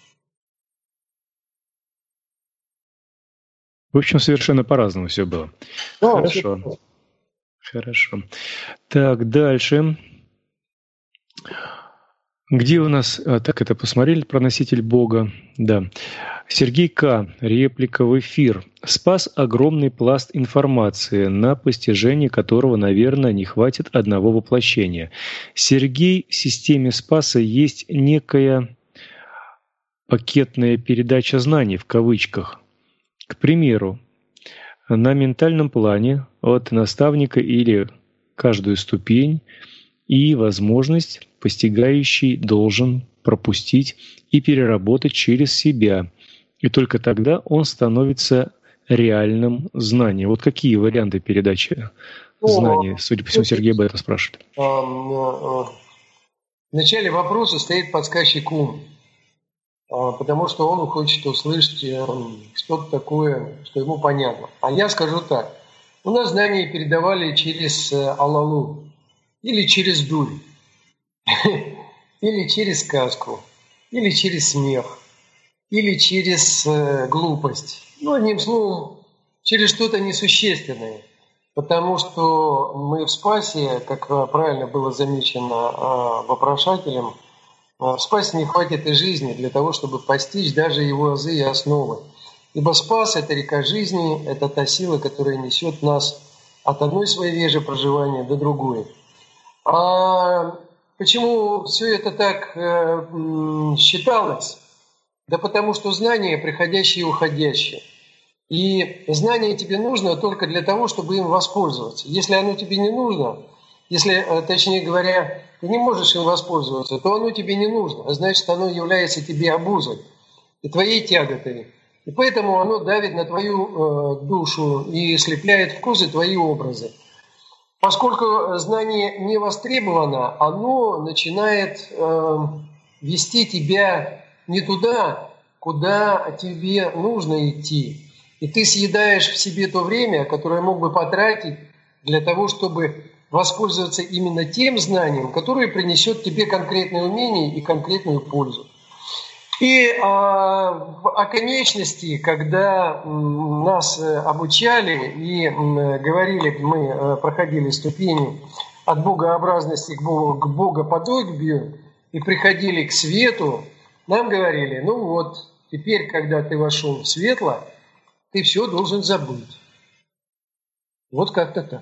Speaker 2: В общем, совершенно по-разному все было.
Speaker 3: Да,
Speaker 2: Хорошо. Хорошо. Так, дальше. Где у нас... Так, это посмотрели про носитель Бога. Да. Сергей К. Реплика в эфир. Спас огромный пласт информации, на постижение которого, наверное, не хватит одного воплощения. Сергей, в системе Спаса есть некая пакетная передача знаний, в кавычках. К примеру, на ментальном плане от наставника или каждую ступень и возможность постигающий должен пропустить и переработать через себя. И только тогда он становится реальным знанием. Вот какие варианты передачи знаний? Судя по всему, Сергей об этом спрашивает.
Speaker 3: В начале вопроса стоит подсказчик ум, потому что он хочет услышать что-то такое, что ему понятно. А я скажу так. У нас знания передавали через алалу, или через дурь, или через сказку, или через смех, или через глупость. Ну, одним словом, через что-то несущественное. Потому что мы в Спасе, как правильно было замечено вопрошателем, в Спасе не хватит и жизни для того, чтобы постичь даже его азы и основы. Ибо Спас – это река жизни, это та сила, которая несет нас от одной своей вежи проживания до другой. А почему все это так считалось? Да потому что знания приходящие и уходящие. И знание тебе нужно только для того, чтобы им воспользоваться. Если оно тебе не нужно, если, точнее говоря, ты не можешь им воспользоваться, то оно тебе не нужно. А значит, оно является тебе обузой и твоей тяготой. И поэтому оно давит на твою душу и слепляет в козы твои образы. Поскольку знание не востребовано, оно начинает вести тебя не туда, куда тебе нужно идти. И ты съедаешь в себе то время, которое мог бы потратить для того, чтобы воспользоваться именно тем знанием, которое принесет тебе конкретное умение и конкретную пользу. И в оконечности, когда нас обучали и говорили, мы проходили ступени от богообразности к богоподобию и приходили к свету, нам говорили, ну вот, теперь, когда ты вошел в светло, ты все должен забыть. Вот как-то так.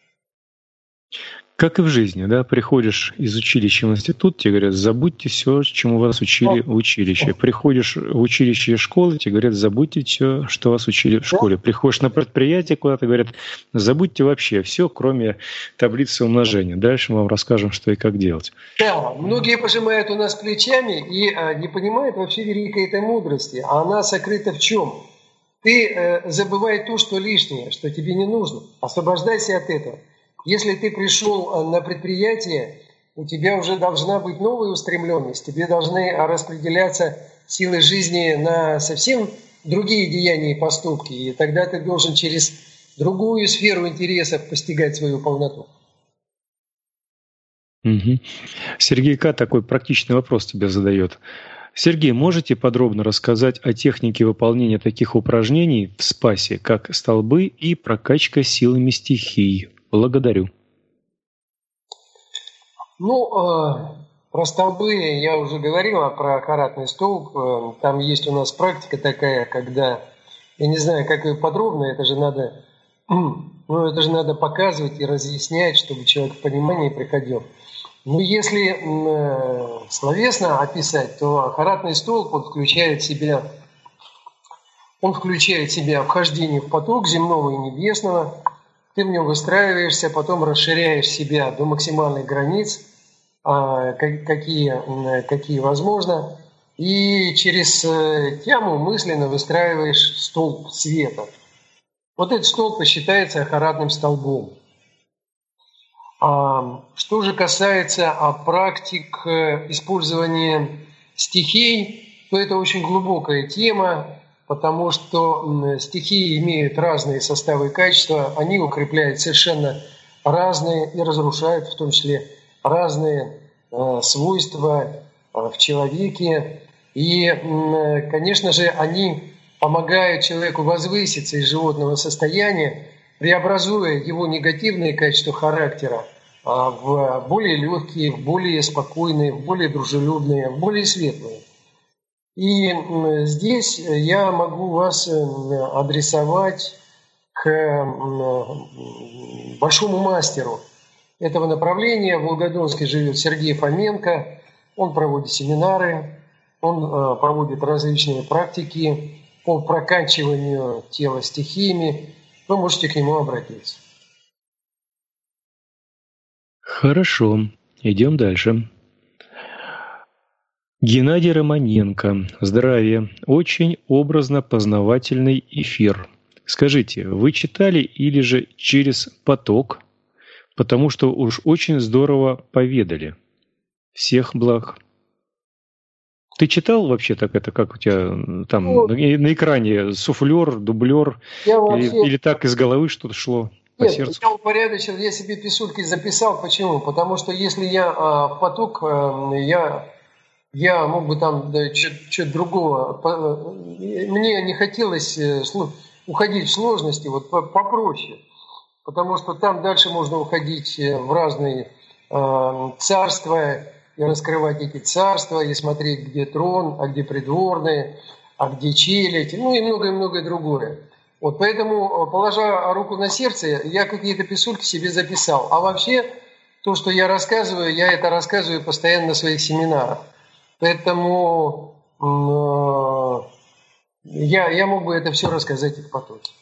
Speaker 2: Как и в жизни, да, приходишь из училища в институт, тебе говорят, забудьте все, чему вас учили в училище. Приходишь в училище и школу, тебе говорят, забудьте все, что вас учили в школе. Приходишь на предприятие куда-то, говорят, забудьте вообще все, кроме таблицы умножения. Дальше мы вам расскажем, что и как делать.
Speaker 3: Да, многие пожимают у нас плечами и не понимают вообще великой этой мудрости. А она сокрыта в чем? Ты забывай то, что лишнее, что тебе не нужно. Освобождайся от этого. Если ты пришел на предприятие, у тебя уже должна быть новая устремленность, тебе должны распределяться силы жизни на совсем другие деяния и поступки, и тогда ты должен через другую сферу интересов постигать свою полноту.
Speaker 2: Угу. Сергей К. такой практичный вопрос тебе задает. Сергей, можете подробно рассказать о технике выполнения таких упражнений в спасе, как столбы и прокачка силами стихий? Благодарю.
Speaker 3: Про столбы я уже говорил, а про каратный столб. Там есть у нас практика такая, когда, я не знаю, как ее подробно, это же надо показывать и разъяснять, чтобы человек в понимание приходил. Но если словесно описать, то каратный столб включает в себя вхождение в поток земного и небесного. Ты в нем выстраиваешься, потом расширяешь себя до максимальных границ, какие возможно, и через тяму мысленно выстраиваешь столб света. Вот этот столб считается ахаратным столбом. Что же касается практик использования стихий, то это очень глубокая тема, потому что стихии имеют разные составы и качества, они укрепляют совершенно разные и разрушают в том числе разные свойства в человеке. И, конечно же, они помогают человеку возвыситься из животного состояния, преобразуя его негативные качества характера в более легкие, в более спокойные, в более дружелюбные, в более светлые. И здесь я могу вас адресовать к большому мастеру этого направления. В Волгодонске живет Сергей Фоменко. Он проводит семинары, он проводит различные практики по прокачиванию тела стихиями. Вы можете к нему обратиться.
Speaker 2: Хорошо, идем дальше. Геннадий Романенко. Здравия. Очень образно-познавательный эфир. Скажите, вы читали или же через поток? Потому что уж очень здорово поведали. Всех благ. Ты читал вообще так это, как у тебя там на экране суфлер, дублер, или так из головы что-то шло?
Speaker 3: Нет, я упорядочил, я себе писульки записал. Почему? Потому что если я в поток, я мог бы там что-то другого. Мне не хотелось уходить в сложности, вот попроще. Потому что там дальше можно уходить в разные царства, и раскрывать эти царства, и смотреть, где трон, а где придворные, а где челядь, ну и многое-многое другое. Вот поэтому, положа руку на сердце, я какие-то писульки себе записал. А вообще, то, что я это рассказываю постоянно на своих семинарах. Поэтому я мог бы это все рассказать и в потоке.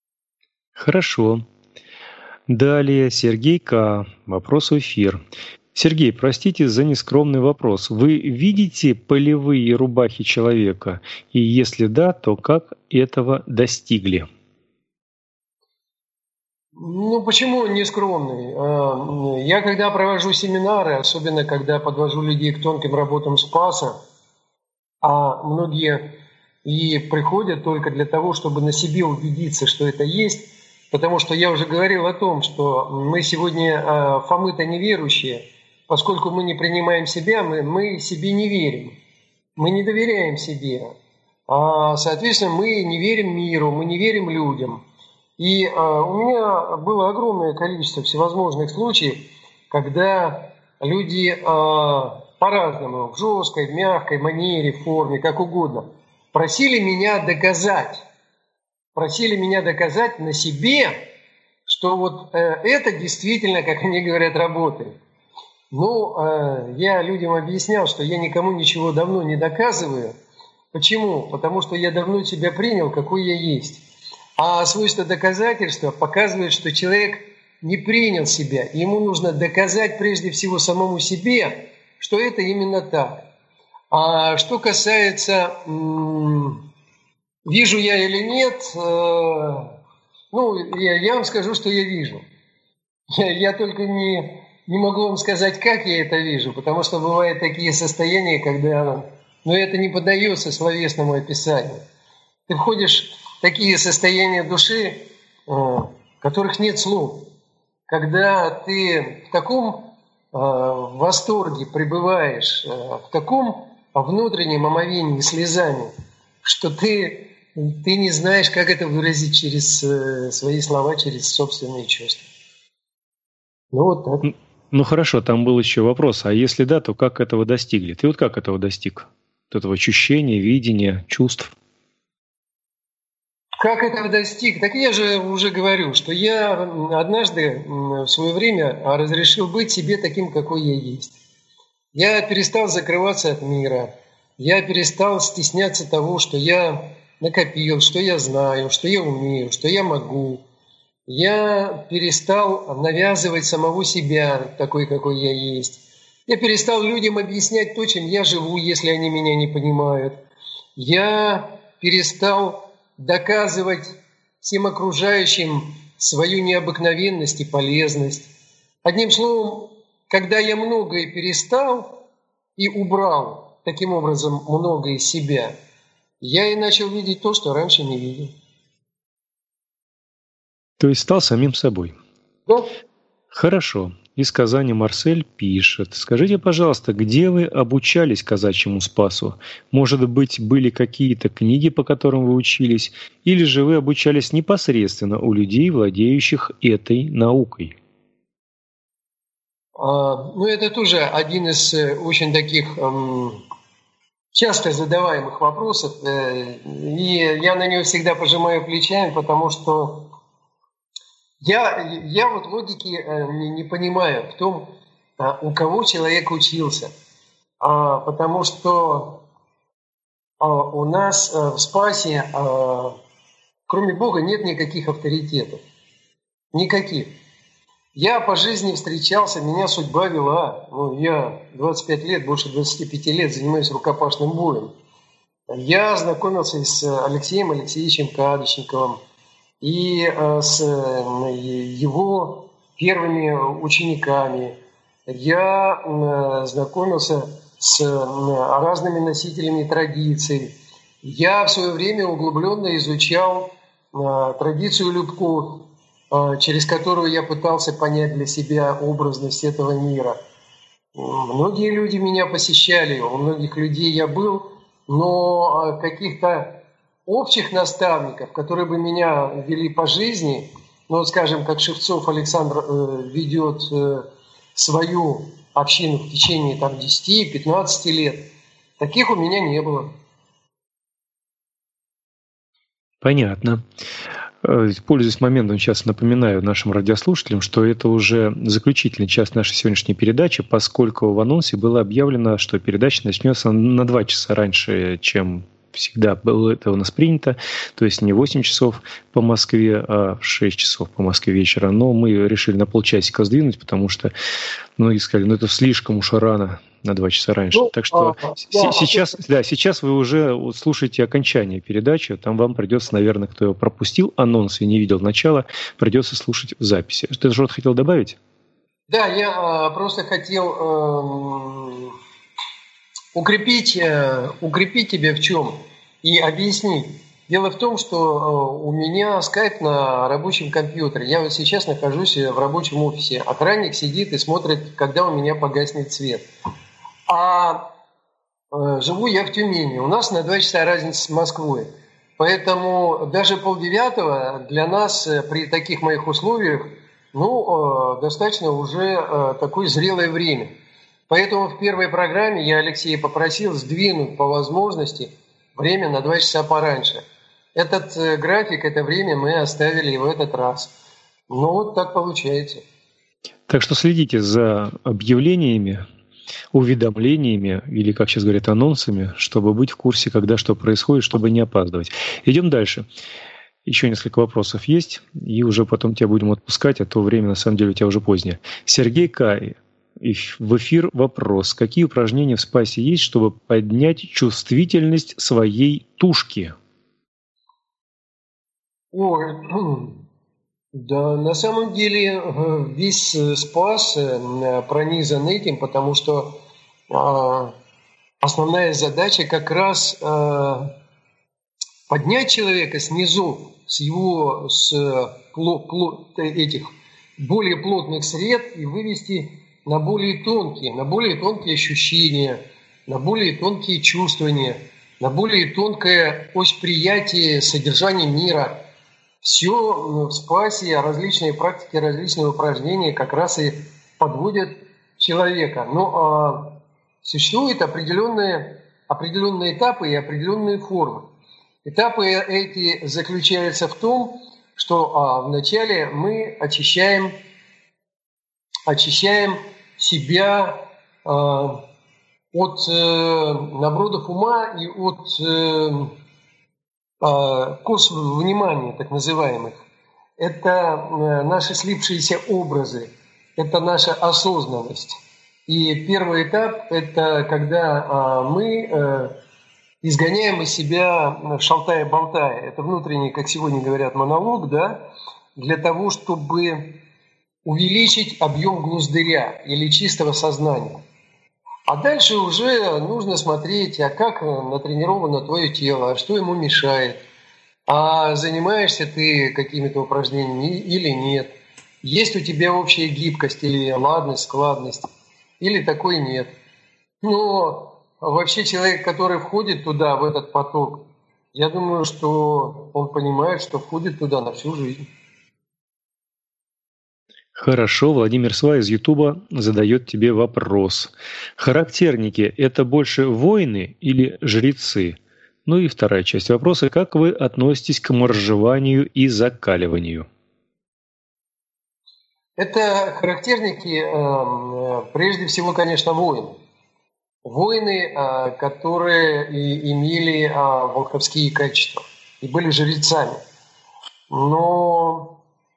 Speaker 2: Хорошо. Далее Сергей К. Вопрос в эфир. Сергей, простите за нескромный вопрос. Вы видите полевые рубахи человека? И если да, то как этого достигли?
Speaker 3: Ну, почему нескромный? Я когда провожу семинары, особенно когда подвожу людей к тонким работам Спаса, а многие и приходят только для того, чтобы на себе убедиться, что это есть, потому что я уже говорил о том, что мы сегодня Фомы-то неверующие, поскольку мы не принимаем себя, мы себе не верим, мы не доверяем себе, соответственно, мы не верим миру, мы не верим людям. И у меня было огромное количество всевозможных случаев, когда люди по-разному, в жесткой, в мягкой манере, форме, как угодно, просили меня доказать на себе, что вот это действительно, как они говорят, работает. Ну, я людям объяснял, что я никому ничего давно не доказываю. Почему? Потому что я давно себя принял, какой я есть. А свойство доказательства показывает, что человек не принял себя. Ему нужно доказать прежде всего самому себе, что это именно так. А что касается, вижу я или нет, я вам скажу, что я вижу. Я только не могу вам сказать, как я это вижу, потому что бывают такие состояния, когда это не поддается словесному описанию. Ты входишь в такие состояния души, в которых нет слов. Когда ты в таком восторге пребываешь, в таком внутреннем омовении слезами, что ты не знаешь, как это выразить через свои слова, через собственные чувства. Ну вот так.
Speaker 2: Ну хорошо, там был еще вопрос. А если да, то как этого достигли? Ты вот как этого достиг? Вот этого ощущения, видения, чувств?
Speaker 3: Как этого достиг? Так я же уже говорю, что я однажды в свое время разрешил быть себе таким, какой я есть. Я перестал закрываться от мира. Я перестал стесняться того, что я накопил, что я знаю, что я умею, что я могу. Я перестал навязывать самого себя такой, какой я есть. Я перестал людям объяснять то, чем я живу, если они меня не понимают. Я перестал доказывать всем окружающим свою необыкновенность и полезность. Одним словом, когда я многое перестал и убрал таким образом многое из себя, я и начал видеть то, что раньше не видел.
Speaker 2: То есть стал самим собой?
Speaker 3: Да.
Speaker 2: Хорошо. Из Казани Марсель пишет. Скажите, пожалуйста, где вы обучались казачьему спасу? Может быть, были какие-то книги, по которым вы учились? Или же вы обучались непосредственно у людей, владеющих этой наукой?
Speaker 3: Это тоже один из очень таких часто задаваемых вопросов. И я на него всегда пожимаю плечами, потому что я вот логики не понимаю в том, у кого человек учился. Потому что у нас в Спасе, кроме Бога, нет никаких авторитетов. Никаких. Я по жизни встречался, меня судьба вела. Я 25 лет, больше 25 лет занимаюсь рукопашным боем. Я знакомился с Алексеем Алексеевичем Кадочниковым и с его первыми учениками. Я знакомился с разными носителями традиций. Я в свое время углубленно изучал традицию Любков, через которую я пытался понять для себя образность этого мира. Многие люди меня посещали, у многих людей я был, но каких-то общих наставников, которые бы меня вели по жизни, скажем, как Шевцов Александр ведет свою общину в течение 10-15 лет, таких у меня не было.
Speaker 2: Понятно. Пользуясь моментом, сейчас напоминаю нашим радиослушателям, что это уже заключительный час нашей сегодняшней передачи, поскольку в анонсе было объявлено, что передача начнется на 2 часа раньше, чем всегда было это у нас принято, то есть не 8 часов по Москве, а 6 часов по Москве вечера. Но мы решили на полчасика сдвинуть, потому что многие сказали, это слишком уж рано, на 2 часа раньше. Так что сейчас вы уже слушаете окончание передачи, там вам придется, наверное, кто его пропустил, анонс и не видел начала, придется слушать в записи. Ты что-то хотел добавить?
Speaker 3: Да, я просто хотел укрепить тебя в чем и объяснить. Дело в том, что у меня скайп на рабочем компьютере. Я вот сейчас нахожусь в рабочем офисе. Охранник сидит и смотрит, когда у меня погаснет свет. А живу я в Тюмени. У нас на 2 часа разница с Москвой. Поэтому даже 8:30 для нас при таких моих условиях достаточно уже такое зрелое время. Поэтому в первой программе я Алексея попросил сдвинуть по возможности время на 2 часа пораньше. Этот график, это время мы оставили и в этот раз. Вот так получается.
Speaker 2: Так что следите за объявлениями, уведомлениями, или, как сейчас говорят, анонсами, чтобы быть в курсе, когда что происходит, чтобы не опаздывать. Идем дальше. Еще несколько вопросов есть, и уже потом тебя будем отпускать, а то время, на самом деле, у тебя уже позднее. Сергей Кай. В эфир вопрос. Какие упражнения в спасе есть, чтобы поднять чувствительность своей тушки?
Speaker 3: Да, на самом деле весь спас пронизан этим, потому что основная задача как раз поднять человека снизу, с этих более плотных сред и вывести на более тонкие ощущения, на более тонкие чувствования, на более тонкое восприятие содержания мира. Все в спасе, различные практики, различные упражнения как раз и подводят человека. Но существуют определенные этапы и определенные формы. Этапы эти заключаются в том, что вначале мы очищаем себя от набродов ума и от кос внимания, так называемых. Это наши слипшиеся образы, это наша осознанность. И первый этап – это когда мы изгоняем из себя шалтая-болтая. Это внутренний, как сегодня говорят, монолог, да, для того, чтобы увеличить объем глуздыря или чистого сознания. А дальше уже нужно смотреть, как натренировано твое тело, а что ему мешает, а занимаешься ты какими-то упражнениями или нет, есть у тебя общая гибкость или ладность, складность, или такой нет. Но вообще человек, который входит туда, в этот поток, я думаю, что он понимает, что входит туда на всю жизнь.
Speaker 2: Хорошо, Владимир Сва из Ютуба задает тебе вопрос. Характерники – это больше воины или жрецы? Ну и вторая часть вопроса. Как вы относитесь к моржеванию и закаливанию?
Speaker 3: Это характерники, прежде всего, конечно, воины. Воины, которые имели волховские качества и были жрецами. Но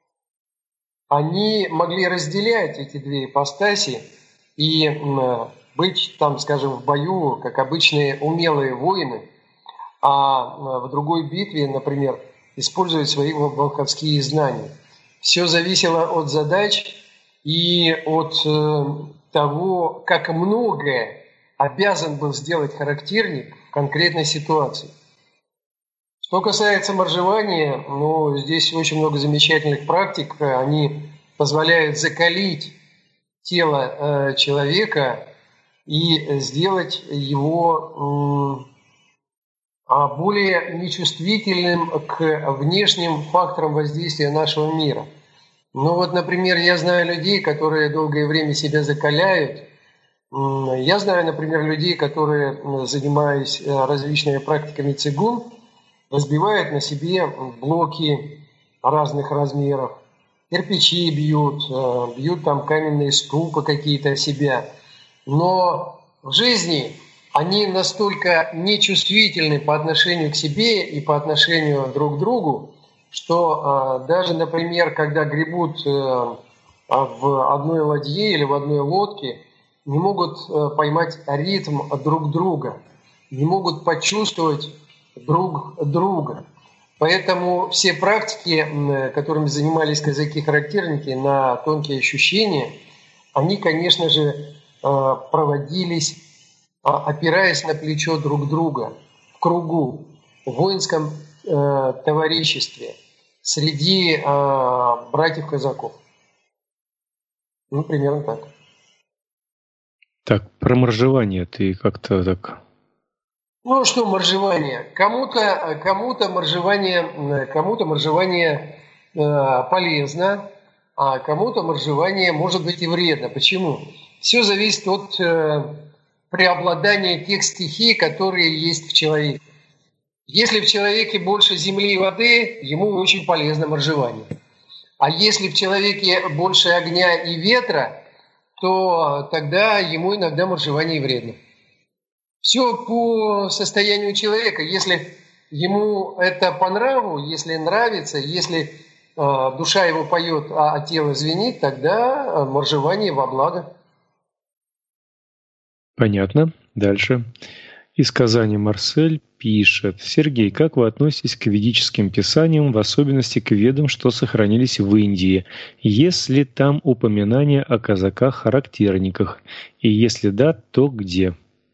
Speaker 3: они могли разделять эти две ипостаси и быть там, скажем, в бою, как обычные умелые воины, а в другой битве, например, использовать свои волховские знания. Все зависело от задач и от того, как многое обязан был сделать характерник в конкретной ситуации. Что касается моржевания, здесь очень много замечательных практик. Они позволяют закалить тело человека и сделать его более нечувствительным к внешним факторам воздействия нашего мира. Например, я знаю людей, которые долгое время себя закаляют. Я знаю, например, людей, которые, занимаясь различными практиками цигун, разбивают на себе блоки разных размеров, кирпичи бьют там каменные ступы какие-то себя. Но в жизни они настолько нечувствительны по отношению к себе и по отношению друг к другу, что даже, например, когда гребут в одной ладье или в одной лодке, не могут поймать ритм друг друга, не могут почувствовать друг друга. Поэтому все практики, которыми занимались казаки-характерники на тонкие ощущения, они, конечно же, проводились, опираясь на плечо друг друга, в кругу, в воинском товариществе, среди братьев-казаков. Ну, примерно так.
Speaker 2: Так, про моржевание ты как-то так...
Speaker 3: Ну, что моржевание? Кому-то моржевание полезно, а кому-то моржевание может быть и вредно. Почему? Все зависит от преобладания тех стихий, которые есть в человеке. Если в человеке больше земли и воды, ему очень полезно моржевание. А если в человеке больше огня и ветра, то тогда ему иногда моржевание вредно. Все по состоянию человека. Если ему это по нраву, если нравится, если душа его поет, а тело звенит, тогда моржевание во благо.
Speaker 2: Понятно. Дальше. Из Казани Марсель пишет. Сергей, как вы относитесь к ведическим писаниям, в особенности к ведам, что сохранились в Индии? Есть ли там упоминания о казаках-характерниках? И если да, то где?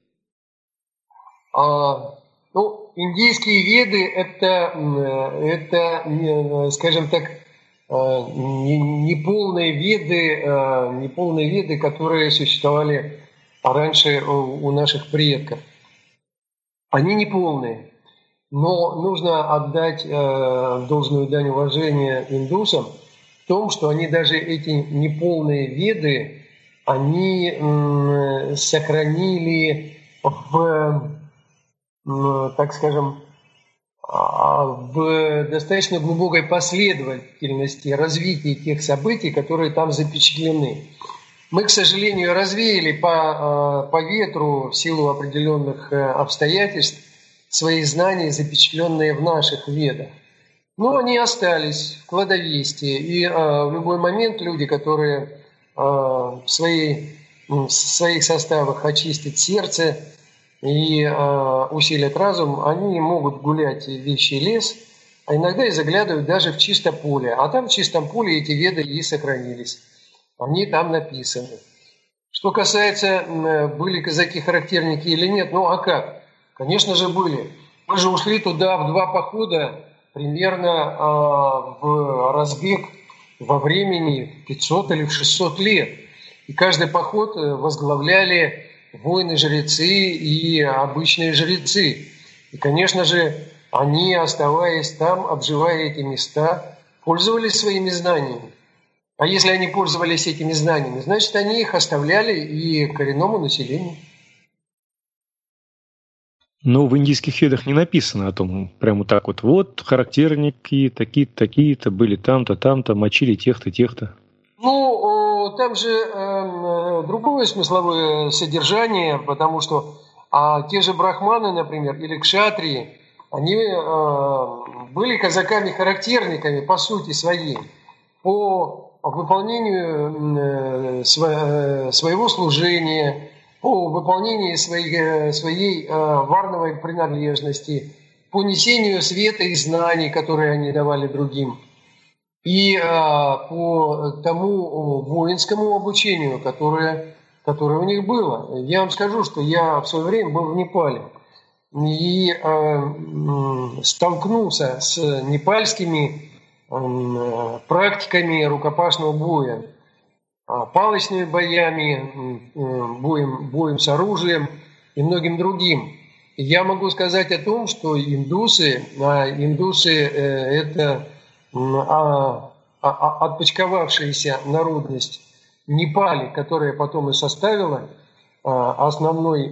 Speaker 3: Индийские веды это, скажем так, неполные веды, которые существовали раньше у наших предков. Они неполные, но нужно отдать должную дань уважения индусам в том, что они даже эти неполные веды, они сохранили так скажем, в достаточно глубокой последовательности развития тех событий, которые там запечатлены. Мы, к сожалению, развеяли по ветру в силу определенных обстоятельств свои знания, запечатленные в наших ведах. Но они остались в кладовесте, и в любой момент люди, которые в своих составах очистят сердце и усилят разум, они могут гулять в вещий лес, а иногда и заглядывают даже в чисто поле. А там в чистом поле эти веды и сохранились. Они там написаны. Что касается, были казаки-характерники или нет, ну а как? Конечно же были. Мы же ушли туда в 2 похода примерно в разбег во времени 500 или 600 лет. И каждый поход возглавляли воины-жрецы и обычные жрецы. И, конечно же, они, оставаясь там, обживая эти места, пользовались своими знаниями. А если они пользовались этими знаниями, значит, они их оставляли и коренному населению.
Speaker 2: Но в индийских ведах не написано о том, прямо так вот характерники такие-то, такие-то, были там-то, мочили тех-то, тех-то.
Speaker 3: Ну, там же другое смысловое содержание, потому что те же брахманы, например, или кшатрии, они были казаками-характерниками по сути своей, по выполнению своего служения, по выполнению своей варновой принадлежности, по несению света и знаний, которые они давали другим, и по тому воинскому обучению, которое у них было. Я вам скажу, что я в свое время был в Непале и столкнулся с непальскими практиками рукопашного боя, палочными боями, боем с оружием и многим другим. И я могу сказать о том, что индусы это отпочковавшаяся народность Непали, которая потом и составила основной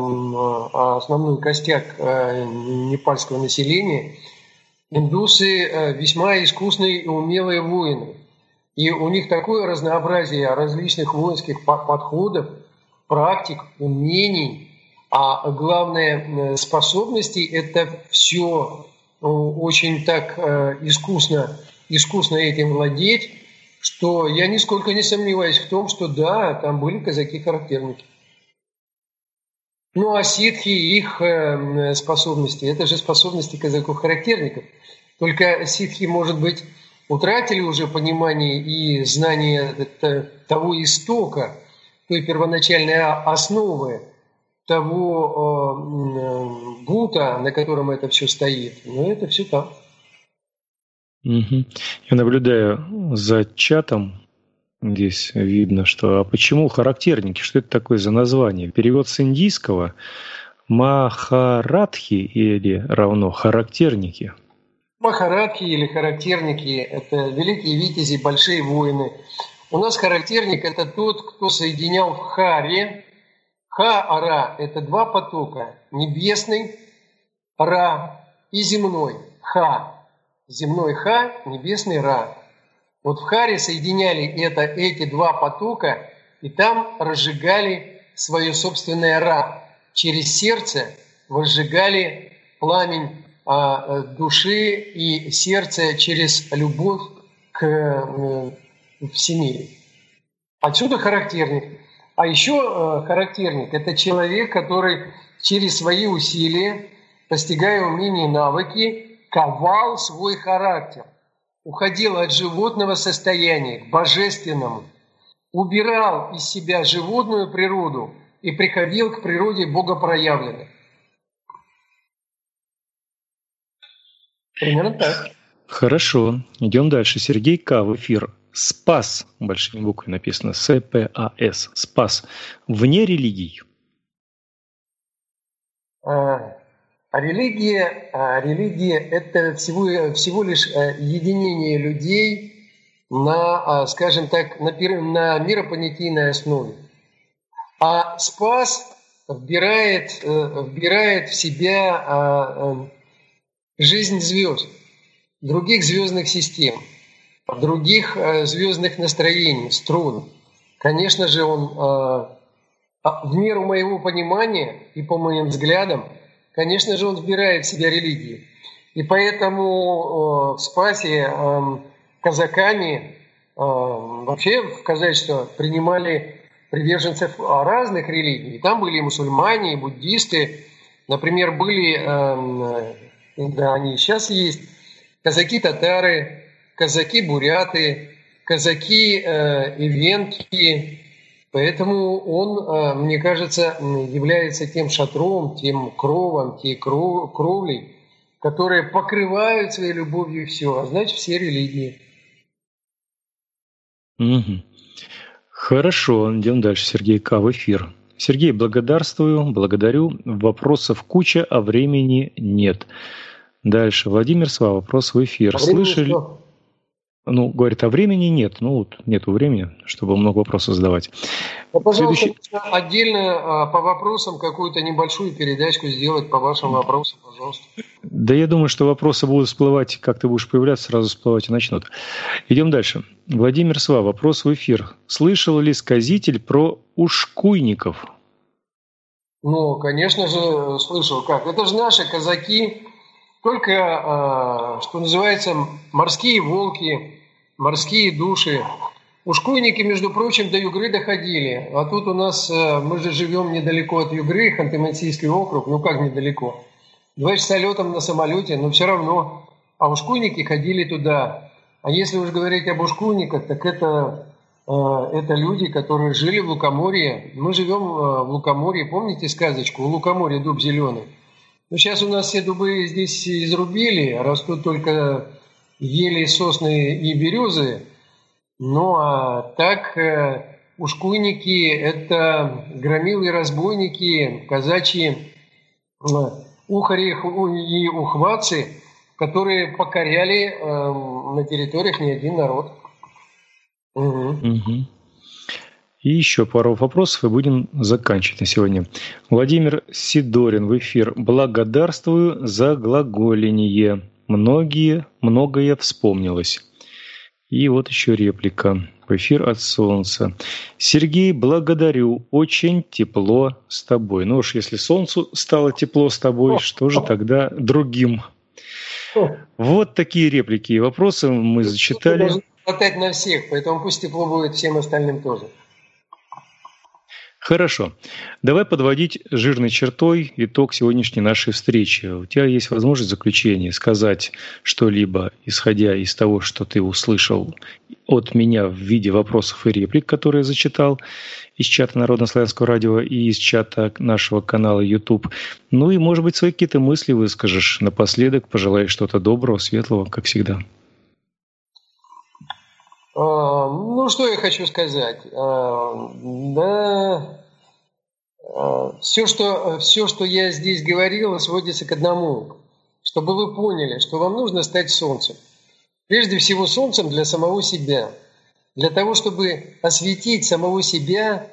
Speaker 3: костяк непальского населения. Индусы весьма искусные и умелые воины. И у них такое разнообразие различных воинских подходов, практик, умений, А главное, способности – это все очень так искусно этим владеть, что я нисколько не сомневаюсь в том, что да, там были казаки-характерники. Ну а ситхи, их способности – это же способности казаков-характерников. Только ситхи, может быть, утратили уже понимание и знание того истока, той первоначальной основы, того бута, на котором это все стоит. Но это все там.
Speaker 2: Угу. Я наблюдаю за чатом. Здесь видно, что... А почему характерники? Что это такое за название? Перевод с индийского махарадхи или равно характерники?
Speaker 3: Махарадхи или характерники – это великие витязи, большие воины. У нас характерник – это тот, кто соединял в харе. Ха-ара – это два потока – небесный ра и земной ха. Земной ха, небесный ра. Вот в харе соединяли эти два потока, и там разжигали свое собственное ра. Через сердце возжигали пламень души и сердца через любовь к всемирию. Отсюда характерник. А еще характерник – это человек, который через свои усилия, постигая умения и навыки, ковал свой характер, уходил от животного состояния к божественному, убирал из себя животную природу и приходил к природе богопроявленной. Примерно так.
Speaker 2: Хорошо. Идем дальше. Сергей К. в эфир. Спас, большими буквами написано, СПАС, спас, вне религий.
Speaker 3: Религия – это всего лишь единение людей на, скажем так, на миропонятийной основе. А спас вбирает в себя жизнь звезд, других звездных систем, других звездных настроений, струн. Конечно же, он в меру моего понимания и по моим взглядам, конечно же, он вбирает в себя религию. И поэтому в Спасе казаками вообще в казачество принимали приверженцев разных религий. Там были и мусульмане, и буддисты. Например, были, да, они сейчас есть, казаки-татары, казаки-буряты, казаки-ивенки. Поэтому он, мне кажется, является тем шатром, тем кровом, тем кровлей, которые покрывают своей любовью все, а значит, все религии.
Speaker 2: Угу. Хорошо, идем дальше. Сергей К. в эфир. Сергей, благодарю. Вопросов куча, а времени нет. Дальше. Владимир Сва, вопрос в эфир. Слышали? Говорит, а времени нет. Нету времени, чтобы много вопросов задавать.
Speaker 3: Пожалуйста, отдельно по вопросам какую-то небольшую передачку сделать по вашим вопросам, пожалуйста.
Speaker 2: Да я думаю, что вопросы будут всплывать, как ты будешь появляться, сразу всплывать и начнут. Идем дальше. Владимир Сва, вопрос в эфир. Слышал ли сказитель про ушкуйников?
Speaker 3: Конечно же, слышал. Как? Это же наши казаки, только, что называется, морские волки, морские души. Ушкуйники, между прочим, до Югры доходили. А тут у нас, мы же живем недалеко от Югры, Ханты-Мансийский округ, как недалеко. 2 часа летом на самолете, но все равно. А ушкуйники ходили туда. А если уж говорить об ушкуйниках, так это люди, которые жили в Лукоморье. Мы живем в Лукоморье, помните сказочку? У Лукоморья дуб зеленый. Сейчас у нас все дубы здесь изрубили, растут только ели, сосны и березы. А так ушкуйники – это громилы и разбойники, казачьи ухари и ухватцы, которые покоряли на территориях не один народ. Угу.
Speaker 2: И еще пару вопросов, и будем заканчивать на сегодня. Владимир Сидорин в эфир. Благодарствую за глаголение. Многое вспомнилось. И вот еще реплика. В эфир от Солнца. Сергей, благодарю. Очень тепло с тобой. Ну уж если Солнцу стало тепло с тобой, что же тогда другим? Вот такие реплики и вопросы мы зачитали.
Speaker 3: Должен хватать на всех, поэтому пусть тепло будет всем остальным тоже.
Speaker 2: Хорошо. Давай подводить жирной чертой итог сегодняшней нашей встречи. У тебя есть возможность в заключении сказать что-либо, исходя из того, что ты услышал от меня в виде вопросов и реплик, которые я зачитал из чата Народно-славянского радио и из чата нашего канала YouTube. Ну и, может быть, свои какие-то мысли выскажешь напоследок, пожелаешь что-то доброго, светлого, как всегда.
Speaker 3: Ну, что я хочу сказать? Все, что я здесь говорил, сводится к одному. Чтобы вы поняли, что вам нужно стать солнцем. Прежде всего, солнцем для самого себя. Для того, чтобы осветить самого себя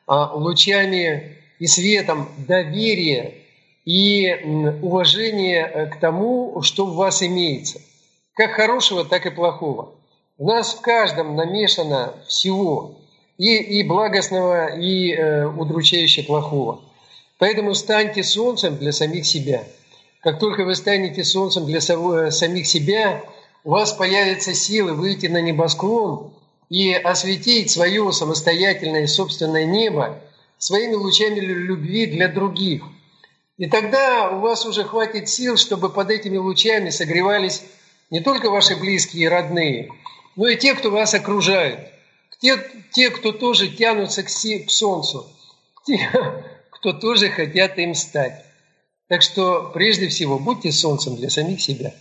Speaker 3: лучами и светом доверия и уважения к тому, что в вас имеется. Как хорошего, так и плохого. У нас в каждом намешано всего, и благостного, и удручающе плохого. Поэтому станьте солнцем для самих себя. Как только вы станете солнцем для самих себя, у вас появятся силы выйти на небосклон и осветить свое самостоятельное собственное небо своими лучами любви для других. И тогда у вас уже хватит сил, чтобы под этими лучами согревались не только ваши близкие и родные, но и те, кто вас окружают. Те, кто тоже тянутся к солнцу. Те, кто тоже хотят им стать. Так что, прежде всего, будьте солнцем для самих себя.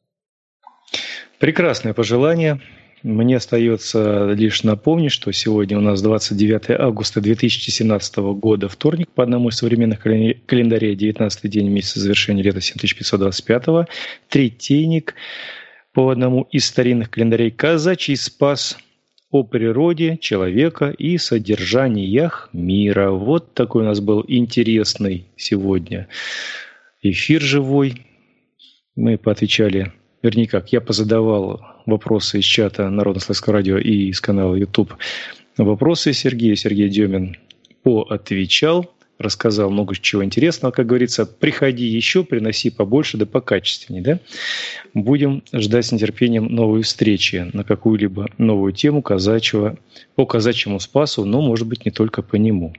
Speaker 2: Прекрасное пожелание. Мне остается лишь напомнить, что сегодня у нас 29 августа 2017 года, вторник, по одному из современных календарей, 19-й день месяца завершения лета 7525, третейник, по одному из старинных календарей, казачий спас о природе человека и содержаниях мира. Вот такой у нас был интересный сегодня эфир живой. Мы поотвечали, вернее как, я позадавал вопросы из чата Народно-славянского радио и из канала YouTube. Вопросы Сергей Демин поотвечал, рассказал много чего интересного. Как говорится, приходи еще, приноси побольше, да покачественнее. Да? Будем ждать с нетерпением новой встречи на какую-либо новую тему по казачьему спасу, но, может быть, не только по нему.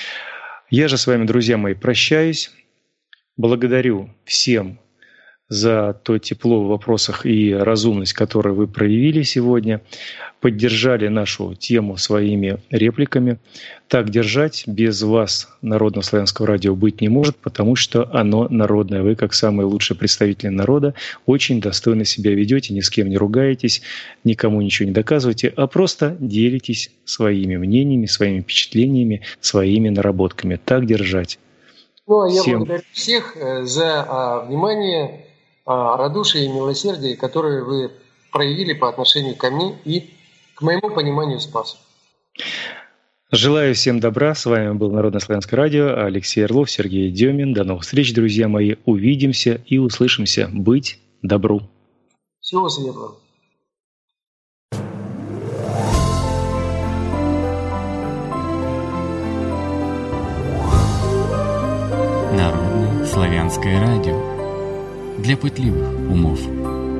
Speaker 2: Я же с вами, друзья мои, прощаюсь. Благодарю всем за то тепло в вопросах и разумность, которую вы проявили сегодня, поддержали нашу тему своими репликами. Так держать без вас Народно-славянского радио быть не может, потому что оно народное. Вы, как самые лучшие представители народа, очень достойно себя ведете, ни с кем не ругаетесь, никому ничего не доказываете, а просто делитесь своими мнениями, своими впечатлениями, своими наработками. Так держать.
Speaker 3: Ну, я благодарю всех за внимание, радушие и милосердие, которые вы проявили по отношению ко мне и к моему пониманию спаса.
Speaker 2: Желаю всем добра. С вами был Народно-славянское радио, Алексей Орлов, Сергей Демин. До новых встреч, друзья мои. Увидимся и услышимся. Быть добру.
Speaker 3: Всего светлого.
Speaker 1: Народное славянское радио для пытливых умов.